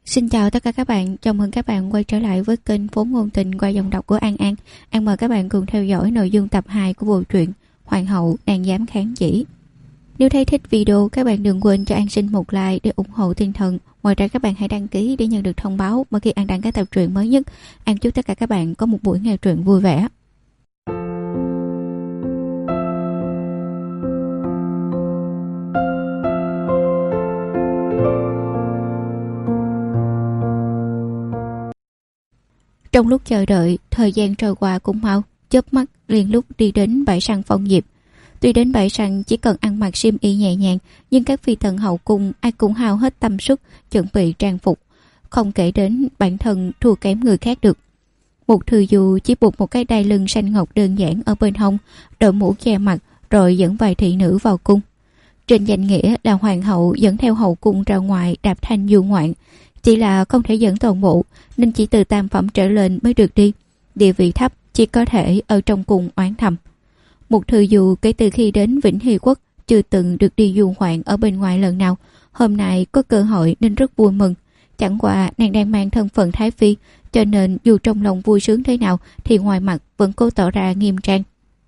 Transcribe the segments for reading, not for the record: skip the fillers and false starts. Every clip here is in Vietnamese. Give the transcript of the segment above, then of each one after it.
Xin chào tất cả các bạn, chào mừng các bạn quay trở lại với kênh Vốn Ngôn Tình qua giọng đọc của An An. An mời các bạn cùng theo dõi nội dung tập 2 của bộ truyện Hoàng hậu đang dám kháng chỉ. Nếu thấy thích video, các bạn đừng quên cho An xin một like để ủng hộ tinh thần. Ngoài ra các bạn hãy đăng ký để nhận được thông báo mỗi khi An đăng các tập truyện mới nhất. An chúc tất cả các bạn có một buổi nghe truyện vui vẻ. Trong lúc chờ đợi, thời gian trôi qua cũng mau, chớp mắt liền lúc đi đến bãi săn Phong Diệp. Tuy đến bãi săn chỉ cần ăn mặc xiêm y nhẹ nhàng, nhưng các phi tần hậu cung ai cũng hao hết tâm sức chuẩn bị trang phục, không kể đến bản thân thua kém người khác được. Một Thư Du chỉ buộc một cái đai lưng xanh ngọc đơn giản ở bên hông, đội mũ che mặt, rồi dẫn vài thị nữ vào cung. Trên danh nghĩa là hoàng hậu dẫn theo hậu cung ra ngoài đạp thanh du ngoạn, chỉ là không thể dẫn toàn bộ nên chỉ từ tam phẩm trở lên mới được đi. Địa vị thấp chỉ có thể ở trong cung oán thầm. Một Thư Du kể từ khi đến Vĩnh Hy Quốc chưa từng được đi du ngoạn ở bên ngoài lần nào. Hôm nay có cơ hội nên rất vui mừng. Chẳng qua nàng đang mang thân phận thái phi, cho nên dù trong lòng vui sướng thế nào thì ngoài mặt vẫn cố tỏ ra nghiêm trang.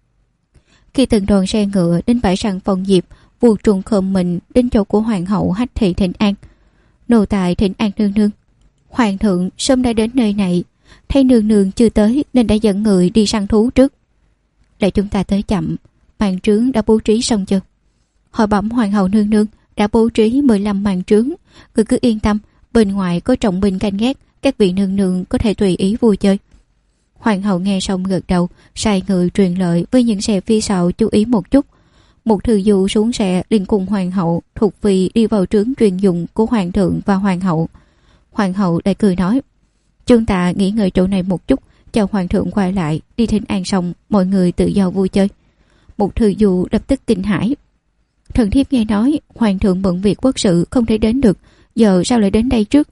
Khi từng đoàn xe ngựa đến bãi săn Phong Diệp, vua trùng khom mình đến chỗ của hoàng hậu hách thị thỉnh an. Nô tài thỉnh an nương nương. Hoàng thượng sớm đã đến nơi này, thấy nương nương chưa tới nên đã dẫn người đi săn thú trước. Để chúng ta tới chậm, màn trướng đã bố trí xong chưa? Hỏi bẩm hoàng hậu nương nương, đã bố trí 15 màn trướng. Người cứ yên tâm, bên ngoài có trọng binh canh gác, các vị nương nương có thể tùy ý vui chơi. Hoàng hậu nghe xong gật đầu, sai người truyền lời với những xe phía sau chú ý một chút. Một Thư Du xuống xe liền cùng hoàng hậu thuộc phi đi vào trướng chuyên dụng của hoàng thượng và hoàng hậu. Hoàng hậu lại cười nói, chúng ta nghỉ ngơi chỗ này một chút, chờ hoàng thượng quay lại, đi thỉnh an xong mọi người tự do vui chơi. Một Thư Du lập tức kinh hãi. Thần thiếp nghe nói hoàng thượng bận việc quốc sự không thể đến được, giờ sao lại đến đây trước?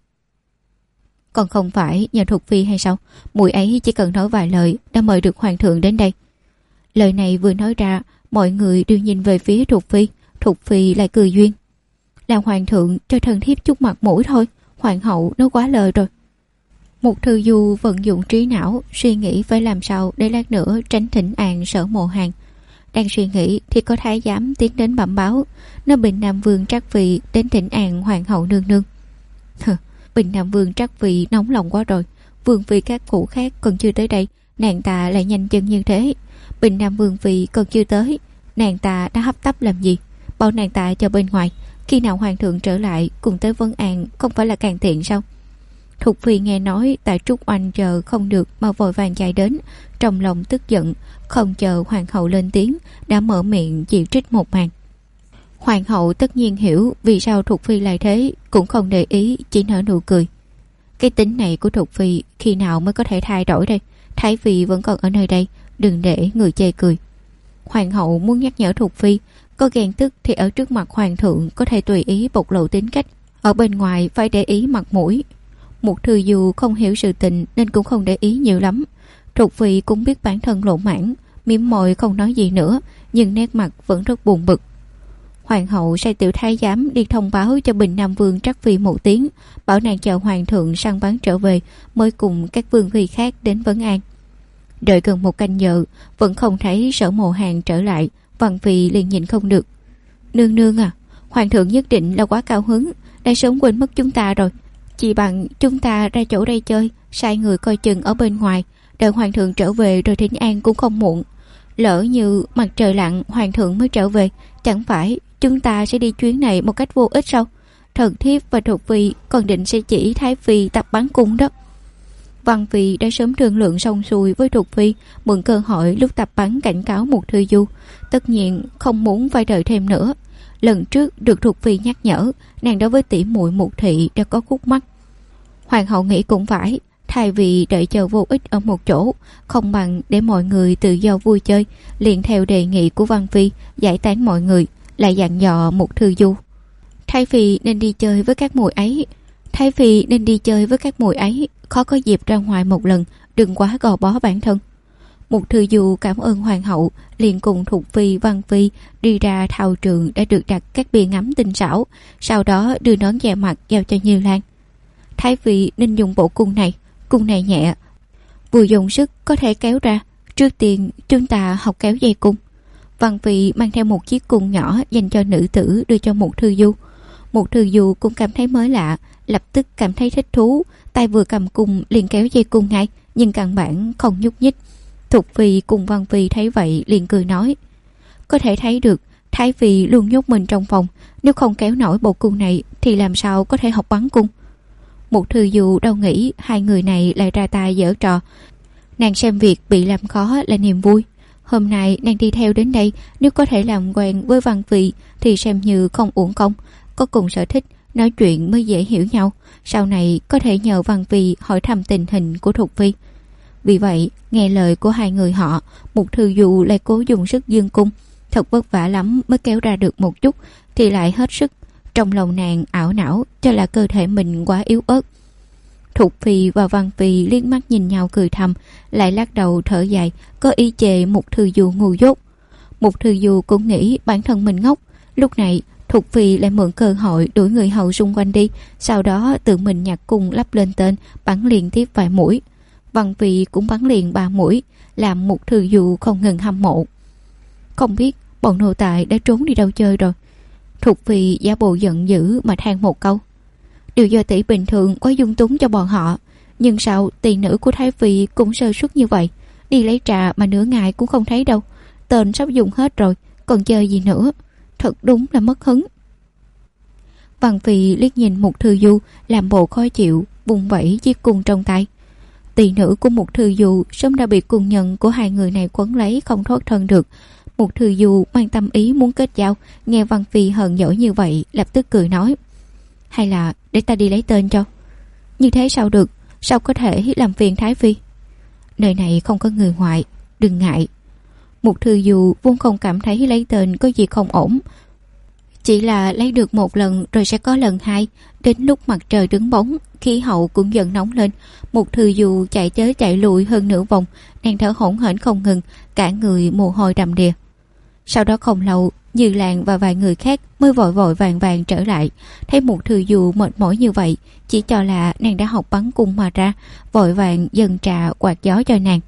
Còn không phải nhờ thuộc phi hay sao? Muội ấy chỉ cần nói vài lời đã mời được hoàng thượng đến đây. Lời này vừa nói ra, mọi người đều nhìn về phía Thục Phi lại cười duyên. Là hoàng thượng cho thần thiếp chút mặt mũi thôi, hoàng hậu nói quá lời rồi. Một Thư Du vận dụng trí não, suy nghĩ phải làm sao để lát nữa tránh thỉnh an Sở Mộ Hàn. Đang suy nghĩ thì có thái giám tiến đến bẩm báo, nói Bình Nam Vương Trắc Phi đến thỉnh an hoàng hậu nương nương. Bình Nam Vương Trắc Phi nóng lòng quá rồi, vương phi các phủ khác còn chưa tới đây, nàng ta lại nhanh chân như thế. Bình Nam Vương phi còn chưa tới, nàng ta đã hấp tấp làm gì? Bảo nàng ta chờ bên ngoài, khi nào hoàng thượng trở lại cùng tới vấn an không phải là càng tiện sao? Thục phi nghe nói tại Trúc Oanh chờ không được mà vội vàng chạy đến, trong lòng tức giận, không chờ hoàng hậu lên tiếng đã mở miệng chỉ trích một màn. Hoàng hậu tất nhiên hiểu vì sao Thục phi lại thế, cũng không để ý, chỉ nở nụ cười. Cái tính này của Thục phi khi nào mới có thể thay đổi đây? Thái phi vẫn còn ở nơi đây, đừng để người chê cười. Hoàng hậu muốn nhắc nhở Thục phi, có ghen tức thì ở trước mặt hoàng thượng có thể tùy ý bộc lộ tính cách, ở bên ngoài phải để ý mặt mũi. Một Thư Du không hiểu sự tình nên cũng không để ý nhiều lắm. Thục phi cũng biết bản thân lỗ mãn, mỉm môi không nói gì nữa, nhưng nét mặt vẫn rất buồn bực. Hoàng hậu sai tiểu thái giám đi thông báo cho Bình Nam Vương Trắc Phi một tiếng, bảo nàng chờ hoàng thượng săn bắn trở về mới cùng các vương phi khác đến vấn an. Đợi gần một canh giờ vẫn không thấy Sở Mộ Hàn trở lại, Văn phi liền nhìn không được. Nương nương à, hoàng thượng nhất định là quá cao hứng, đã sớm quên mất chúng ta rồi. Chỉ bằng chúng ta ra chỗ đây chơi, sai người coi chừng ở bên ngoài, đợi hoàng thượng trở về rồi thỉnh an cũng không muộn. Lỡ như mặt trời lặn hoàng thượng mới trở về, chẳng phải chúng ta sẽ đi chuyến này một cách vô ích sao? Thần thiếp và Thục phi còn định sẽ chỉ thái phi tập bắn cung đó. Văn phi đã sớm thương lượng xong xuôi với Thục phi, mượn cơ hội lúc tập bắn cảnh cáo một Thư Du, tất nhiên không muốn phải đợi thêm nữa. Lần trước được Thục phi nhắc nhở, nàng đối với tỷ muội Mục thị đã có khúc mắc. Hoàng hậu nghĩ cũng phải, thay vì đợi chờ vô ích ở một chỗ, không bằng để mọi người tự do vui chơi, liền theo đề nghị của Văn phi giải tán mọi người, lại dặn dò một Thư Du. Thái phi nên đi chơi với các muội ấy. Thái phi nên đi chơi với các muội ấy, khó có dịp ra ngoài một lần, đừng quá gò bó bản thân. Một Thư Du cảm ơn hoàng hậu, liền cùng Thục phi, Văn phi đi ra thao trường đã được đặt các bia ngắm tinh xảo, sau đó đưa nón che mặt giao cho Như Lan. Thái phi nên dùng bộ cung này nhẹ, vừa dùng sức có thể kéo ra. Trước tiên chúng ta học kéo dây cung. Văn phi mang theo một chiếc cung nhỏ dành cho nữ tử đưa cho Mục Thư Du. Mục Thư Du cũng cảm thấy mới lạ, lập tức cảm thấy thích thú, tay vừa cầm cung liền kéo dây cung ngay, nhưng căn bản không nhúc nhích. Thục phi cùng Văn phi thấy vậy liền cười nói: có thể thấy được Thái phi luôn nhốt mình trong phòng, nếu không kéo nổi bộ cung này thì làm sao có thể học bắn cung. Mục Thư Du đâu nghĩ hai người này lại ra tay giở trò. Nàng xem việc bị làm khó là niềm vui. Hôm nay nàng đi theo đến đây, nếu có thể làm quen với Văn phi thì xem như không uổng công. Có cùng sở thích, nói chuyện mới dễ hiểu nhau. Sau này có thể nhờ Văn phi hỏi thăm tình hình của Thục phi. Vì vậy nghe lời của hai người họ, Mục Thư Du lại cố dùng sức dương cung. Thật vất vả lắm mới kéo ra được một chút thì lại hết sức. Trong lòng nàng ảo não cho là cơ thể mình quá yếu ớt. Thục phi và Văn phi liếc mắt nhìn nhau cười thầm, lại lắc đầu thở dài, có ý chê Mục Thư Du ngu dốt. Mục Thư Du cũng nghĩ bản thân mình ngốc. Lúc này Thục phi lại mượn cơ hội đuổi người hầu xung quanh đi, sau đó tự mình nhặt cung lắp lên tên, bắn liên tiếp vài mũi. Văn phi cũng bắn liền 3 mũi, làm Mục Thư Du không ngừng hâm mộ. Không biết bọn nô tài đã trốn đi đâu chơi rồi. Thục phi giả bộ giận dữ mà than một câu: điều do tỷ bình thường quá dung túng cho bọn họ, nhưng sao tỳ nữ của Thái phi cũng sơ suất như vậy, đi lấy trà mà nửa ngày cũng không thấy đâu. Tên sắp dùng hết rồi, còn chơi gì nữa, thật đúng là mất hứng. Văn phi liếc nhìn Mục Thư Du làm bộ khó chịu, vùng vẫy chiếc cung trong tay. Tỳ nữ của Mục Thư Du sớm đã bị cung nhân của hai người này quấn lấy không thoát thân được. Mục Thư Du mang tâm ý muốn kết giao, nghe Văn phi hờn dỗi như vậy lập tức cười nói: hay là để ta đi lấy tên cho. Như thế sao được, sao có thể làm phiền Thái phi. Nơi này không có người ngoại, đừng ngại. Mục Thư Du vốn không cảm thấy lấy tên có gì không ổn, chỉ là lấy được một lần rồi sẽ có lần hai. Đến lúc mặt trời đứng bóng, khí hậu cũng dần nóng lên. Mục Thư Du chạy tới chạy lùi hơn nửa vòng, nàng thở hổn hển không ngừng, cả người mồ hôi đầm đìa. Sau đó không lâu, Như Lan và vài người khác mới vội vội vàng vàng trở lại. Thấy Mục Thư Du mệt mỏi như vậy, chỉ cho là nàng đã học bắn cung mà ra, vội vàng dâng trà quạt gió cho nàng.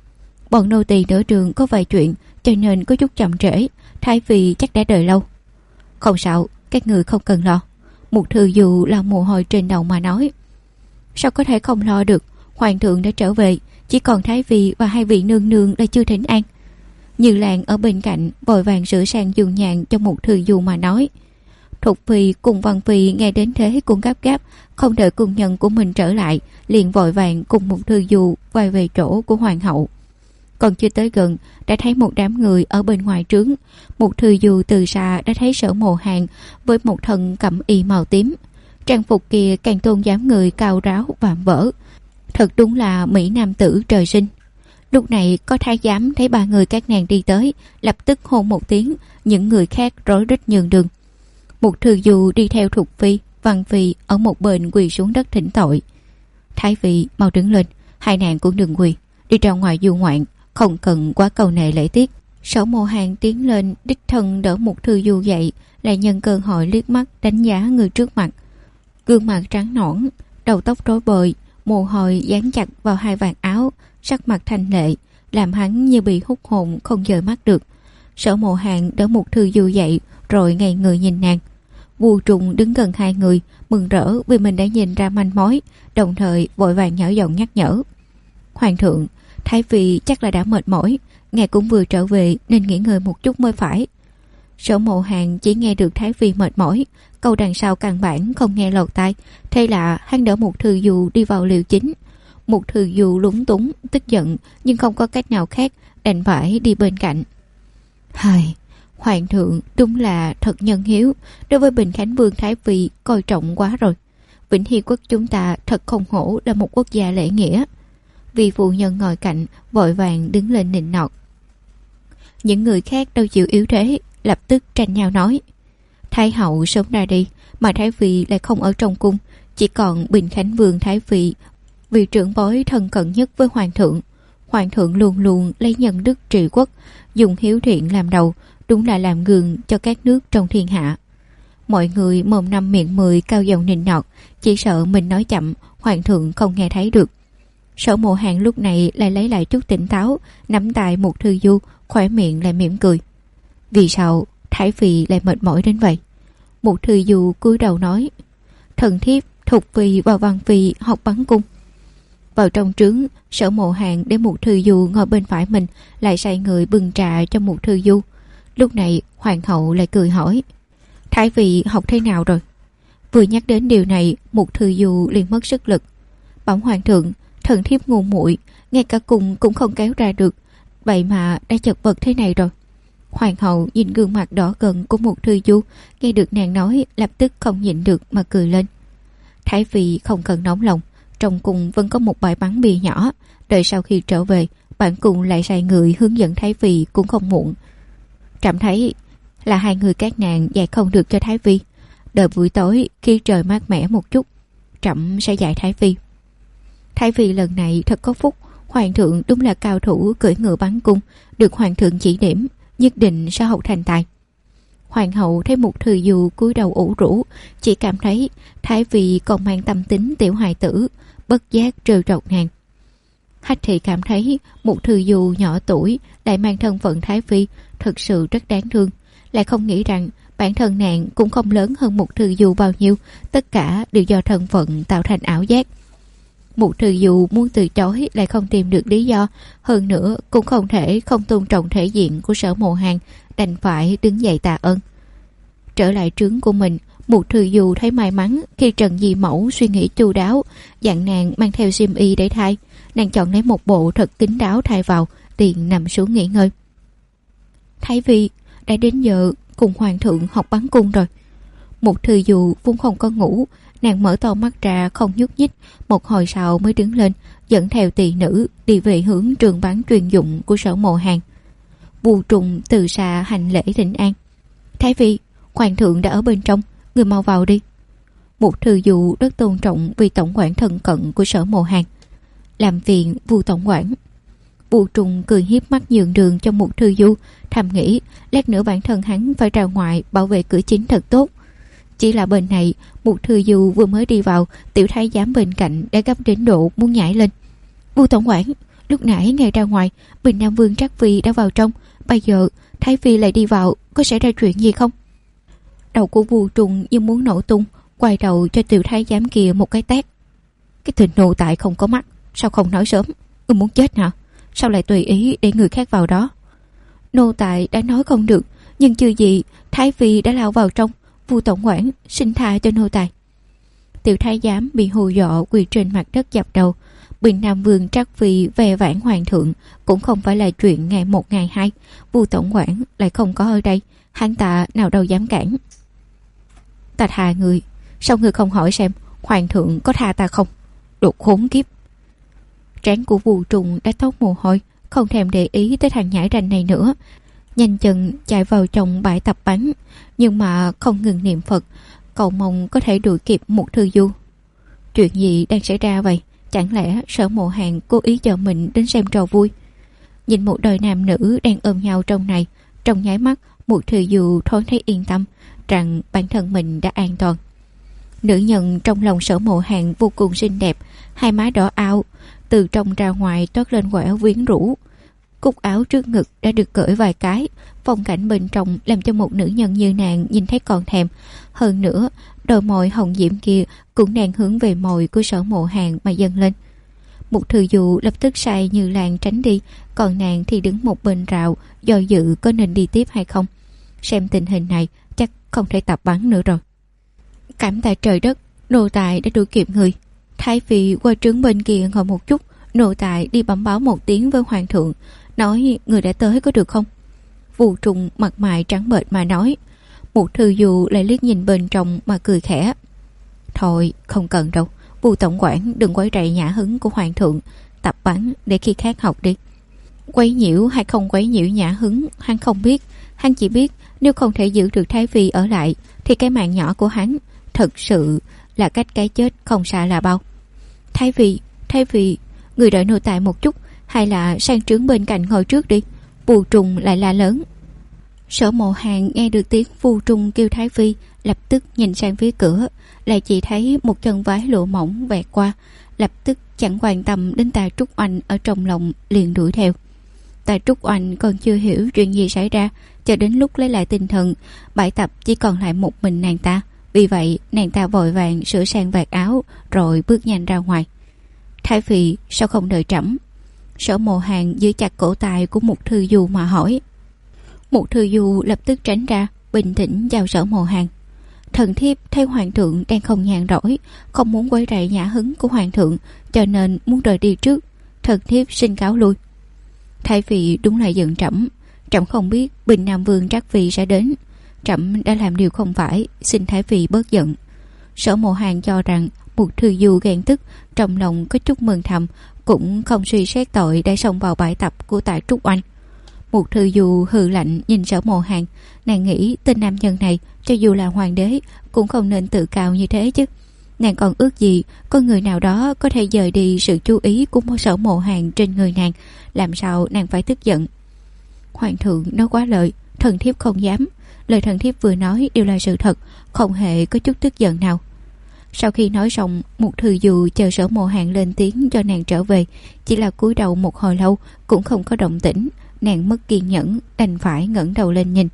Bọn nô tỳ nửa đường có vài chuyện cho nên có chút chậm trễ, Thái phi chắc đã đợi lâu. Không sao, các người không cần lo. Mục Thư Du lau mồ hôi trên đầu mà nói: sao có thể không lo được, hoàng thượng đã trở về, chỉ còn Thái phi và hai vị nương nương đã chưa thỉnh an. Như Lan ở bên cạnh vội vàng sửa sang giường nhàn cho Mục Thư Du mà nói. Thục phi cùng Văn phi nghe đến thế cũng gấp gáp, không đợi cung nhân của mình trở lại, liền vội vàng cùng Mục Thư Du quay về chỗ của hoàng hậu. Còn chưa tới gần đã thấy một đám người ở bên ngoài trướng. Mục Thư Du từ xa đã thấy Sở Mộ Hàn với một thân cẩm y màu tím. Trang phục kia càng tôn dáng người cao ráo vạm vỡ, thật đúng là mỹ nam tử trời sinh. Lúc này có thái giám thấy ba người các nàng đi tới, lập tức hôn một tiếng, những người khác rối rít nhường đường. Mục Thư Du đi theo Thục phi, Văn phi ở một bên quỳ xuống đất thỉnh tội. Thái phi mau đứng lên, hai nàng cũng đừng quỳ, đi ra ngoài du ngoạn, không cần quá cầu nệ lễ tiết. Sở Mộ Hàn tiến lên đích thân đỡ Mục Thư Du dậy, lại nhân cơ hội liếc mắt đánh giá người trước mặt. Gương mặt trắng nõn, đầu tóc rối bời, mồ hôi dán chặt vào hai vạt áo, sắc mặt thanh lệ, làm hắn như bị hút hồn không dời mắt được. Sở Mộ Hàn đỡ Mục Thư Du dậy rồi ngây người nhìn nàng. Vu Trùng đứng gần hai người, mừng rỡ vì mình đã nhìn ra manh mối, đồng thời vội vàng nhỏ giọng nhắc nhở: hoàng thượng, Thái phi chắc là đã mệt mỏi, ngài cũng vừa trở về nên nghỉ ngơi một chút mới phải. Sở Mộ Hàn chỉ nghe được Thái phi mệt mỏi, câu đằng sau căn bản không nghe lọt tai. Thế là hắn đỡ Mục Thư Du đi vào liều chính. Mục Thư Du lúng túng tức giận, nhưng không có cách nào khác, đành phải đi bên cạnh. Hài, hoàng thượng đúng là thật nhân hiếu, đối với Bình Khánh Vương Thái phi coi trọng quá rồi. Vĩnh Hy quốc chúng ta thật không hổ là một quốc gia lễ nghĩa. Vì phụ nhân ngồi cạnh vội vàng đứng lên nịnh nọt. Những người khác đâu chịu yếu thế, lập tức tranh nhau nói: Thái hậu sớm ra đi, mà Thái phi lại không ở trong cung, chỉ còn Bình Khánh Vương Thái phi, vì trưởng bối thân cận nhất với hoàng thượng. Hoàng thượng luôn luôn lấy nhân đức trị quốc, dùng hiếu thiện làm đầu, đúng là làm gương cho các nước trong thiên hạ. Mọi người mồm năm miệng mười cao giọng nịnh nọt, chỉ sợ mình nói chậm hoàng thượng không nghe thấy được. Sở Mộ Hàn lúc này lại lấy lại chút tỉnh táo, nắm tay Mục Thư Du, khóe miệng lại mỉm cười. Vì sao Thái Phi lại mệt mỏi đến vậy? Mục Thư Du cúi đầu nói, thần thiếp Thục Phi và Văn Phi học bắn cung. Vào trong trướng, Sở Mộ Hàn để Mục Thư Du ngồi bên phải mình, lại sai người bưng trà cho Mục Thư Du. Lúc này hoàng hậu lại cười hỏi, Thái Phi học thế nào rồi? Vừa nhắc đến điều này, Mục Thư Du liền mất sức lực. Bẩm hoàng thượng, thần thiếp ngu muội, ngay cả cung cũng không kéo ra được, vậy mà đã chật vật thế này rồi. Hoàng hậu nhìn gương mặt đỏ gần của Mục Thư Du, nghe được nàng nói lập tức không nhịn được mà cười lên. Thái Phi không cần nóng lòng, trong cung vẫn có một bãi bắn bia nhỏ, đợi sau khi trở về, bản cung lại sai người hướng dẫn Thái Phi cũng không muộn. Trẫm thấy là hai người các nàng dạy không được cho Thái Phi, đợi buổi tối khi trời mát mẻ một chút, trẫm sẽ dạy Thái Phi. Thái Phi lần này thật có phúc, hoàng thượng đúng là cao thủ cưỡi ngựa bắn cung, được hoàng thượng chỉ điểm, nhất định sẽ học thành tài. Hoàng hậu thấy Mục Thư Du cúi đầu ủ rũ, chỉ cảm thấy Thái Phi còn mang tâm tính tiểu hài tử, bất giác trêu chọc nàng. Hách Thị cảm thấy Mục Thư Du nhỏ tuổi lại mang thân phận Thái Phi thực sự rất đáng thương, lại không nghĩ rằng bản thân nàng cũng không lớn hơn Mục Thư Du bao nhiêu, tất cả đều do thân phận tạo thành ảo giác. Mục Thư Du muốn từ chối lại không tìm được lý do, hơn nữa cũng không thể không tôn trọng thể diện của Sở Mộ Hàn, đành phải đứng dậy tạ ơn. Trở lại trướng của mình, Mục Thư Du thấy may mắn khi Trần Di Mẫu suy nghĩ chu đáo, dặn nàng mang theo xiêm y để thay. Nàng chọn lấy một bộ thật kín đáo thay vào, liền nằm xuống nghỉ ngơi. Thái Phi đã đến giờ cùng hoàng thượng học bắn cung rồi. Mục Thư Du vốn không có ngủ, nàng mở to mắt ra không nhúc nhích, một hồi sau mới đứng lên, dẫn theo tỳ nữ đi về hướng trường bắn chuyên dụng của Sở Mộ Hàn. Vu Trùng từ xa hành lễ thỉnh an. Thái Phi, hoàng thượng đã ở bên trong, người mau vào đi. Mục Thư Du rất tôn trọng vị tổng quản thân cận của Sở Mộ Hàn. Làm phiền Vu tổng quản. Vu Trùng cười hiếp mắt nhường đường cho Mục Thư Du, thầm nghĩ lát nữa bản thân hắn phải ra ngoài bảo vệ cửa chính thật tốt. Chỉ là bên này, Mục Thư Du vừa mới đi vào, tiểu thái giám bên cạnh đã gấp đến độ muốn nhảy lên. Vu tổng quản, lúc nãy ngài ra ngoài, Bình Nam Vương Trác Phi đã vào trong, bây giờ Thái Phi lại đi vào, có xảy ra chuyện gì không? Đầu của Vu Trùng như muốn nổ tung, quay đầu cho tiểu thái giám kia một cái tát. Cái thịt nô tại không có mắt, sao không nói sớm? Ngươi muốn chết hả? Sao lại tùy ý để người khác vào đó? Nô tại đã nói không được, nhưng chưa gì Thái Phi đã lao vào trong. Vu tổng quản xin tha cho nô tài. Tiểu thái giám bị hù dọa quỳ trên mặt đất dập đầu. Bình Nam Vương Trác Phi về vãn hoàng thượng cũng không phải là chuyện ngày một ngày hai. Vu tổng quản lại không có ở đây, hắn ta nào đâu dám cản. Ta tha người, sao người không hỏi xem hoàng thượng có tha ta không? Đồ khốn kiếp. Trán của Vu Trùng đã toát mồ hôi, không thèm để ý tới thằng nhãi ranh này nữa, nhanh chân chạy vào trong bãi tập bắn, nhưng mà không ngừng niệm Phật, cầu mong có thể đuổi kịp Mục Thư Du. Chuyện gì đang xảy ra vậy? Chẳng lẽ Sở Mộ Hàn cố ý chờ mình đến xem trò vui? Nhìn một đôi nam nữ đang ôm nhau trong này, trong nháy mắt Mục Thư Du thôi thấy yên tâm rằng bản thân mình đã an toàn. Nữ nhân trong lòng Sở Mộ Hàn vô cùng xinh đẹp, hai má đỏ ao, từ trong ra ngoài toát lên quẻ quyến rũ. Cúc áo trước ngực đã được cởi vài cái, phong cảnh bên trong làm cho một nữ nhân như nàng nhìn thấy còn thèm. Hơn nữa, đôi môi hồng diễm kia cũng đang hướng về môi của Sở Mộ Hàn mà dâng lên. Mục Thư Du lập tức sai Như Lan tránh đi, còn nàng thì đứng một bên rào, do dự có nên đi tiếp hay không. Xem tình hình này chắc không thể tập bắn nữa rồi. Cảm tạ trời đất, nô tài đã đuổi kịp người. Thái Phi qua trướng bên kia ngồi một chút, nô tài đi bẩm báo một tiếng với hoàng thượng, nói người đã tới có được không? Vu Trùng mặt mày trắng bệch mà nói. Mục Thư Du lại liếc nhìn bên trong mà cười khẽ. Thôi không cần đâu, Vu tổng quản đừng quấy rầy nhã hứng của hoàng thượng, tập bắn để khi khác học đi. Quấy nhiễu hay không quấy nhiễu nhã hứng hắn không biết, hắn chỉ biết nếu không thể giữ được Thái Phi ở lại thì cái mạng nhỏ của hắn thật sự là cách cái chết không xa là bao. Thái Phi, người đợi nô tài một chút, hay là sang trướng bên cạnh ngồi trước đi. Vu Trùng lại la lớn. Sở Mộ Hàn nghe được tiếng Vu Trung kêu Thái Phi, lập tức nhìn sang phía cửa, lại chỉ thấy một chân váy lụa mỏng vẹt qua, lập tức chẳng quan tâm đến Tạ Trúc Oanh ở trong lòng, liền đuổi theo. Tạ Trúc Oanh còn chưa hiểu chuyện gì xảy ra, cho đến lúc lấy lại tinh thần, bãi tập chỉ còn lại một mình nàng ta. Vì vậy nàng ta vội vàng sửa sang vạt áo rồi bước nhanh ra ngoài. Thái Phi, sao không đợi trẫm? Sở Mộ Hàn giữ chặt cổ tay của Mục Thư Du mà hỏi. Mục Thư Du lập tức tránh ra, bình tĩnh chào Sở Mộ Hàn. Thần thiếp thấy hoàng thượng đang không nhàn rỗi, không muốn quấy rầy nhã hứng của hoàng thượng, cho nên muốn rời đi trước. Thần thiếp xin cáo lui. Thái Phi đúng là giận trẫm. Trẫm không biết Bình Nam Vương Trác Phi sẽ đến. Trẫm đã làm điều không phải, xin Thái Phi bớt giận. Sở Mộ Hàn cho rằng Mục Thư Du ghen tức, trong lòng có chút mừng thầm, cũng không suy xét tội đã xông vào bãi tập của Tạ Trúc Oanh. Mục Thư Du hừ lạnh nhìn Sở Mộ Hàn, nàng nghĩ tên nam nhân này cho dù là hoàng đế cũng không nên tự cao như thế chứ. Nàng còn ước gì có người nào đó có thể dời đi sự chú ý của Sở Mộ Hàn trên người nàng, làm sao nàng phải tức giận. Hoàng thượng nói quá lời, thần thiếp không dám. Lời thần thiếp vừa nói đều là sự thật, không hề có chút tức giận nào. Sau khi nói xong, Mục Thư Du chờ Sở Mộ Hàn lên tiếng cho nàng trở về, chỉ là cúi đầu một hồi lâu cũng không có động tĩnh. Nàng mất kiên nhẫn, đành phải ngẩng đầu lên nhìn.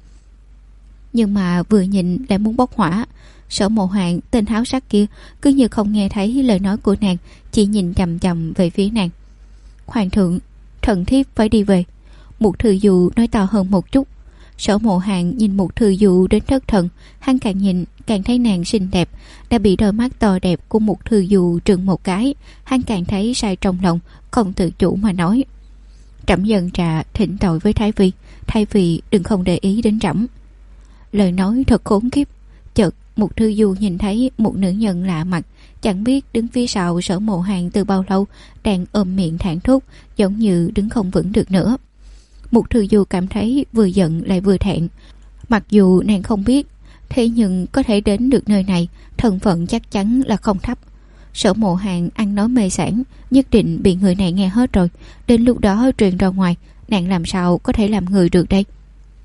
Nhưng mà vừa nhìn lại muốn bốc hỏa. Sở Mộ Hàn, tên háo sắc kia, cứ như không nghe thấy lời nói của nàng, chỉ nhìn chằm chằm về phía nàng. Hoàng thượng, thần thiếp phải đi về. Mục Thư Du nói to hơn một chút. Sở Mộ Hàn nhìn Mục Thư Du đến thất thần, hắn càng nhìn càng thấy nàng xinh đẹp, đã bị đôi mắt to đẹp của Mục Thư Du trừng một cái, hắn càng thấy sai trong lòng, không tự chủ mà nói. Trẫm dần trà thỉnh tội với Thái Phi, Thái Phi đừng không để ý đến trẫm. Lời nói thật khốn kiếp. Chợt Mục Thư Du nhìn thấy một nữ nhân lạ mặt, chẳng biết đứng phía sau Sở Mộ Hàn từ bao lâu, đang ôm miệng thản thốt, giống như đứng không vững được nữa. Mục Thư Du cảm thấy vừa giận lại vừa thẹn. Mặc dù nàng không biết, thế nhưng có thể đến được nơi này, thân phận chắc chắn là không thấp. Sở Mộ Hàn ăn nói mê sảng, nhất định bị người này nghe hết rồi. Đến lúc đó truyền ra ngoài, nàng làm sao có thể làm người được đây?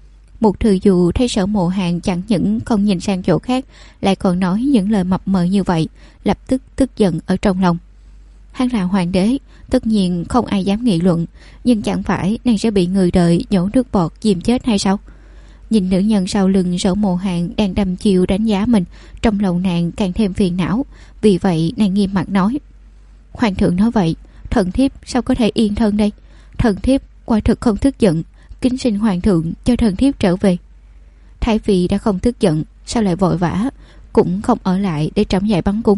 Mục Thư Du thấy Sở Mộ Hàn chẳng những không nhìn sang chỗ khác, lại còn nói những lời mập mờ như vậy, lập tức tức giận ở trong lòng. Hắn là hoàng đế, tất nhiên không ai dám nghị luận, nhưng chẳng phải nàng sẽ bị người đời nhổ nước bọt chìm chết hay sao? Nhìn nữ nhân sau lưng Sở Mộ Hàn đang đăm chiêu đánh giá mình, trong lòng nàng càng thêm phiền não. Vì vậy nàng nghiêm mặt nói: Hoàng thượng nói vậy, thần thiếp sao có thể yên thân đây? Thần thiếp quả thực không tức giận, kính xin hoàng thượng cho thần thiếp trở về. Thái Phi đã không tức giận, sao lại vội vã, cũng không ở lại để trẫm dạy bắn cung.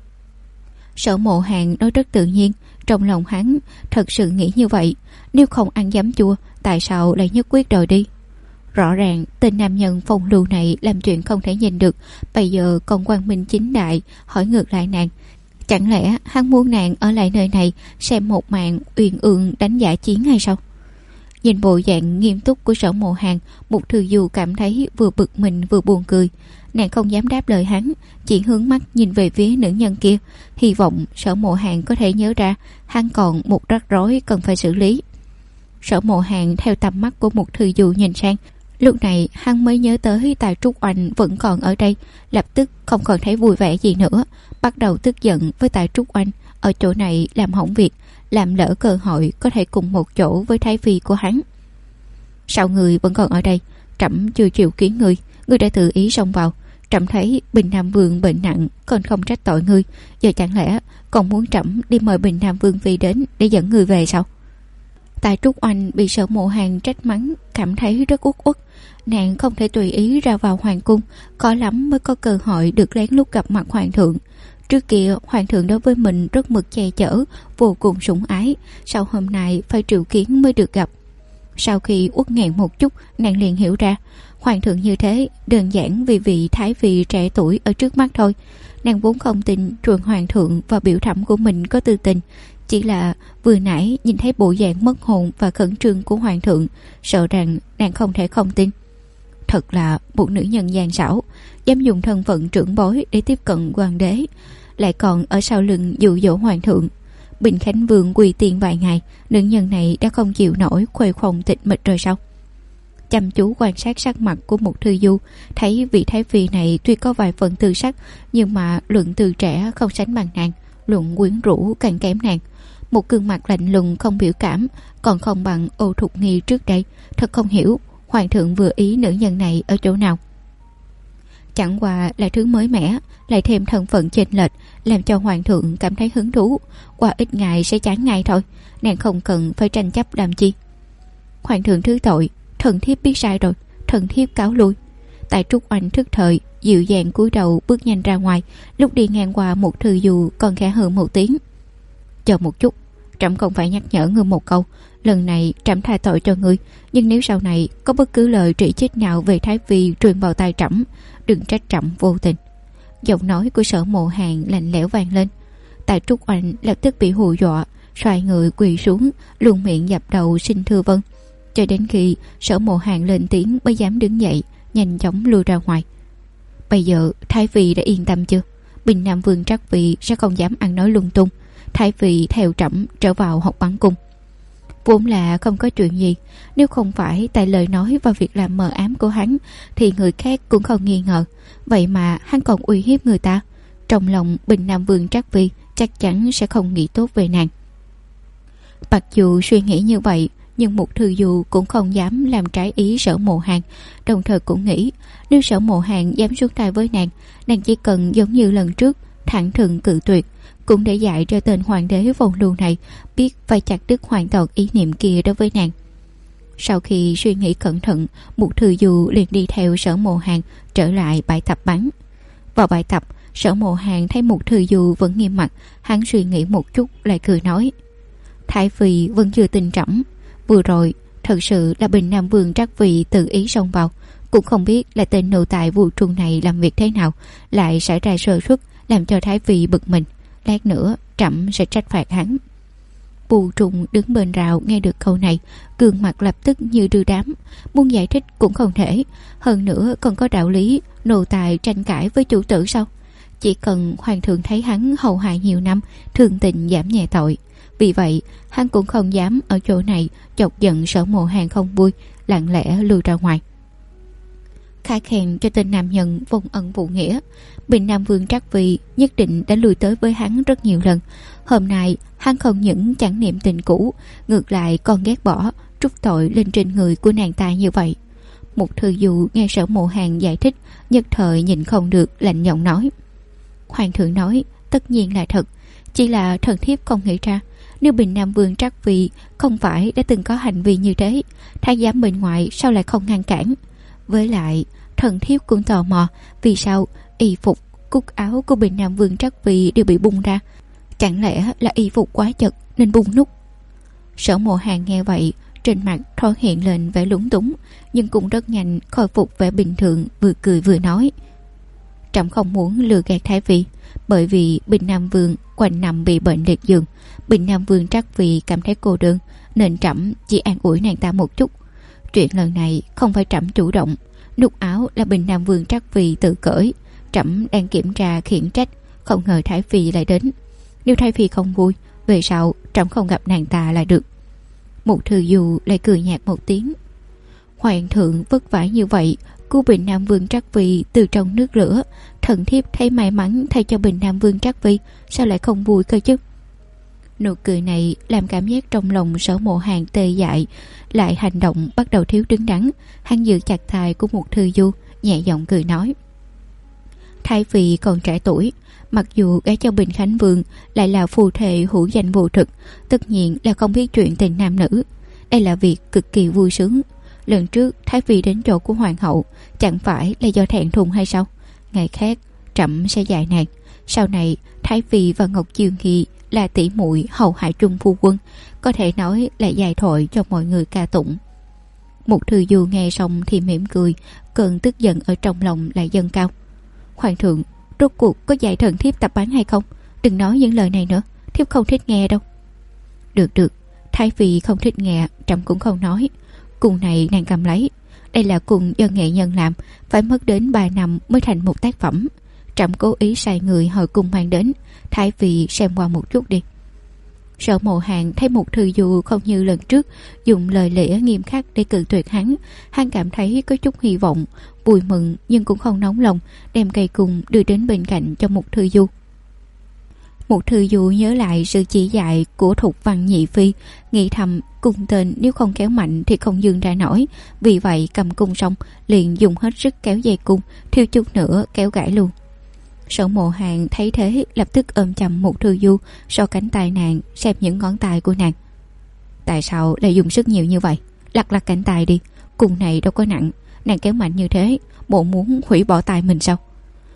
Sở Mộ Hàn nói rất tự nhiên, trong lòng hắn thật sự nghĩ như vậy. Nếu không ăn giấm chua, tại sao lại nhất quyết đòi đi? Rõ ràng tên nam nhân phong lưu này làm chuyện không thể nhìn được, bây giờ còn quang minh chính đại hỏi ngược lại nàng. Chẳng lẽ hắn muốn nàng ở lại nơi này xem một màn uyên ương đánh giả chiến hay sao? Nhìn bộ dạng nghiêm túc của Sở Mộ Hàn, Mục Thư Du cảm thấy vừa bực mình vừa buồn cười. Nàng không dám đáp lời hắn, chỉ hướng mắt nhìn về phía nữ nhân kia, hy vọng Sở Mộ Hàn có thể nhớ ra hắn còn một rắc rối cần phải xử lý. Sở Mộ Hàn theo tầm mắt của Mục Thư Du nhìn sang, lúc này hắn mới nhớ tới Tạ Trúc Oanh vẫn còn ở đây, lập tức không còn thấy vui vẻ gì nữa, bắt đầu tức giận với Tạ Trúc Oanh ở chỗ này làm hỏng việc, làm lỡ cơ hội có thể cùng một chỗ với Thái Phi của hắn. Sao người vẫn còn ở đây? Trẫm chưa chịu kiến ngươi, ngươi đã tự ý xông vào. Trẫm thấy Bình Nam Vương bệnh nặng, còn không trách tội ngươi, giờ chẳng lẽ còn muốn trẫm đi mời Bình Nam Vương Phi đến để dẫn ngươi về sao? Tạ Trúc Oanh bị Sở Mộ Hàn trách mắng, cảm thấy rất uất uất. Nàng không thể tùy ý ra vào hoàng cung, khó lắm mới có cơ hội được lén lút gặp mặt hoàng thượng. Trước kia hoàng thượng đối với mình rất mực che chở, vô cùng sủng ái, sau hôm nay phải triệu kiến mới được gặp. Sau khi uất nghẹn một chút, nàng liền hiểu ra hoàng thượng như thế đơn giản vì vị thái phi trẻ tuổi ở trước mắt thôi. Nàng vốn không tin truyền hoàng thượng và biểu thẩm của mình có tư tình, chỉ là vừa nãy nhìn thấy bộ dạng mất hồn và khẩn trương của hoàng thượng, sợ rằng nàng không thể không tin. Thật là một nữ nhân gian xảo, dám dùng thân phận trưởng bối để tiếp cận hoàng đế, lại còn ở sau lưng dụ dỗ hoàng thượng. Bình Khánh Vương quỳ tiền vài ngày, nữ nhân này đã không chịu nổi khuê khổng tịch mịch rồi sao? chăm chú quan sát sắc mặt của Mục Thư Du, thấy vị thái phi này tuy có vài phần tư sắc, nhưng mà luận từ trẻ không sánh bằng nàng, luận quyến rũ càng kém nàng. Một gương mặt lạnh lùng không biểu cảm, còn không bằng Ô Thục Nghi trước đây. Thật không hiểu hoàng thượng vừa ý nữ nhân này ở chỗ nào. Chẳng qua là thứ mới mẻ, lại thêm thân phận chênh lệch, làm cho hoàng thượng cảm thấy hứng thú. Qua ít ngày sẽ chán ngay thôi, nàng không cần phải tranh chấp làm chi. Hoàng thượng thứ tội, thần thiếp biết sai rồi, thần thiếp cáo lui. Tại Trúc Oanh thức thời dịu dàng cúi đầu bước nhanh ra ngoài. Lúc đi ngang qua Mục Thư Du còn khẽ hừ một tiếng. Chờ một chút, trẫm không phải nhắc nhở ngươi một câu. Lần này trẫm tha tội cho ngươi, nhưng nếu sau này có bất cứ lời chỉ trích nào về thái phi truyền vào tai trẫm, đừng trách trẫm vô tình. Giọng nói của Sở Mộ Hàn lạnh lẽo vang lên. Tại Trúc Oanh lập tức bị hù dọa, xoay người quỳ xuống, luôn miệng dập đầu xin thưa vâng. Cho đến khi Sở Mộ Hàn lên tiếng mới dám đứng dậy, nhanh chóng lui ra ngoài. Bây giờ thái phi đã yên tâm chưa? Bình Nam Vương Trắc Phi sẽ không dám ăn nói lung tung. Thái phi theo trẫm trở vào học bắn cung. Vốn là không có chuyện gì, nếu không phải tại lời nói và việc làm mờ ám của hắn thì người khác cũng không nghi ngờ. Vậy mà hắn còn uy hiếp người ta. Trong lòng Bình Nam Vương Trắc Phi chắc chắn sẽ không nghĩ tốt về nàng. Mặc dù suy nghĩ như vậy, nhưng Mục Thư Du cũng không dám làm trái ý Sở Mộ Hàn. Đồng thời cũng nghĩ, nếu Sở Mộ Hàn dám xuống tay với nàng, nàng chỉ cần giống như lần trước thẳng thừng cự tuyệt, cũng để dạy cho tên hoàng đế vòng lưu này biết phải chặt đứt hoàn toàn ý niệm kia đối với nàng. Sau khi suy nghĩ cẩn thận, Mục Thư Du liền đi theo Sở Mộ Hàn trở lại bãi tập bắn. Vào bãi tập, Sở Mộ Hàn thấy Mục Thư Du vẫn nghiêm mặt, hắn suy nghĩ một chút lại cười nói: Thái phi vẫn chưa tin trẫm. Vừa rồi thật sự là Bình Nam Vương Trắc Phi tự ý xông vào, cũng không biết là tên nô tài Vu Trung này làm việc thế nào, lại xảy ra sơ suất làm cho thái phi bực mình. Lát nữa trẫm sẽ trách phạt hắn. Vu Trung đứng bên rào nghe được câu này, gương mặt lập tức như đưa đám, muốn giải thích cũng không thể. Hơn nữa còn có đạo lý nô tài tranh cãi với chủ tử sao? Chỉ cần hoàng thượng thấy hắn hầu hạ nhiều năm, thường tình giảm nhẹ tội. Vì vậy hắn cũng không dám ở chỗ này chọc giận Sở Mộ Hàn không vui, lặng lẽ lui ra ngoài. Khá khen cho tên nam nhân vong ân phụ nghĩa. Bình Nam Vương Trắc Phi nhất định đã lui tới với hắn rất nhiều lần. Hôm nay hắn không những chẳng niệm tình cũ, ngược lại còn ghét bỏ, trút tội lên trên người của nàng ta như vậy. Mục Thư Du nghe Sở Mộ Hàn giải thích, nhất thời nhìn không được, lạnh giọng nói: Hoàng thượng nói tất nhiên là thật, chỉ là thần thiếp không nghĩ ra, nếu Bình Nam Vương Trắc Phi không phải đã từng có hành vi như thế, thái giám bên ngoài sao lại không ngăn cản? Với lại thần thiếp cũng tò mò, vì sao y phục, cúc áo của Bình Nam Vương Trắc Phi đều bị bung ra? Chẳng lẽ là y phục quá chật nên bung nút? Sở Mộ Hàn nghe vậy, trên mặt thoáng hiện lên vẻ lúng túng, nhưng cũng rất nhanh khôi phục vẻ bình thường, vừa cười vừa nói: Trẫm không muốn lừa gạt thái phi, bởi vì Bình Nam Vương quanh năm bị bệnh liệt giường. Bình Nam Vương Trắc Phi cảm thấy cô đơn, nên trẫm chỉ an ủi nàng ta một chút. Chuyện lần này không phải trẫm chủ động, nút áo là Bình Nam Vương Trắc Phi tự cởi. Trẫm đang kiểm tra khiển trách, không ngờ thái phi lại đến. Nếu thái phi không vui, về sau trẫm không gặp nàng ta là được. Mục Thư Du lại cười nhạt một tiếng: Hoàng thượng vất vả như vậy cứu Bình Nam Vương Trắc Phi từ trong nước lửa, thần thiếp thấy may mắn thay cho Bình Nam Vương Trắc Phi, sao lại không vui cơ chứ? Nụ cười này làm cảm giác trong lòng Sở Mộ Hàn tê dại, lại hành động bắt đầu thiếu đứng đắn. Hắn giữ chặt tai của Mục Thư Du, nhẹ giọng cười nói: Thái phi còn trẻ tuổi, mặc dù gả cho Bình Khánh Vương, lại là phù thề hữu danh vô thực, tất nhiên là không biết chuyện tình nam nữ. Đây là việc cực kỳ vui sướng. Lần trước thái phi đến chỗ của hoàng hậu, chẳng phải là do thẹn thùng hay sao? Ngày khác trẫm sẽ dạy nàng. Sau này thái phi và Ngọc Chiêu Nghi là tỷ muội hầu hạ chung phu quân, có thể nói là dài thoại cho mọi người ca tụng. Mục Thư Du nghe xong thì mỉm cười, cơn tức giận ở trong lòng lại dâng cao. Hoàng thượng, rốt cuộc có dạy thần thiếp tập bắn hay không? Đừng nói những lời này nữa, thiếp không thích nghe đâu. Được, thái phi không thích nghe, trẫm cũng không nói. Cung này nàng cầm lấy, đây là cung do nghệ nhân làm, phải mất đến 3 năm mới thành một tác phẩm. Trẫm cố ý sai người hồi cung mang đến, thái phi xem qua một chút đi. Sở Mộ Hàng thấy Mục Thư Du không như lần trước dùng lời lẽ nghiêm khắc để cự tuyệt hắn cảm thấy có chút hy vọng, vui mừng nhưng cũng không nóng lòng, đem cây cung đưa đến bên cạnh cho Mục Thư Du. Mục Thư Du nhớ lại sự chỉ dạy của Thục Văn Nhị Phi, nghĩ thầm cung tên nếu không kéo mạnh thì không dương ra nổi, vì vậy cầm cung xong liền dùng hết sức kéo dây cung, thiếu chút nữa kéo gãy luôn. Sở Mộ Hàng thấy thế lập tức ôm chầm Mục Thư Du, so cánh tay nàng, xem những ngón tay của nàng. Tại sao lại dùng sức nhiều như vậy? Lặt lặt cánh tay đi, cung này đâu có nặng, nàng kéo mạnh như thế, bộ muốn hủy bỏ tay mình sao?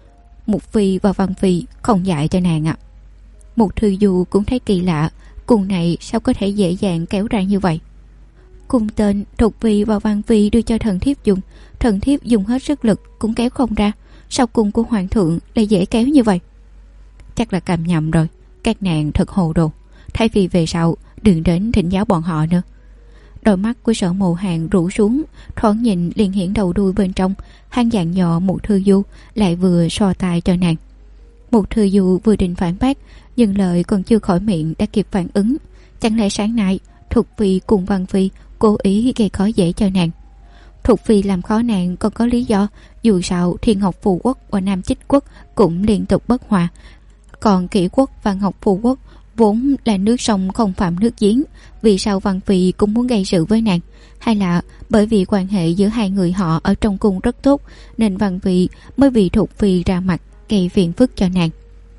Mục Phi và Văn Phi không dạy cho nàng ạ. Mục Thư Du cũng thấy kỳ lạ, cung này sao có thể dễ dàng kéo ra như vậy? Cung tên Thục Phi và Văn Phi đưa cho thần thiếp dùng, thần thiếp dùng hết sức lực cũng kéo không ra, sao cung của hoàng thượng lại dễ kéo như vậy? Chắc là cầm nhầm rồi, các nàng thật hồ đồ, thay vì về sau đừng đến thỉnh giáo bọn họ nữa. Đôi mắt của Sở Mộ Hàng rũ xuống, thoáng nhìn liền hiển đầu đuôi bên trong, hắn dặn dò Mục Thư Du, lại vừa so tài cho nàng. Mục Thư Du vừa định phản bác, nhưng lời còn chưa khỏi miệng đã kịp phản ứng. Chẳng lẽ sáng nay Thục Phi cùng Văn Phi cố ý gây khó dễ cho nàng? Thục Phi làm khó nàng còn có lý do, dù sao thì Ngọc Phù Quốc và Nam Chích Quốc cũng liên tục bất hòa, còn Kỷ Quốc và Ngọc Phù Quốc vốn là nước sông không phạm nước giếng, vì sao Văn Phi cũng muốn gây sự với nàng? Hay là bởi vì quan hệ giữa hai người họ ở trong cung rất tốt, nên Văn Phi mới vì Thục Phi ra mặt gây phiền phức cho nàng?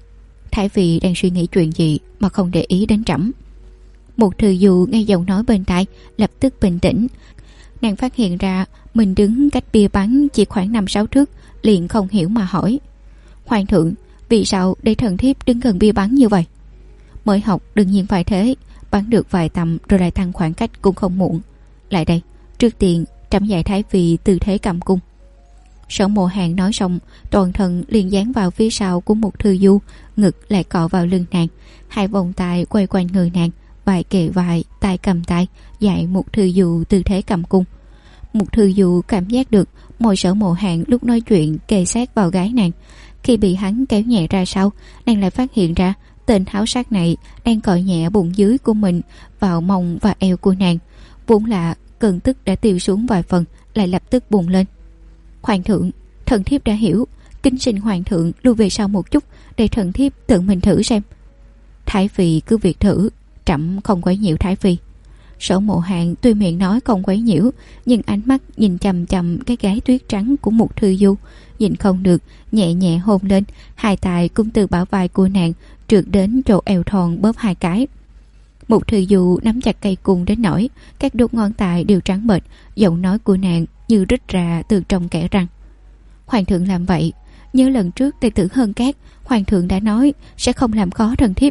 Thái Phi đang suy nghĩ chuyện gì mà không để ý đến trẫm? Mục Thư Du nghe giọng nói bên tai, lập tức bình tĩnh. Nàng phát hiện ra mình đứng cách bia bắn chỉ khoảng 5-6 thước, liền không hiểu mà hỏi: Hoàng thượng, vì sao để thần thiếp đứng gần bia bắn như vậy? Mới học đương nhiên phải thế, bắn được vài tầm rồi lại tăng khoảng cách cũng không muộn. Lại đây, trước tiên trẫm dạy Thái Phi tư thế cầm cung. Sở Mộ Hàng nói xong, toàn thân liền dán vào phía sau của Mục Thư Du, ngực lại cọ vào lưng nàng, hai vòng tay quay quanh người nàng, vai kề vai, tay cầm tay, dạy Mục Thư Du tư thế cầm cung. Mục Thư Du cảm giác được môi Sở Mộ Hàng lúc nói chuyện kề sát vào gái nàng. Khi bị hắn kéo nhẹ ra sau, nàng lại phát hiện ra tên háo sắc này đang cọ nhẹ bụng dưới của mình vào mông và eo của nàng. Vốn là cơn tức đã tiêu xuống vài phần, lại lập tức bùng lên. Hoàng thượng, thần thiếp đã hiểu, kính xin hoàng thượng lui về sau một chút để thần thiếp tự mình thử xem. Thái Phi cứ việc thử, trẫm không quấy nhiễu Thái Phi. Sở Mộ Hàng tuy miệng nói không quấy nhiễu, nhưng ánh mắt nhìn chằm chằm cái gái tuyết trắng của Mục Thư Du, nhìn không được, nhẹ nhẹ hôn lên, hai tay cũng từ bả vai của nàng trượt đến chỗ eo thon bóp hai cái. Mục Thư Du nắm chặt cây cung đến nỗi các đốt ngón tay đều trắng bệch, giọng nói của nàng như rít ra từ trong kẽ răng. Hoàng thượng làm vậy, nhớ lần trước Tây Tử Hơn Cát, hoàng thượng đã nói sẽ không làm khó thần thiếp.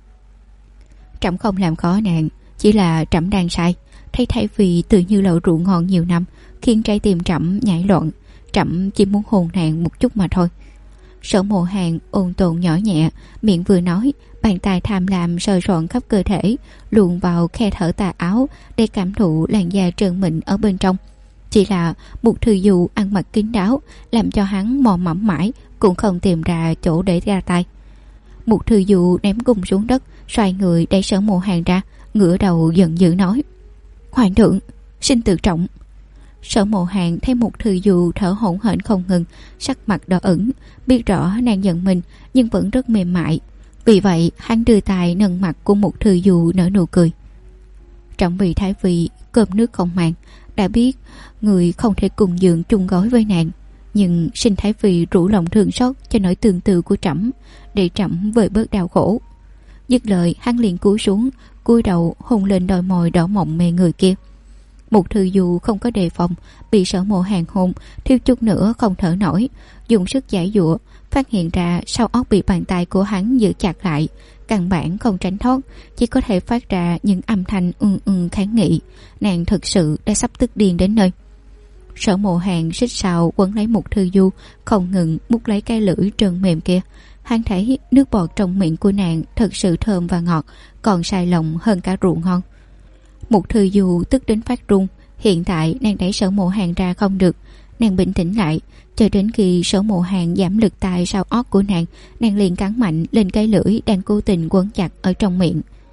Trẫm không làm khó nàng, chỉ là trẫm đang sai, thấy Thái Phi tự như lẩu rượu ngon nhiều năm, khiến trái tim trẫm nhảy loạn, trẫm chỉ muốn hôn nàng một chút mà thôi. Sở Mộ Hàng ôn tồn nhỏ nhẹ, miệng vừa nói, bàn tay tham lam sờ soạn khắp cơ thể, luồn vào khe thở tà áo để cảm thụ làn da trơn mịn ở bên trong. Chỉ là Mục Thư Du ăn mặc kín đáo, làm cho hắn mò mẫm mãi cũng không tìm ra chỗ để ra tay. Mục Thư Du ném cung xuống đất, xoay người đẩy Sở Mộ Hàng ra, ngửa đầu giận dữ nói: Hoàng thượng, xin tự trọng. Sở Mộ Hàng thấy Mục Thư Du thở hổn hển không ngừng, sắc mặt đỏ ửng, biết rõ nàng giận mình nhưng vẫn rất mềm mại. Vì vậy hắn đưa tay nâng mặt của Mục Thư Du nở nụ cười. Trọng vì Thái Phi cơm nước không màng, đã biết người không thể cùng giường chung gói với nàng, nhưng xin Thái Phi rủ lòng thương xót cho nỗi tương tư của trẫm, để trẫm vơi bớt đau khổ. Dứt lời hắn liền cúi xuống, cúi đầu hôn lên đôi môi đỏ mọng mê người kia. Mục Thư Du không có đề phòng, bị Sở Mộ Hàng hôn, thiếu chút nữa không thở nổi, dùng sức giãy giụa, phát hiện ra sau óc bị bàn tay của hắn giữ chặt lại, căn bản không tránh thoát, chỉ có thể phát ra những âm thanh kháng nghị. Nàng thực sự đã sắp tức điên đến nơi. Sở Mộ Hàng xích sao quấn lấy Mục Thư Du, không ngừng mút lấy cái lưỡi trơn mềm kia. Hắn thấy nước bọt trong miệng của nàng thật sự thơm và ngọt, còn sai lòng hơn cả rượu ngon. Mục Thư Du tức đến phát run. Hiện tại nàng đẩy Sở Mộ Hàng ra không được, nàng bình tĩnh lại, cho đến khi Sở Mộ Hàng giảm lực tay sau ót của nàng liền cắn mạnh lên cái lưỡi đang cố tình quấn chặt ở trong miệng.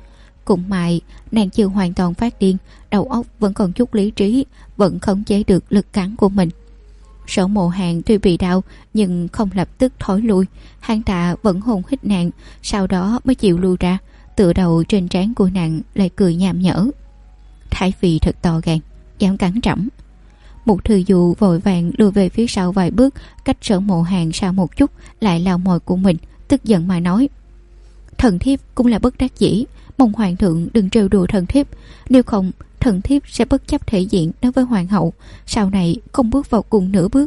Cũng may nàng chưa hoàn toàn phát điên, đầu óc vẫn còn chút lý trí, vẫn khống chế được lực cắn của mình. Sở Mộ Hàn tuy bị đau nhưng không lập tức thối lui. Hắn ta vẫn hôn hít nàng, sau đó mới chịu lui ra, tựa đầu trên trán của nàng lại cười nham nhở. Thái phi thật to gan, dám cắn trẫm. Mục Thư Du vội vàng lùi về phía sau vài bước, cách Sở Mộ Hàn xa một chút, lại lao môi của mình, tức giận mà nói: Thần thiếp cũng là bất đắc dĩ, mong hoàng thượng đừng trêu đùa thần thiếp, nếu không thần thiếp sẽ bất chấp thể diện đối với hoàng hậu, sau này không bước vào cùng nửa bước.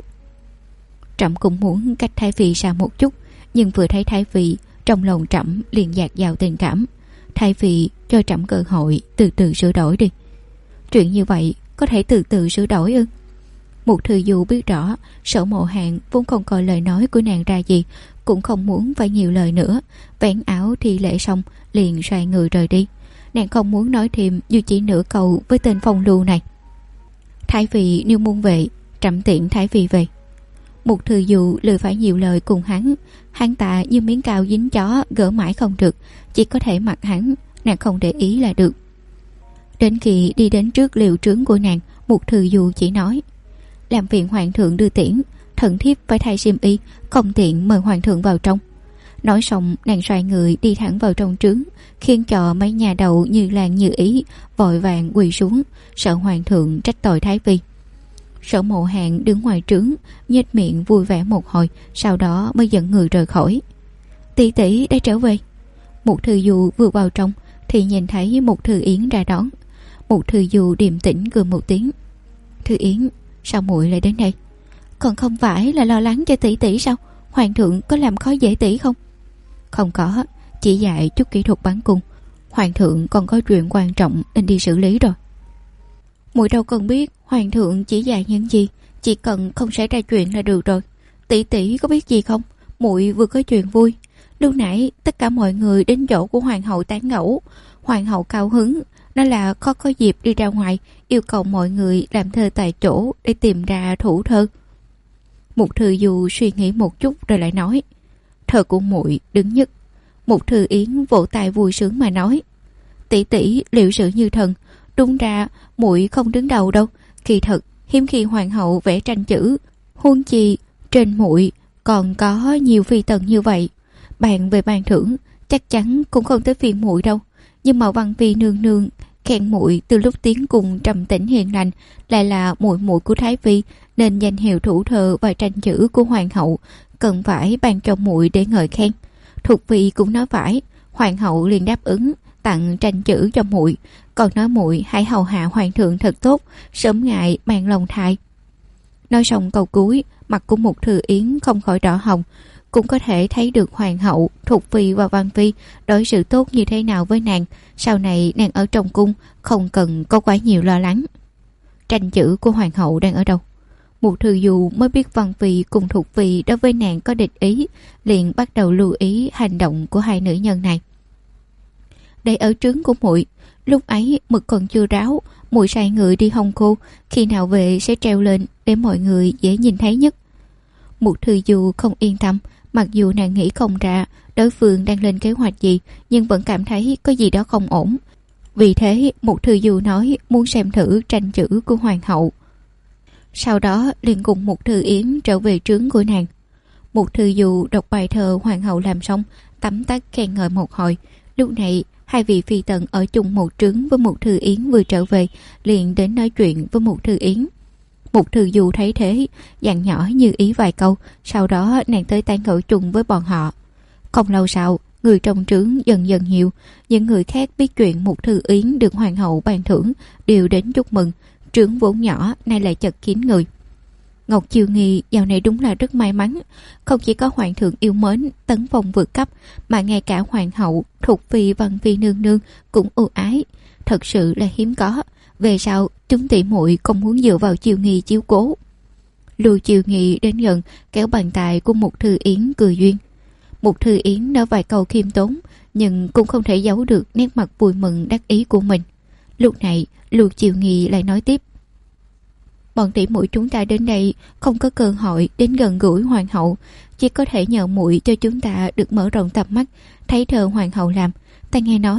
Trẫm cũng muốn cách thái phi xa một chút, nhưng vừa thấy thái phi, trong lòng trẫm liền dạt dào tình cảm. Thái phi cho trẫm cơ hội từ từ sửa đổi đi. Chuyện như vậy có thể từ từ sửa đổi ư? Mục Thư Du biết rõ Sở Mộ Hàn vốn không coi lời nói của nàng ra gì, cũng không muốn phải nhiều lời nữa, vén áo thi lễ xong liền xoay người rời đi. Nàng không muốn nói thêm dù chỉ nửa câu với tên phong lưu này. Thái phi nếu muốn về, trẫm tiện thái phi về. Mục Thư Du lười phải nhiều lời cùng hắn, hắn ta như miếng cao dính chó, gỡ mãi không được, chỉ có thể mặc hắn, nàng không để ý là được. Đến khi đi đến trước liều trướng của nàng, Mục Thư Du chỉ nói: làm phiền hoàng thượng đưa tiễn, thần thiếp phải thay xiêm y, không tiện mời hoàng thượng vào trong. Nói xong nàng xoay người đi thẳng vào trong trướng, khiến cho mấy nhà đầu Như Lan Như Ý vội vàng quỳ xuống, sợ hoàng thượng trách tội thái phi. Sở Mộ Hàn đứng ngoài trướng, nhếch miệng vui vẻ một hồi, sau đó mới dẫn người rời khỏi. Tỷ tỷ đã trở về. Mục Thư Du vừa vào trong thì nhìn thấy Mục Thư Yến ra đón. Mục Thư Du điềm tĩnh cười một tiếng: Thư Yến, sao muội lại đến đây? Còn không phải là lo lắng cho tỷ tỷ sao? Hoàng thượng có làm khó dễ tỷ không? Không có, chỉ dạy chút kỹ thuật bắn cung. Hoàng thượng còn có chuyện quan trọng nên đi xử lý rồi. Muội đâu cần biết hoàng thượng chỉ dạy những gì, chỉ cần không xảy ra chuyện là được rồi. Tỷ tỷ có biết gì không? Muội vừa có chuyện vui. Lúc nãy tất cả mọi người đến chỗ của hoàng hậu tán gẫu. Hoàng hậu cao hứng, nói là khó có dịp đi ra ngoài, yêu cầu mọi người làm thơ tại chỗ để tìm ra thủ thơ. Mục Thư Du suy nghĩ một chút rồi lại nói: thơ của muội đứng nhất. Mục Thư Yến vỗ tay vui sướng mà nói: tỷ tỷ liệu sự như thần. Đúng ra muội không đứng đầu đâu, kỳ thật hiếm khi hoàng hậu vẽ tranh chữ, huống chi trên muội còn có nhiều phi tần như vậy. Bàn về ban thưởng chắc chắn cũng không tới phiên muội đâu, nhưng mà Văn Phi nương nương khen muội từ lúc tiến cùng trầm tĩnh hiền lành, lại là muội muội của thái phi, nên danh hiệu thủ thơ và tranh chữ của hoàng hậu cần phải ban cho muội để ngợi khen. Thuộc vị cũng nói phải, hoàng hậu liền đáp ứng tặng tranh chữ cho muội, còn nói muội hãy hầu hạ hoàng thượng thật tốt, sớm ngày mang lòng thai. Nói xong câu cuối, mặt của Mục Thư Yến không khỏi đỏ hồng, cũng có thể thấy được hoàng hậu, thuộc phi và Văn Phi đối xử tốt như thế nào với nàng. Sau này nàng ở trong cung không cần có quá nhiều lo lắng. Tranh chữ của hoàng hậu đang ở đâu? Mục Thư Du mới biết Văn Phi cùng thuộc phi đối với nàng có địch ý, liền bắt đầu lưu ý hành động của hai nữ nhân này. Để ở trướng của muội, lúc ấy mực còn chưa ráo, muội sai người đi hong khô, khi nào về sẽ treo lên để mọi người dễ nhìn thấy nhất. Mục Thư Du không yên tâm, mặc dù nàng nghĩ không ra đối phương đang lên kế hoạch gì, nhưng vẫn cảm thấy có gì đó không ổn. Vì thế Mục Thư Du nói muốn xem thử tranh chữ của hoàng hậu. Sau đó liền cùng Mục Thư Yến trở về trướng của nàng. Mục Thư Du đọc bài thơ hoàng hậu làm xong, tấm tắc khen ngợi một hồi. Lúc này hai vị phi tần ở chung một trướng với Mục Thư Yến vừa trở về, liền đến nói chuyện với Mục Thư Yến. Mục Thư Du thấy thế, dặn nhỏ Như Ý vài câu, sau đó nàng tới tán gẫu chung với bọn họ. Không lâu sau, người trong trướng dần dần nhiều, những người khác biết chuyện Mục Thư Yến được hoàng hậu ban thưởng đều đến chúc mừng. Trướng vốn nhỏ nay lại chật kín người. Ngọc Chiêu Nghi dạo này đúng là rất may mắn, không chỉ có hoàng thượng yêu mến tấn phong vượt cấp, mà ngay cả hoàng hậu, thuộc phi, Văn Phi nương nương cũng ưu ái, thật sự là hiếm có. Về sau chúng tỷ muội không muốn dựa vào Chiêu Nghi chiếu cố. Lưu Chiêu Nghi đến gần kéo bàn tay của Mục Thư Yến cười duyên. Mục Thư Yến nói vài câu khiêm tốn, nhưng cũng không thể giấu được nét mặt vui mừng đắc ý của mình. Lúc này Lưu Chiêu Nghi lại nói tiếp: bọn tỷ muội chúng ta đến đây không có cơ hội đến gần gũi hoàng hậu, chỉ có thể nhờ muội cho chúng ta được mở rộng tầm mắt, thấy thơ hoàng hậu làm. Ta nghe nói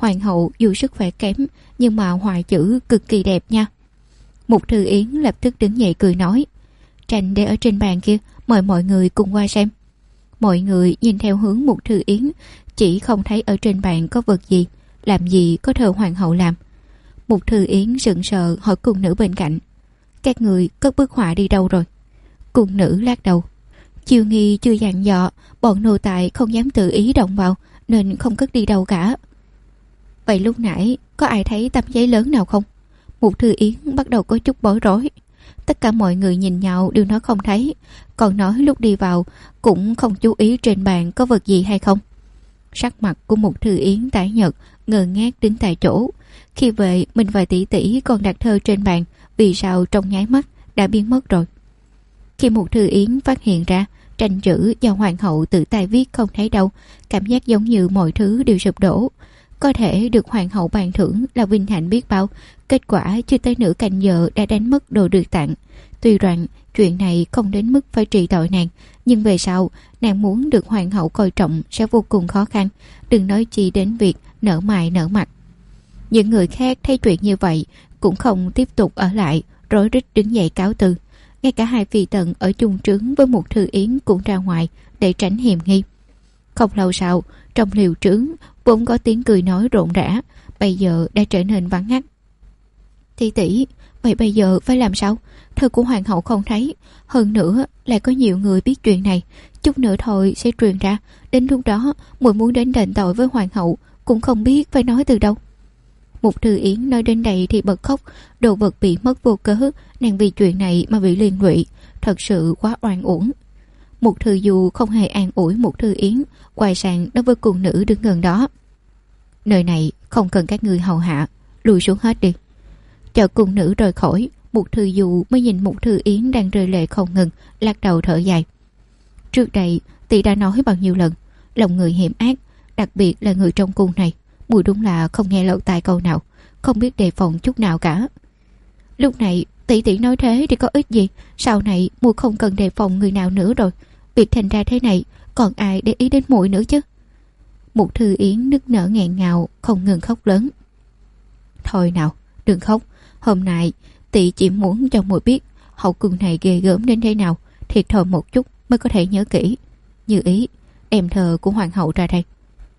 Hoàng hậu dù sức khỏe kém nhưng mà họa chữ cực kỳ đẹp nha. Mục Thư Yến lập tức đứng dậy cười nói, tranh để ở trên bàn kia, mời mọi người cùng qua xem. Mọi người nhìn theo hướng Mục Thư Yến, chỉ không thấy ở trên bàn có vật gì, làm gì có thờ hoàng hậu làm. Mục Thư Yến sững sờ hỏi cung nữ bên cạnh, các người cất bức họa đi đâu rồi? Cung nữ lắc đầu, Chiêu Nghi chưa dặn dò, bọn nô tài không dám tự ý động vào nên không cất đi đâu cả. Vậy lúc nãy có ai thấy tấm giấy lớn nào không? Mục Thư Yến bắt đầu có chút bối rối. Tất cả mọi người nhìn nhau đều nói không thấy, còn nói lúc đi vào cũng không chú ý trên bàn có vật gì hay không. Sắc mặt của Mục Thư Yến tái nhợt, ngơ ngác đứng tại chỗ. Khi về mình và tỷ tỷ còn đặt thơ trên bàn, vì sao trong nháy mắt đã biến mất rồi. Khi Mục Thư Yến phát hiện ra tranh chữ do hoàng hậu tự tay viết không thấy đâu, cảm giác giống như mọi thứ đều sụp đổ. Có thể được hoàng hậu ban thưởng là vinh hạnh biết bao, kết quả chưa tới nửa canh giờ đã đánh mất đồ được tặng. Tuy rằng chuyện này không đến mức phải trị tội nàng, nhưng về sau nàng muốn được hoàng hậu coi trọng sẽ vô cùng khó khăn, đừng nói chi đến việc nở mày nở mặt. Những người khác thấy chuyện như vậy cũng không tiếp tục ở lại, rối rít đứng dậy cáo từ. Ngay cả hai phi tần ở chung trướng với Mục Thư Yến cũng ra ngoài để tránh hiềm nghi. Không lâu sau, trong liều trướng vốn có tiếng cười nói rộn rã, bây giờ đã trở nên vắng ngắt. Tỷ tỷ, vậy bây giờ phải làm sao? Thơ của hoàng hậu không thấy, hơn nữa lại có nhiều người biết chuyện này, chút nữa thôi sẽ truyền ra, đến lúc đó muội muốn đến đền tội với hoàng hậu cũng không biết phải nói từ đâu. Mục Thư Yến nói đến đây thì bật khóc, đồ vật bị mất vô cớ, nàng vì chuyện này mà bị liên lụy, thật sự quá oan uổng. Mục Thư Du không hề an ủi Mục Thư Yến, quay sang đối với cung nữ đứng gần đó, nơi này không cần các ngươi hầu hạ, lùi xuống hết đi. Chờ cung nữ rời khỏi, Mục Thư Du mới nhìn Mục Thư Yến đang rơi lệ không ngừng, lắc đầu thở dài. Trước đây tỷ đã nói bao nhiêu lần, lòng người hiểm ác, đặc biệt là người trong cung này, muội đúng là không nghe lọt tai câu nào, không biết đề phòng chút nào cả. Lúc này tỷ tỷ nói thế thì có ích gì, sau này muội không cần đề phòng người nào nữa rồi, việc thành ra thế này còn ai để ý đến muội nữa chứ. Mục Thư Yến nức nở nghẹn ngào, không ngừng khóc lớn. Thôi nào, đừng khóc, hôm nay tỷ chỉ muốn cho muội biết hậu cung này ghê gớm đến thế nào, thiệt thòi một chút mới có thể nhớ kỹ. Như ý, đem thơ của hoàng hậu ra đây.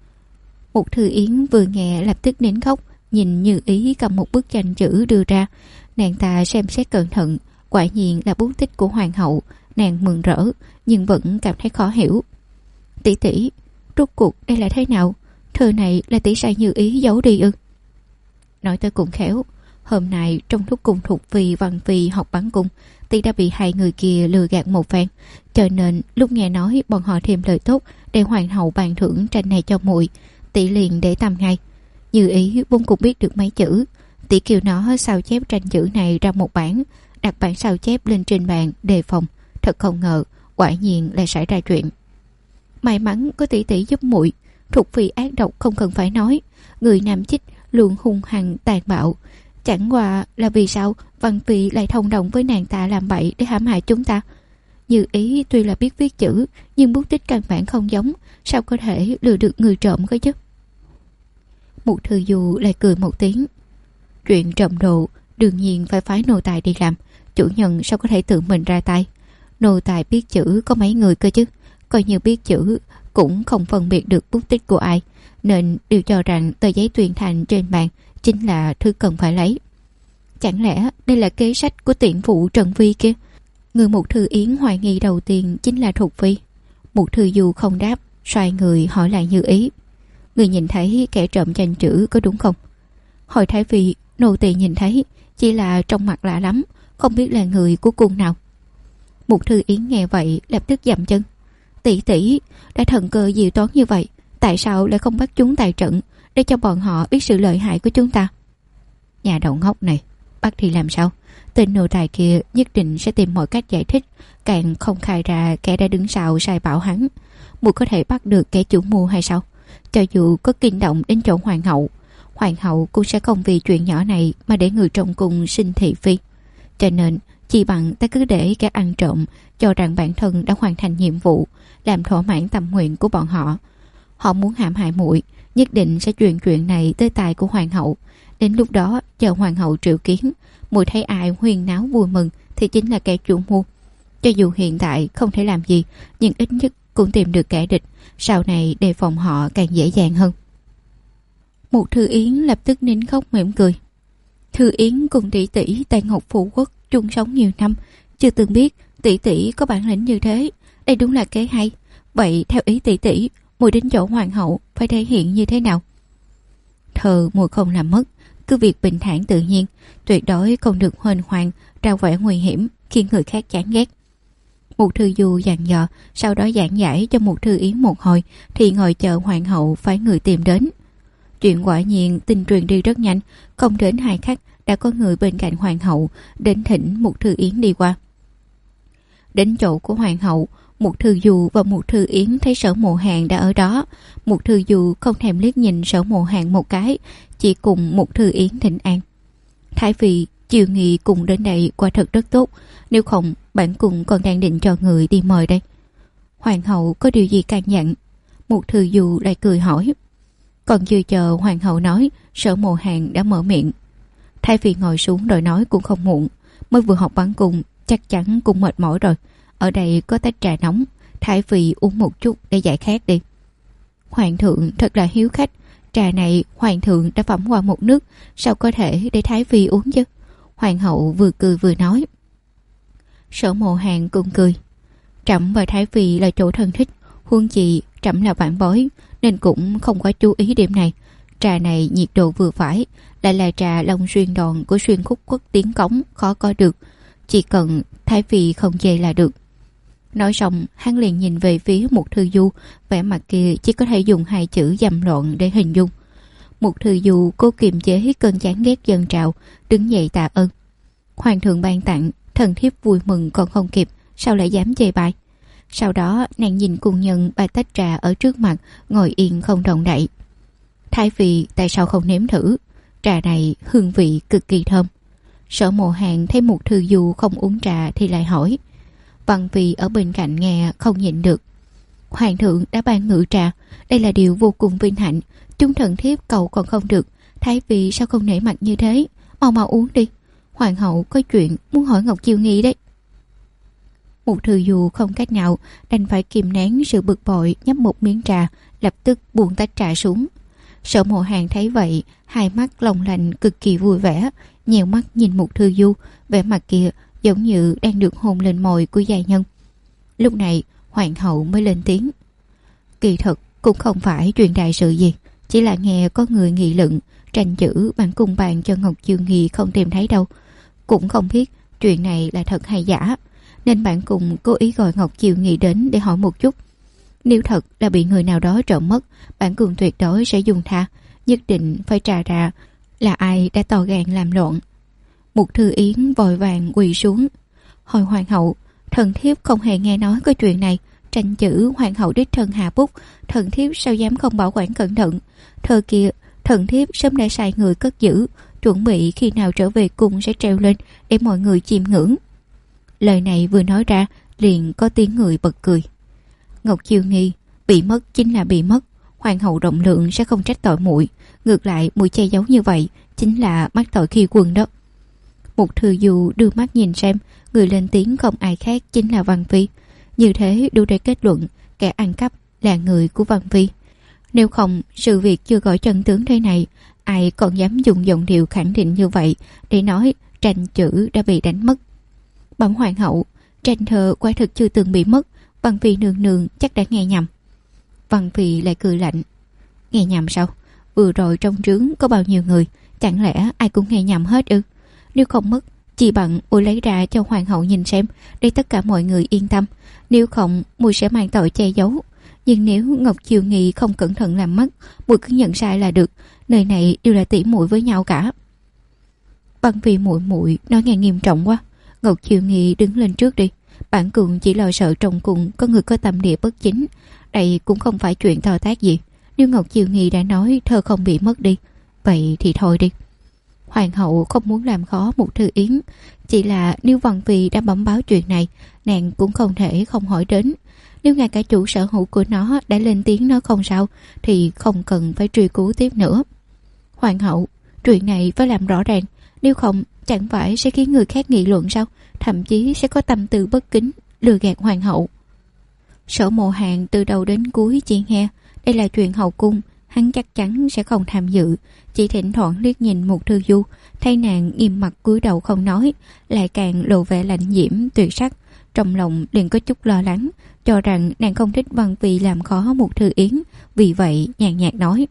Mục Thư Yến vừa nghe lập tức nín khóc, nhìn Như Ý cầm một bức tranh chữ đưa ra. Nàng ta xem xét cẩn thận, quả nhiên là bút tích của hoàng hậu. Nàng mừng rỡ nhưng vẫn cảm thấy khó hiểu. Tỷ tỷ, rốt cuộc đây là thế nào? Thơ này là tỷ sai Như Ý giấu đi ư? Nói tới cũng khéo, hôm nay trong lúc cùng Thục Phi Văn Phi học bắn cung, tỷ đã bị hai người kia lừa gạt một phen, cho nên lúc nghe nói bọn họ thêm lời tốt để hoàng hậu ban thưởng tranh này cho muội, tỷ liền để tâm ngay. Như Ý vốn cũng biết được mấy chữ, tỷ kêu nó sao chép tranh chữ này ra một bản, đặt bản sao chép lên trên bàn đề phòng. Thật không ngờ, quả nhiên lại xảy ra chuyện. May mắn có tỷ tỷ giúp muội. Thục Phi ác độc không cần phải nói, người Nam Chích luôn hung hăng tàn bạo. Chẳng qua là vì sao Văn Phi lại thông đồng với nàng ta làm bậy để hãm hại chúng ta. Như Ý tuy là biết viết chữ, nhưng bút tích căn bản không giống, sao có thể lừa được người trộm cơ chứ? Mục Thư Du lại cười một tiếng. Chuyện trộm đồ đương nhiên phải phái nô tài đi làm, chủ nhân sao có thể tự mình ra tay. Nô tài biết chữ có mấy người cơ chứ, coi như biết chữ cũng không phân biệt được bút tích của ai, nên đều cho rằng tờ giấy tuyên thành trên bàn chính là thứ cần phải lấy. Chẳng lẽ đây là kế sách của tiện phụ Trần Phi kia? Người Mục Thư Yến hoài nghi đầu tiên chính là Thục Phi. Mục Thư Du không đáp, xoay người hỏi lại Như Ý. Người nhìn thấy kẻ trộm tranh chữ có đúng không? Hồi Thái Phi, nô tỳ nhìn thấy, chỉ là trong mặt lạ lắm, không biết là người của cung nào. Mục Thư Yến nghe vậy lập tức dậm chân. Tỷ tỷ, đã thần cơ diệu toán như vậy, tại sao lại không bắt chúng tài trận để cho bọn họ biết sự lợi hại của chúng ta? Nhà đầu ngốc này, bắt thì làm sao? Tên nô tài kia nhất định sẽ tìm mọi cách giải thích, càng không khai ra kẻ đã đứng sau sai bảo hắn. Muội có thể bắt được kẻ chủ mưu hay sao? Cho dù có kinh động đến chỗ hoàng hậu cũng sẽ không vì chuyện nhỏ này mà để người trong cung sinh thị phi. Cho nên chỉ bằng ta cứ để kẻ ăn trộm cho rằng bản thân đã hoàn thành nhiệm vụ, làm thỏa mãn tâm nguyện của bọn họ. Họ muốn hãm hại muội, nhất định sẽ truyền chuyện này tới tai của hoàng hậu. Đến lúc đó chờ hoàng hậu triệu kiến, muội thấy ai huyên náo vui mừng thì chính là kẻ chủ mưu. Cho dù hiện tại không thể làm gì, nhưng ít nhất cũng tìm được kẻ địch, sau này đề phòng họ càng dễ dàng hơn. Một Thư Yến lập tức nín khóc mỉm cười. Thư Yến cùng tỷ tỷ tại Ngọc Phủ Quốc chung sống nhiều năm, chưa từng biết tỷ tỷ có bản lĩnh như thế. Đây đúng là kế hay. Vậy theo ý tỷ tỷ, muội đến chỗ hoàng hậu phải thể hiện như thế nào? Thờ muội không làm mất, cứ việc bình thản tự nhiên, tuyệt đối không được huênh hoang, ra vẻ nguy hiểm khiến người khác chán ghét. Một Thư Du dặn dò, sau đó giảng giải cho một Thư Yến một hồi, thì ngồi chờ hoàng hậu phái người tìm đến. Chuyện quả nhiên tin truyền đi rất nhanh, không đến 2 khắc đã có người bên cạnh hoàng hậu đến thỉnh một Thư Yến đi qua. Đến chỗ của hoàng hậu, một Thư Du và một Thư Yến thấy Sở Mộ Hàn đã ở đó. Một Thư Du không thèm liếc nhìn Sở Mộ Hàn một cái, chỉ cùng một Thư Yến thỉnh an. Thái phi chiều nghị cùng đến đây quả thật rất tốt, nếu không bản cung còn đang định cho người đi mời đây. Hoàng hậu có điều gì căn dặn? Một Thư Du lại cười hỏi. Còn chưa chờ hoàng hậu nói, Sở Mộ Hàn đã mở miệng. Thái phi ngồi xuống rồi nói cũng không muộn, mới vừa học bắn cung chắc chắn cũng mệt mỏi rồi. Ở đây có tách trà nóng, Thái phi uống một chút để giải khát đi. Hoàng thượng thật là hiếu khách, trà này hoàng thượng đã phẩm qua một nước, sao có thể để Thái phi uống chứ? Hoàng hậu vừa cười vừa nói. Sở Mộ Hàn cũng cười. Trẫm và Thái phi là chỗ thân thích, huống chi trẫm là bạn bối, nên cũng không quá chú ý điểm này. Trà này nhiệt độ vừa phải, lại là trà Long Xuyên Đòn của Xuyên Khúc Quốc tiến cống, khó có được. Chỉ cần Thái phi không chê là được. Nói xong, hắn liền nhìn về phía một Thư Du, vẻ mặt kia chỉ có thể dùng 2 chữ dầm loạn để hình dung. Một Thư Du cố kiềm chế cơn chán ghét dâng trào, đứng dậy tạ ơn. Hoàng thượng ban tặng, thần thiếp vui mừng còn không kịp, sao lại dám chê bai? Sau đó nàng nhìn cung nhân bày tách trà ở trước mặt, ngồi yên không động đậy. Thái phi tại sao không nếm thử? Trà này hương vị cực kỳ thơm. Sở Mộ Hàn thấy một Thư Du không uống trà thì lại hỏi. Văn phi ở bên cạnh nghe không nhịn được. Hoàng thượng đã ban ngự trà, đây là điều vô cùng vinh hạnh, chúng thần thiếp cầu còn không được, Thái phi sao không nể mặt như thế? Mau mau uống đi, hoàng hậu có chuyện muốn hỏi Ngọc Chiêu Nghi đấy. Một Thư Du không cách nào, đành phải kìm nén sự bực bội, nhấp một miếng trà, lập tức buông tách trà xuống. Sở Mộ Hàn thấy vậy, 2 mắt long lanh cực kỳ vui vẻ, nhèo mắt nhìn một Thư Du, vẻ mặt kia giống như đang được hôn lên môi của giai nhân. Lúc này hoàng hậu mới lên tiếng. Kỳ thật cũng không phải chuyện đại sự gì, chỉ là nghe có người nghị luận tranh chữ bản cung bàn cho Ngọc Chiêu Nghi không tìm thấy đâu, cũng không biết chuyện này là thật hay giả, nên bản cung cố ý gọi Ngọc Chiêu Nghi đến để hỏi một chút. Nếu thật là bị người nào đó trộm mất, bản cung tuyệt đối sẽ dùng tha, nhất định phải tra ra là ai đã to gan làm loạn. Một Thư Yến vội vàng quỳ xuống. Hồi hoàng hậu, thần thiếp không hề nghe nói có chuyện này, tranh chữ hoàng hậu đích thân hạ bút, thần thiếp sao dám không bảo quản cẩn thận. Thơ kia thần thiếp sớm đã sai người cất giữ, chuẩn bị khi nào trở về cung sẽ treo lên để mọi người chiêm ngưỡng. Lời này vừa nói ra, liền có tiếng người bật cười. Ngọc Chiêu Nghi bị mất chính là bị mất, hoàng hậu rộng lượng sẽ không trách tội muội, ngược lại muội che giấu như vậy chính là mắc tội khi quân đó. Một Thư Du đưa mắt nhìn xem, người lên tiếng không ai khác chính là Văn Phi. Như thế đủ để kết luận kẻ ăn cắp là người của Văn Phi. Nếu không, sự việc chưa gọi chân tướng thế này, ai còn dám dùng giọng điệu khẳng định như vậy để nói tranh chữ đã bị đánh mất. Bẩm hoàng hậu, tranh thơ quả thực chưa từng bị mất, Văn Phi nương nương chắc đã nghe nhầm. Văn Phi lại cười lạnh. Nghe nhầm sao? Vừa rồi trong trướng có bao nhiêu người, chẳng lẽ ai cũng nghe nhầm hết ư? Nếu không mất, chỉ bằng muội lấy ra cho hoàng hậu nhìn xem, để tất cả mọi người yên tâm. Nếu không, muội sẽ mang tội che giấu. Nhưng nếu Ngọc Chiêu Nghi không cẩn thận làm mất, muội cứ nhận sai là được. Nơi này đều là tỉ muội với nhau cả. Bằng vì muội nói nghe nghiêm trọng quá. Ngọc Chiêu Nghi đứng lên trước đi. Bản cung chỉ lo sợ trong cung có người có tâm địa bất chính. Đây cũng không phải chuyện to tát gì. Nếu Ngọc Chiêu Nghi đã nói thơ không bị mất đi, vậy thì thôi đi. Hoàng hậu không muốn làm khó một Thư Yến, chỉ là nếu Văn Phi đã bẩm báo chuyện này, nàng cũng không thể không hỏi đến. Nếu ngay cả chủ sở hữu của nó đã lên tiếng nó không sao thì không cần phải truy cứu tiếp nữa. Hoàng hậu, chuyện này phải làm rõ ràng, nếu không chẳng phải sẽ khiến người khác nghị luận sao, thậm chí sẽ có tâm tư bất kính lừa gạt hoàng hậu. Sở Mộ Hàn từ đầu đến cuối chỉ nghe, đây là chuyện hậu cung, hắn chắc chắn sẽ không tham dự, chỉ thỉnh thoảng liếc nhìn Mục Thư Du, thấy nàng nghiêm mặt cúi đầu không nói, lại càng lộ vẻ lạnh diễm tuyệt sắc, trong lòng liền có chút lo lắng, cho rằng nàng không thích Văn Phi làm khó Mục Thư Yến, vì vậy nhàn nhạt nói: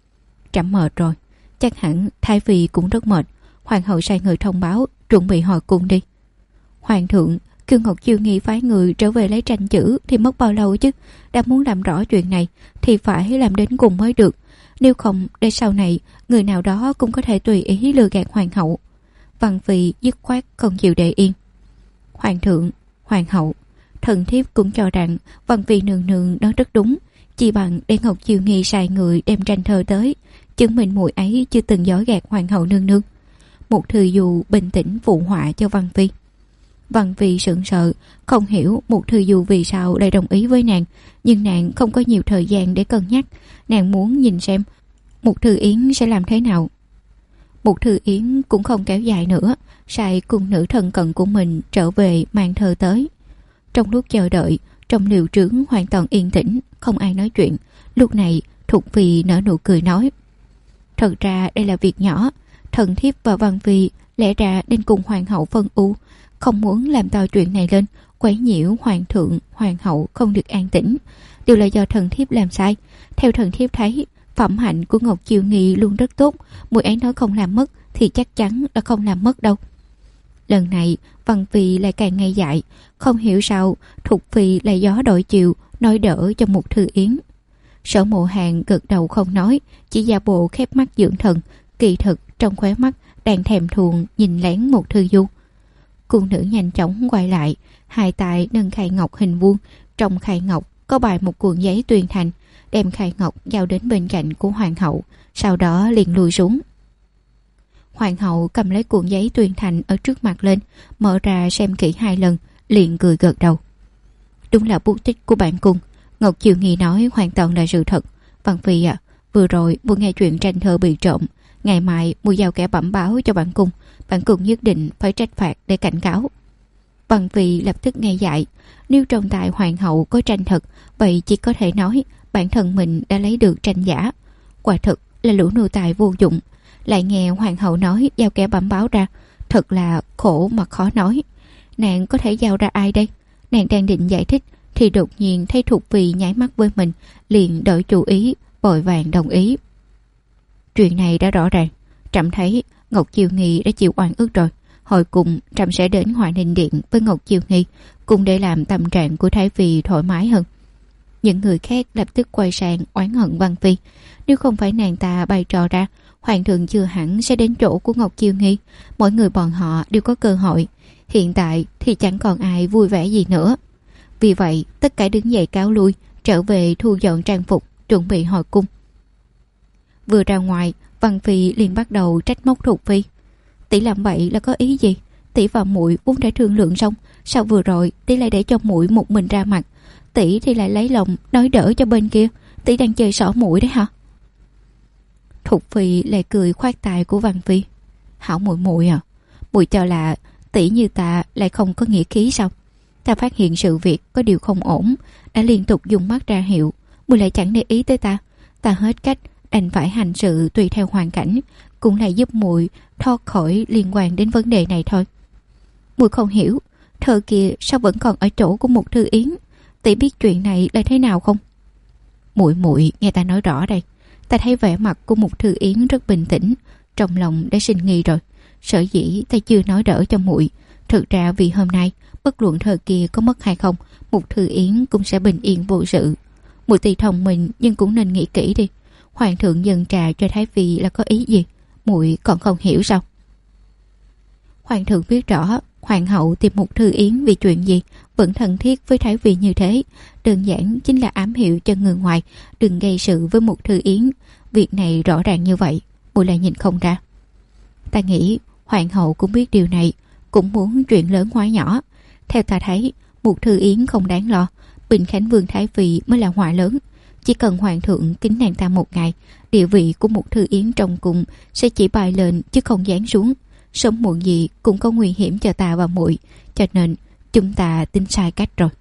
trẫm mệt rồi, chắc hẳn Thái Phi cũng rất mệt, hoàng hậu sai người thông báo chuẩn bị hồi cung đi. Hoàng thượng, kêu Ngọc Chiêu Nghi phái người trở về lấy tranh chữ thì mất bao lâu chứ, đã muốn làm rõ chuyện này thì phải làm đến cùng mới được, nếu không để sau này người nào đó cũng có thể tùy ý lừa gạt hoàng hậu. Văn Phi dứt khoát không chịu để yên. Hoàng thượng, hoàng hậu, thần thiếp cũng cho rằng Văn Phi nương nương nói rất đúng, chỉ bằng để Ngọc Chiêu Nghi sai người đem tranh thơ tới, chứng minh muội ấy chưa từng dối gạt hoàng hậu nương nương. Một thư dù bình tĩnh phụ họa cho Văn Phi. Văn Phi sững sờ, không hiểu Mục Thư Du vì sao lại đồng ý với nàng, nhưng nàng không có nhiều thời gian để cân nhắc, nàng muốn nhìn xem Mục Thư Yến sẽ làm thế nào. Mục Thư Yến cũng không kéo dài nữa, sai cung nữ thân cận của mình trở về mang thơ tới. Trong lúc chờ đợi, trong liều trướng hoàn toàn yên tĩnh, không ai nói chuyện. Lúc này Thục Phi nở nụ cười nói: thật ra đây là việc nhỏ, thần thiếp và Văn Phi lẽ ra nên cùng hoàng hậu phân ưu, không muốn làm to chuyện này lên, quấy nhiễu hoàng thượng hoàng hậu không được an tĩnh, đều là do thần thiếp làm sai. Theo thần thiếp thấy, phẩm hạnh của Ngọc Chiêu Nghi luôn rất tốt, muội ấy nói không làm mất thì chắc chắn là không làm mất đâu. Lần này Văn Phi lại càng ngây dại, không hiểu sao Thục Phi lại gió đổi chiều nói đỡ cho Mục Thư Yến. Sở Mộ Hàn gật đầu không nói, chỉ giả bộ khép mắt dưỡng thần, kỳ thực trong khóe mắt đang thèm thuồng nhìn lén Mục Thư Du. Cung nữ nhanh chóng quay lại, hai tay nâng khay ngọc hình vuông, trong khay ngọc có bài một cuộn giấy tuyên thành, đem khay ngọc giao đến bên cạnh của hoàng hậu, sau đó liền lùi xuống. Hoàng hậu cầm lấy cuộn giấy tuyên thành ở trước mặt lên, mở ra xem kỹ 2 lần, liền cười gật đầu. Đúng là bút tích của bản cung, Ngọc Chiêu Nghi nói hoàn toàn là sự thật. Văn Phi à, vừa rồi muội nghe chuyện tranh thơ bị trộm, ngày mai muội giao kẻ bẩm báo cho bản cung nhất định phải trách phạt để cảnh cáo. Văn Phi lập tức nghe dại, nếu trong tay hoàng hậu có tranh thật, vậy chỉ có thể nói bản thân mình đã lấy được tranh giả. Quả thực là lũ nô tài vô dụng, lại nghe hoàng hậu nói giao kẻ bẩm báo ra, thật là khổ mà khó nói. Nàng có thể giao ra ai đây? Nàng đang định giải thích thì đột nhiên thấy Thục Phi nháy mắt với mình, liền đổi chủ ý, vội vàng đồng ý. Chuyện này đã rõ ràng, trẫm thấy Ngọc Chiêu Nghi đã chịu oan ức rồi, hồi cùng trẫm sẽ đến Hòa Ninh Điện với Ngọc Chiêu Nghi, cùng để làm tâm trạng của Thái Phi thoải mái hơn. Những người khác lập tức quay sang oán hận Văn Phi, nếu không phải nàng ta bày trò ra, hoàng thượng chưa hẳn sẽ đến chỗ của Ngọc Chiêu Nghi, mỗi người bọn họ đều có cơ hội. Hiện tại thì chẳng còn ai vui vẻ gì nữa. Vì vậy tất cả đứng dậy cáo lui, trở về thu dọn trang phục, chuẩn bị hồi cung. Vừa ra ngoài, Văn Phi liền bắt đầu trách móc Thục Phi. Tỷ làm vậy là có ý gì? Tỷ và muội vốn đã thương lượng xong, sao vừa rồi tỷ lại để cho muội một mình ra mặt? Tỷ thì lại lấy lòng nói đỡ cho bên kia, tỷ đang chơi xỏ muội đấy hả? Thục Phi lại cười khoát tay của Văn Phi. Hảo muội muội à, muội cho là tỷ như ta lại không có nghĩa khí sao? Ta phát hiện sự việc có điều không ổn, đã liên tục dùng mắt ra hiệu, muội lại chẳng để ý tới ta. Ta hết cách đành phải hành sự tùy theo hoàn cảnh, cũng là giúp muội thoát khỏi liên quan đến vấn đề này thôi. Muội không hiểu, thơ kia sao vẫn còn ở chỗ của Mục Thư Yến? Tỷ biết chuyện này là thế nào không? Muội nghe ta nói rõ đây. Ta thấy vẻ mặt của Mục Thư Yến rất bình tĩnh, trong lòng đã sinh nghi rồi. Sở dĩ ta chưa nói đỡ cho muội, thực ra vì hôm nay bất luận thơ kia có mất hay không, Mục Thư Yến cũng sẽ bình yên vô sự. Muội tuy thông minh nhưng cũng nên nghĩ kỹ đi. Hoàng thượng dâng trà cho Thái Phi là có ý gì? Muội còn không hiểu sao? Hoàng thượng biết rõ hoàng hậu tìm Mục Thư Yến vì chuyện gì, vẫn thân thiết với Thái Phi như thế, đơn giản chính là ám hiệu cho người ngoài đừng gây sự với Mục Thư Yến. Việc này rõ ràng như vậy, muội lại nhìn không ra. Ta nghĩ hoàng hậu cũng biết điều này, cũng muốn chuyện lớn hóa nhỏ. Theo ta thấy, Mục Thư Yến không đáng lo, Bình Khánh Vương Thái Phi mới là họa lớn. Chỉ cần hoàng thượng kính nàng ta một ngày, địa vị của một thư yến trong cung sẽ chỉ bay lên chứ không giáng xuống. Sớm muộn gì cũng có nguy hiểm cho ta và muội, cho nên chúng ta tính sai cách rồi.